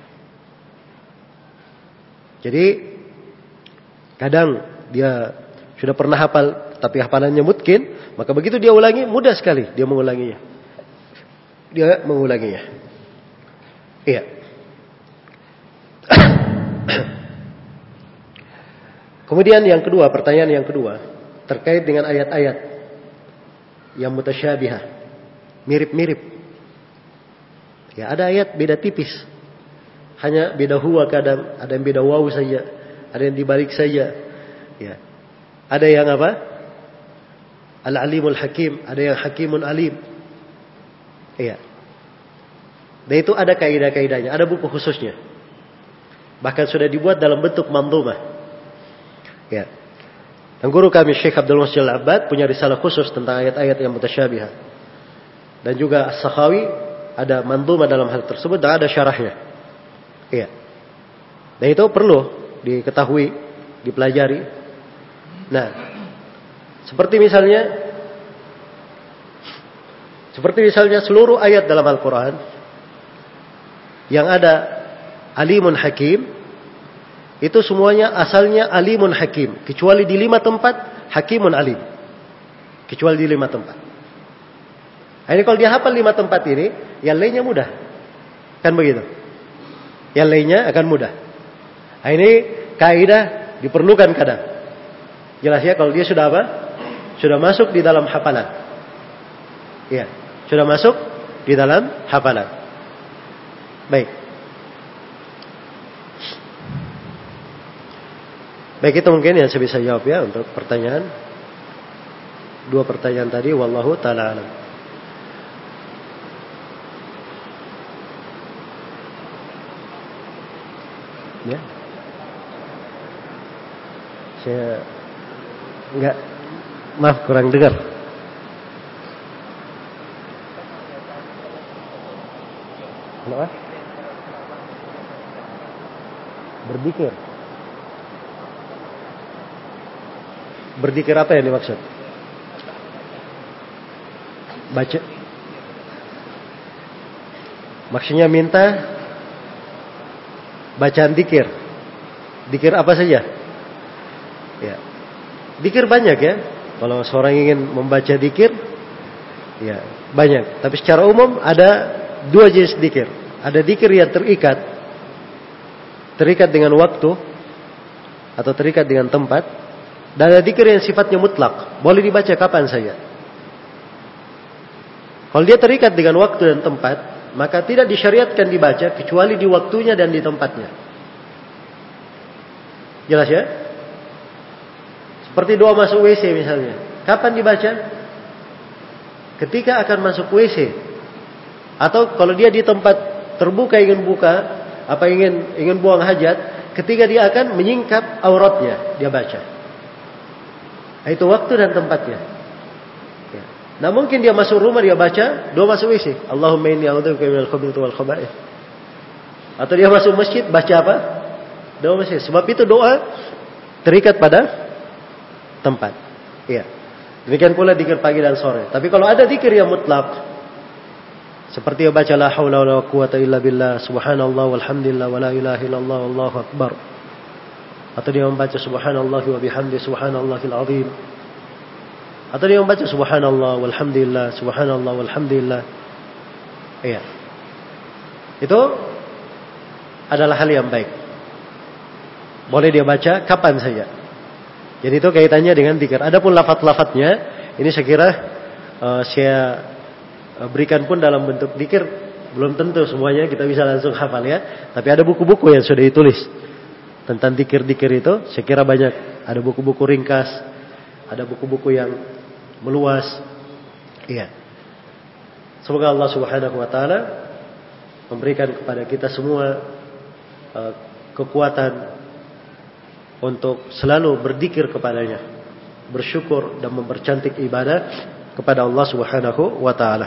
Jadi kadang dia sudah pernah hafal tapi hafalannya mungkin, maka begitu dia ulangi mudah sekali dia mengulanginya. Dia mengulanginya. Iya. Kemudian yang kedua, pertanyaan yang kedua terkait dengan ayat-ayat yang mutasyabihah, mirip-mirip. Ya, ada ayat beda tipis. Hanya beda huwa kadang, ada yang beda waw saja, ada yang dibalik saja. Ya. Ada yang apa? Al-Alimul Hakim, ada yang Hakimun Alim. Iya. Dan itu ada kaidah-kaidahnya, ada buku khususnya. Bahkan sudah dibuat dalam bentuk mandhumah. Ya. Dan guru kami Syekh Abdul Muhsin Al-Abbad punya risalah khusus tentang ayat-ayat yang mutasyabihah. Dan juga As-Sakhawi ada mandhumah dalam hal tersebut dan ada syarahnya. Iya. Dan itu perlu diketahui, dipelajari. Nah, seperti misalnya seperti misalnya seluruh ayat dalam Al-Quran yang ada Alimun Hakim, itu semuanya asalnya Alimun Hakim, kecuali di lima tempat Hakimun Alim, kecuali di lima tempat. Nah, ini kalau dia hafal lima tempat ini, yang lainnya mudah, kan begitu? Yang lainnya akan mudah. Nah, ini kaidah diperlukan kadang. Jelas ya kalau dia sudah apa? Sudah masuk di dalam hafalan. Ya, sudah masuk di dalam hafalan. Baik. Baik, itu mungkin yang saya bisa jawab ya untuk pertanyaan. Dua pertanyaan tadi, wallahu ta'ala alam. Ya. Saya enggak, maaf kurang dengar. Kenapa? Berzikir. Berzikir apa yang dimaksud? Baca. Maksudnya minta bacaan zikir. Zikir apa saja? Ya. Zikir banyak ya. Kalau seorang ingin membaca zikir, ya banyak. Tapi secara umum ada dua jenis zikir. Ada zikir yang terikat, terikat dengan waktu atau terikat dengan tempat. Dan ada zikir yang sifatnya mutlak, boleh dibaca kapan saja. Kalau dia terikat dengan waktu dan tempat, maka tidak disyariatkan dibaca kecuali di waktunya dan di tempatnya. Jelas ya? Seperti doa masuk W C misalnya. Kapan dibaca? Ketika akan masuk W C. Atau kalau dia di tempat terbuka ingin buka, apa ingin ingin buang hajat, ketika dia akan menyingkap auratnya, dia baca. Itu waktu dan tempatnya. Ya. Nah mungkin dia masuk rumah dia baca doa masuk W C. Allahumma inni a'udzubika minal khubuthi wal khaba'ith. Atau dia masuk masjid baca apa? Doa masjid. Sebab itu doa terikat pada tempat. Iya. Demikian pula zikir pagi dan sore. Tapi kalau ada zikir yang mutlak, seperti baca la haula wala quwata illa billah, subhanallah walhamdulillah wala ilaha illallah wallahu akbar. Atau dia membaca subhanallah wa bihamdi subhanallahil azim. Atau dia membaca subhanallah walhamdulillah subhanallah walhamdulillah. Iya. Itu adalah hal yang baik. Boleh dia baca kapan saja. Jadi itu kaitannya dengan zikir. Adapun lafaz-lafaznya ini saya kira uh, saya berikan pun dalam bentuk zikir, belum tentu semuanya kita bisa langsung hafal ya. Tapi ada buku-buku yang sudah ditulis tentang zikir-zikir itu, saya kira banyak. Ada buku-buku ringkas, ada buku-buku yang meluas. Iya. Semoga Allah Subhanahu wa taala memberikan kepada kita semua uh, kekuatan untuk selalu berzikir kepadanya, bersyukur dan mempercantik ibadah kepada Allah Subhanahu wa taala.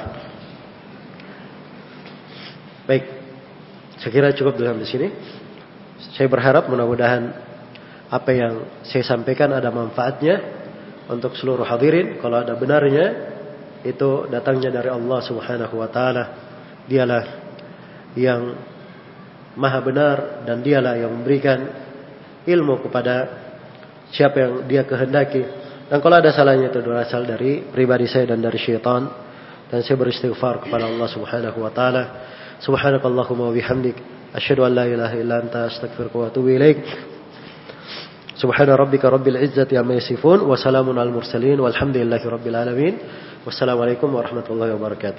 Baik. Saya kira cukup dalam di sini. Saya berharap mudah-mudahan apa yang saya sampaikan ada manfaatnya untuk seluruh hadirin. Kalau ada benarnya, itu datangnya dari Allah Subhanahu wa taala. Dialah yang maha benar dan dialah yang memberikan ilmu kepada siapa yang dia kehendaki. Dan kalau ada salahnya itu berasal dari pribadi saya dan dari syaitan. Dan saya beristighfar kepada Allah Subhanahu wa taala. Subhanakallahumma wa bihamdik asyhadu an la ilaha illa anta astaghfiruka wa atubu ilaik. Subhana rabbika rabbil izzati amma yasifun wa salamun al mursalin walhamdulillahi rabbil alamin. Wassalamualaikum warahmatullahi wabarakatuh.